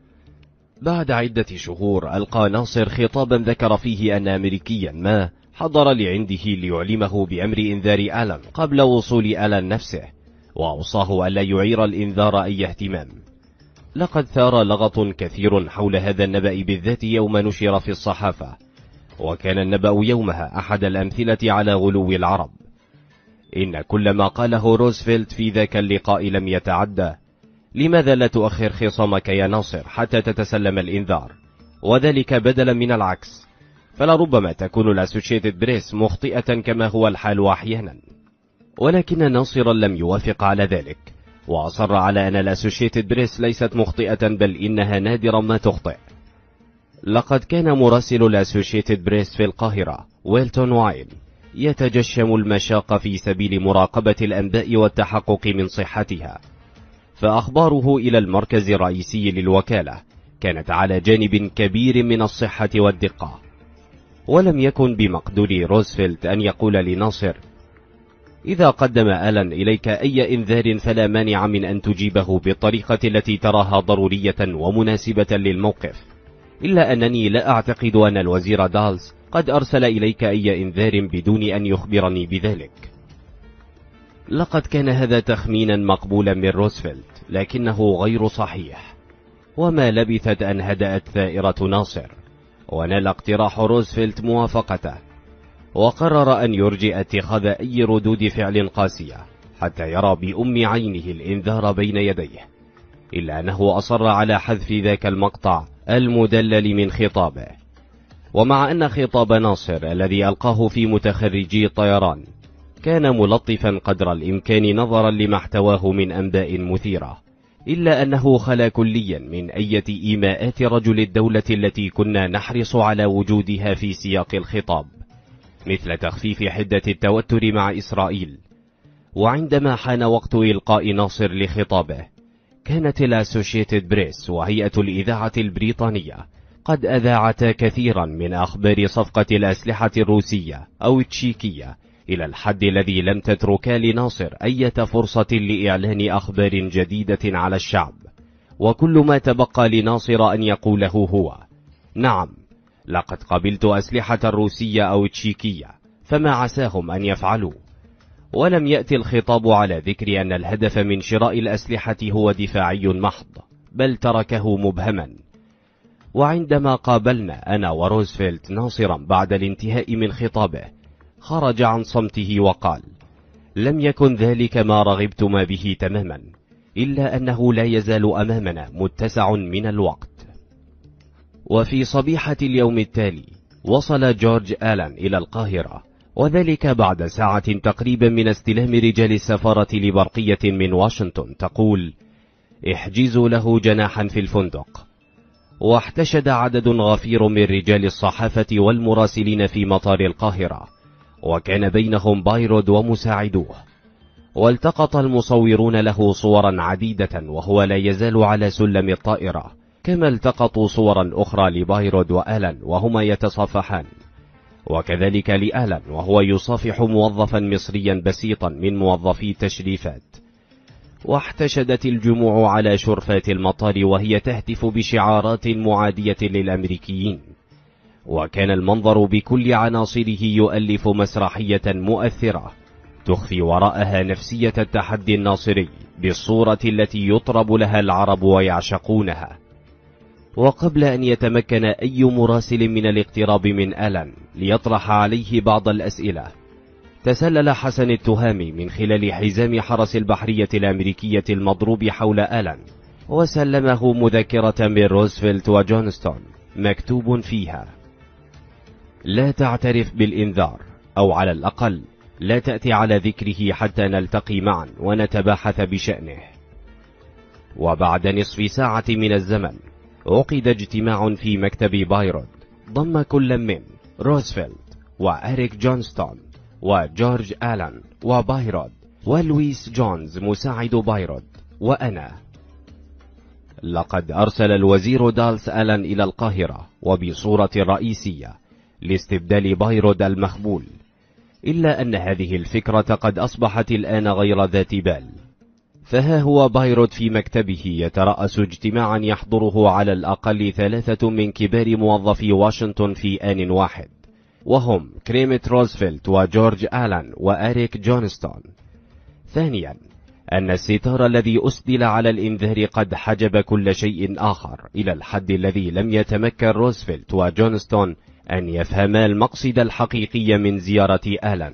بعد عدة شهور ألقى ناصر خطابا ذكر فيه أن أمريكيا ما حضر لعنده ليعلمه بأمر إنذار آلان قبل وصول آلان نفسه، وأوصاه ألا يعير الإنذار أي اهتمام. لقد ثار لغط كثير حول هذا النبأ بالذات يوم نشر في الصحافة، وكان النبأ يومها أحد الأمثلة على غلو العرب. إن كل ما قاله روزفلت في ذاك اللقاء لم يتعدى: لماذا لا تؤخر خصامك يا ناصر حتى تتسلم الإنذار؟ وذلك بدلا من العكس، فلربما تكون الأسوشيتد بريس مخطئة كما هو الحال أحيانا. ولكن ناصرا لم يوافق على ذلك، وأصر على أن الأسوشيتد بريس ليست مخطئة بل إنها نادرا ما تخطئ. لقد كان مراسل الأسوشيتد بريس في القاهرة ويلتون وايل يتجشم المشاق في سبيل مراقبة الأنباء والتحقق من صحتها، فأخباره إلى المركز الرئيسي للوكالة كانت على جانب كبير من الصحة والدقة. ولم يكن بمقدور روزفلت أن يقول لناصر: إذا قدم آلان إليك أي إنذار فلا مانع من أن تجيبه بالطريقة التي تراها ضرورية ومناسبة للموقف، إلا أنني لا أعتقد أن الوزير دالز قد أرسل إليك أي إنذار بدون أن يخبرني بذلك. لقد كان هذا تخمينا مقبولا من روزفلت، لكنه غير صحيح. وما لبثت أن هدأت ثائرة ناصر، ونال اقتراح روزفلت موافقته، وقرر أن يرجئ اتخاذ أي ردود فعل قاسية حتى يرى بأم عينه الإنذار بين يديه، إلا أنه أصر على حذف ذاك المقطع المدلل من خطابه. ومع أن خطاب ناصر الذي ألقاه في متخرجي الطيران كان ملطفا قدر الإمكان نظرا لما احتواه من أنباء مثيرة، إلا أنه خلا كليا من أي إيماءات رجل الدولة التي كنا نحرص على وجودها في سياق الخطاب، مثل تخفيف حدة التوتر مع إسرائيل. وعندما حان وقت إلقاء ناصر لخطابه كانت الأسوشيتد بريس وهيئة الإذاعة البريطانية قد أذاعتا كثيرا من أخبار صفقة الأسلحة الروسية أو التشيكية إلى الحد الذي لم تترك لناصر أي فرصة لإعلان أخبار جديدة على الشعب، وكل ما تبقى لناصر أن يقوله هو: نعم، لقد قبلت أسلحة روسية أو تشيكية، فما عساهم أن يفعلوا. ولم يأتي الخطاب على ذكر أن الهدف من شراء الأسلحة هو دفاعي محض، بل تركه مبهما. وعندما قابلنا أنا وروزفلت ناصرا بعد الانتهاء من خطابه، خرج عن صمته وقال: لم يكن ذلك ما رغبتما به تماما، إلا أنه لا يزال أمامنا متسع من الوقت. وفي صبيحة اليوم التالي وصل جورج آلان إلى القاهرة، وذلك بعد ساعة تقريبا من استلام رجال السفارة لبرقية من واشنطن تقول: احجزوا له جناحا في الفندق. واحتشد عدد غفير من رجال الصحافة والمراسلين في مطار القاهرة، وكان بينهم بايرود ومساعدوه. والتقط المصورون له صورا عديدة وهو لا يزال على سلم الطائرة، كما التقطوا صورا أخرى لبايرود وآلان وهما يتصافحان، وكذلك لآلان وهو يصافح موظفا مصريا بسيطا من موظفي التشريفات. واحتشدت الجموع على شرفات المطار وهي تهتف بشعارات معادية للأمريكيين، وكان المنظر بكل عناصره يؤلف مسرحية مؤثرة تخفي وراءها نفسية التحدي الناصري بالصورة التي يطرب لها العرب ويعشقونها. وقبل أن يتمكن أي مراسل من الاقتراب من آلان ليطرح عليه بعض الأسئلة، تسلل حسن التهامي من خلال حزام حرس البحرية الأمريكية المضروب حول آلان، وسلمه مذكرة من روزفلت وجونستون مكتوب فيها: لا تعترف بالإنذار، أو على الأقل لا تأتي على ذكره حتى نلتقي معا ونتباحث بشأنه. وبعد نصف ساعة من الزمن عقد اجتماع في مكتب بايرود ضم كل من روزفلت وإريك جونستون وجورج آلان وبايرود ولويس جونز مساعد بايرود وأنا. لقد أرسل الوزير دالس آلان إلى القاهرة وبصورة رئيسية لاستبدال بايرود المخبول، إلا أن هذه الفكرة قد أصبحت الآن غير ذات بال. فها هو بايرود في مكتبه يترأس اجتماعا يحضره على الأقل 3 من كبار موظفي واشنطن في آن واحد، وهم كريمت روزفلت وجورج آلان وإريك جونستون. ثانيا، أن الستار الذي أسدل على الإنذار قد حجب كل شيء آخر، إلى الحد الذي لم يتمكن روزفلت وجونستون أن يفهما المقصد الحقيقي من زيارة آلان.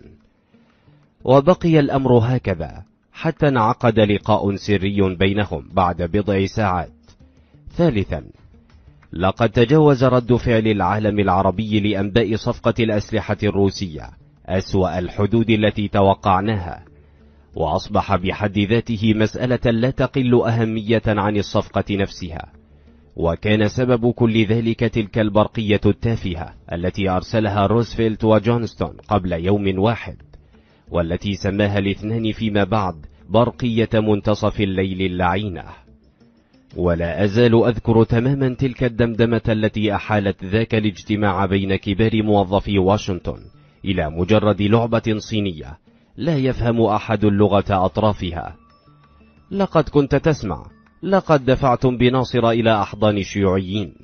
وبقي الأمر هكذا حتى انعقد لقاء سري بينهم بعد بضع ساعات. ثالثا، لقد تجاوز رد فعل العالم العربي لأنباء صفقة الأسلحة الروسية أسوأ الحدود التي توقعناها، وأصبح بحد ذاته مسألة لا تقل أهمية عن الصفقة نفسها. وكان سبب كل ذلك تلك البرقية التافهة التي أرسلها روزفلت وجونستون قبل يوم واحد، والتي سماها الاثنان فيما بعد برقية منتصف الليل اللعينة. ولا أزال أذكر تماما تلك الدمدمة التي أحالت ذاك الاجتماع بين كبار موظفي واشنطن إلى مجرد لعبة صينية لا يفهم أحد لغة أطرافها. لقد كنت تسمع، لقد دفعتم بناصر إلى أحضان الشيوعيين.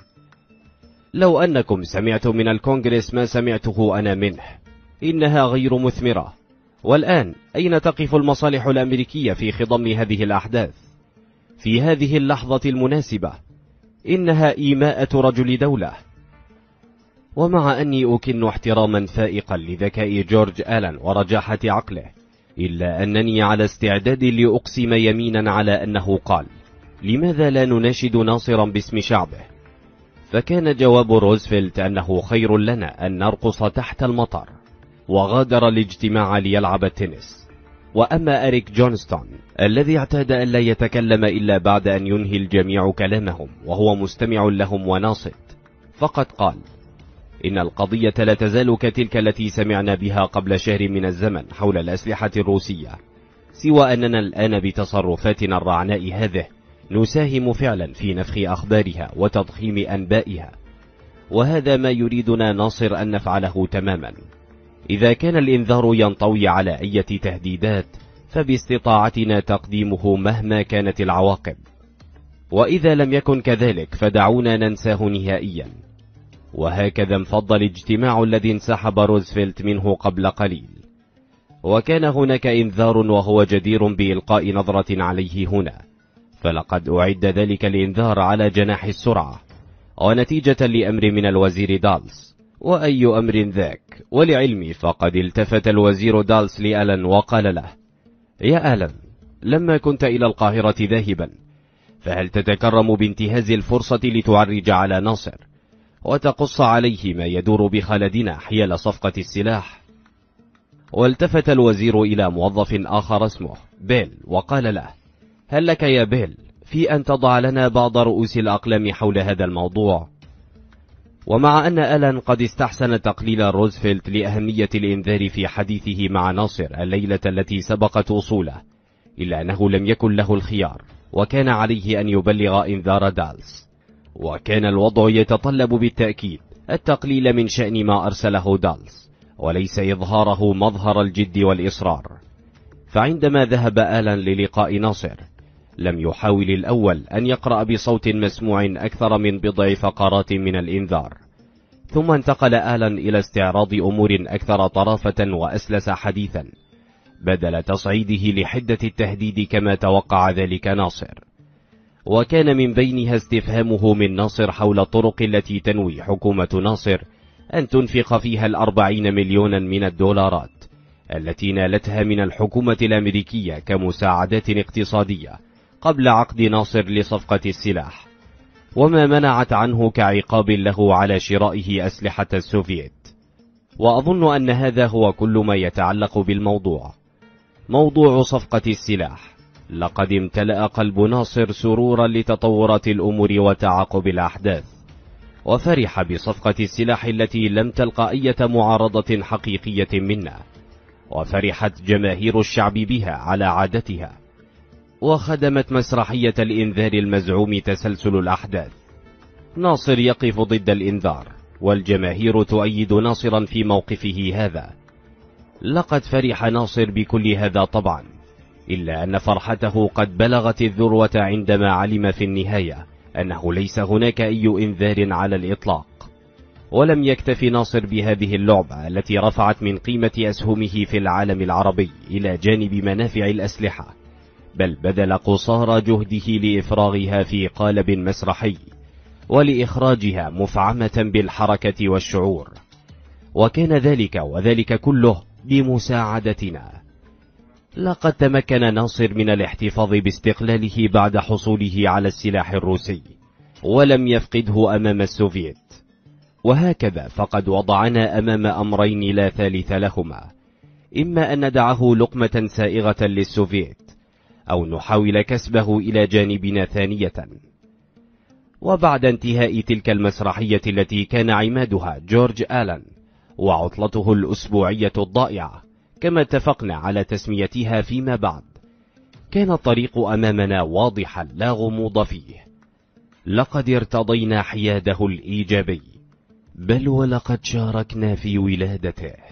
لو أنكم سمعتم من الكونغرس ما سمعته أنا منه، إنها غير مثمرة. والآن أين تقف المصالح الأمريكية في خضم هذه الأحداث؟ في هذه اللحظة المناسبة إنها إيماءة رجل دولة. ومع أني أكن احتراما فائقا لذكاء جورج آلان ورجاحة عقله، إلا أنني على استعداد لأقسم يمينا على أنه قال: لماذا لا نناشد ناصرا باسم شعبه؟ فكان جواب روزفلت أنه خير لنا أن نرقص تحت المطر، وغادر الاجتماع ليلعب التنس. وأما إريك جونستون الذي اعتاد أن لا يتكلم إلا بعد أن ينهي الجميع كلامهم وهو مستمع لهم وناصت، فقد قال: إن القضية لا تزال كتلك التي سمعنا بها قبل شهر من الزمن حول الأسلحة الروسية، سوى أننا الآن بتصرفاتنا الرعناء هذه نساهم فعلا في نفخ أخبارها وتضخيم أنبائها، وهذا ما يريدنا ناصر أن نفعله تماما. إذا كان الإنذار ينطوي على أي تهديدات فباستطاعتنا تقديمه مهما كانت العواقب، وإذا لم يكن كذلك فدعونا ننساه نهائيا. وهكذا انفض الاجتماع الذي انسحب روزفلت منه قبل قليل. وكان هناك إنذار وهو جدير بإلقاء نظرة عليه هنا، فلقد أعد ذلك الإنذار على جناح السرعة، ونتيجة لأمر من الوزير دالس. وأي أمر ذاك؟ ولعلمي فقد التفت الوزير دالس لألان وقال له: يا ألان، لما كنت إلى القاهرة ذاهبا، فهل تتكرم بانتهاز الفرصة لتعرج على ناصر وتقص عليه ما يدور بخلدنا حيال صفقة السلاح؟ والتفت الوزير إلى موظف آخر اسمه بيل وقال له: هل لك يا بيل في أن تضع لنا بعض رؤوس الأقلام حول هذا الموضوع؟ ومع أن ألان قد استحسن تقليل روزفلت لأهمية الإنذار في حديثه مع ناصر الليلة التي سبقت وصوله، إلا أنه لم يكن له الخيار، وكان عليه أن يبلغ إنذار دالس. وكان الوضع يتطلب بالتأكيد التقليل من شأن ما أرسله دالس، وليس إظهاره مظهر الجد والإصرار. فعندما ذهب آلان للقاء ناصر لم يحاول الأول أن يقرأ بصوت مسموع أكثر من بضع فقرات من الإنذار، ثم انتقل آلان إلى استعراض أمور أكثر طرافة وأسلس حديثا، بدل تصعيده لحدة التهديد كما توقع ذلك ناصر. وكان من بينها استفهامه من ناصر حول الطرق التي تنوي حكومة ناصر أن تنفق فيها 40 مليونا من الدولارات التي نالتها من الحكومة الأمريكية كمساعدات اقتصادية قبل عقد ناصر لصفقة السلاح، وما منعت عنه كعقاب له على شرائه أسلحة السوفييت. وأظن أن هذا هو كل ما يتعلق بالموضوع. موضوع صفقة السلاح لقد امتلأ قلب ناصر سرورا لتطورات الأمور وتعاقب الأحداث، وفرح بصفقة السلاح التي لم تلقى أي معارضة حقيقية منا، وفرحت جماهير الشعب بها على عادتها، وخدمت مسرحية الإنذار المزعوم تسلسل الأحداث. ناصر يقف ضد الإنذار، والجماهير تؤيد ناصرا في موقفه هذا. لقد فرح ناصر بكل هذا طبعا، إلا أن فرحته قد بلغت الذروة عندما علم في النهاية أنه ليس هناك أي إنذار على الإطلاق. ولم يكتفي ناصر بهذه اللعبة التي رفعت من قيمة أسهمه في العالم العربي إلى جانب منافع الأسلحة، بل بذل قصارى جهده لإفراغها في قالب مسرحي ولإخراجها مفعمة بالحركة والشعور. وكان ذلك كله بمساعدتنا. لقد تمكن ناصر من الاحتفاظ باستقلاله بعد حصوله على السلاح الروسي، ولم يفقده أمام السوفييت. وهكذا فقد وضعنا أمام أمرين لا ثالث لهما: إما أن ندعه لقمة سائغة للسوفييت، أو نحاول كسبه إلى جانبنا ثانية. وبعد انتهاء تلك المسرحية التي كان عمادها جورج آلان وعطلته الأسبوعية الضائعة كما اتفقنا على تسميتها فيما بعد، كان الطريق أمامنا واضحا لا غموض فيه. لقد ارتضينا حياده الإيجابي، بل ولقد شاركنا في ولادته.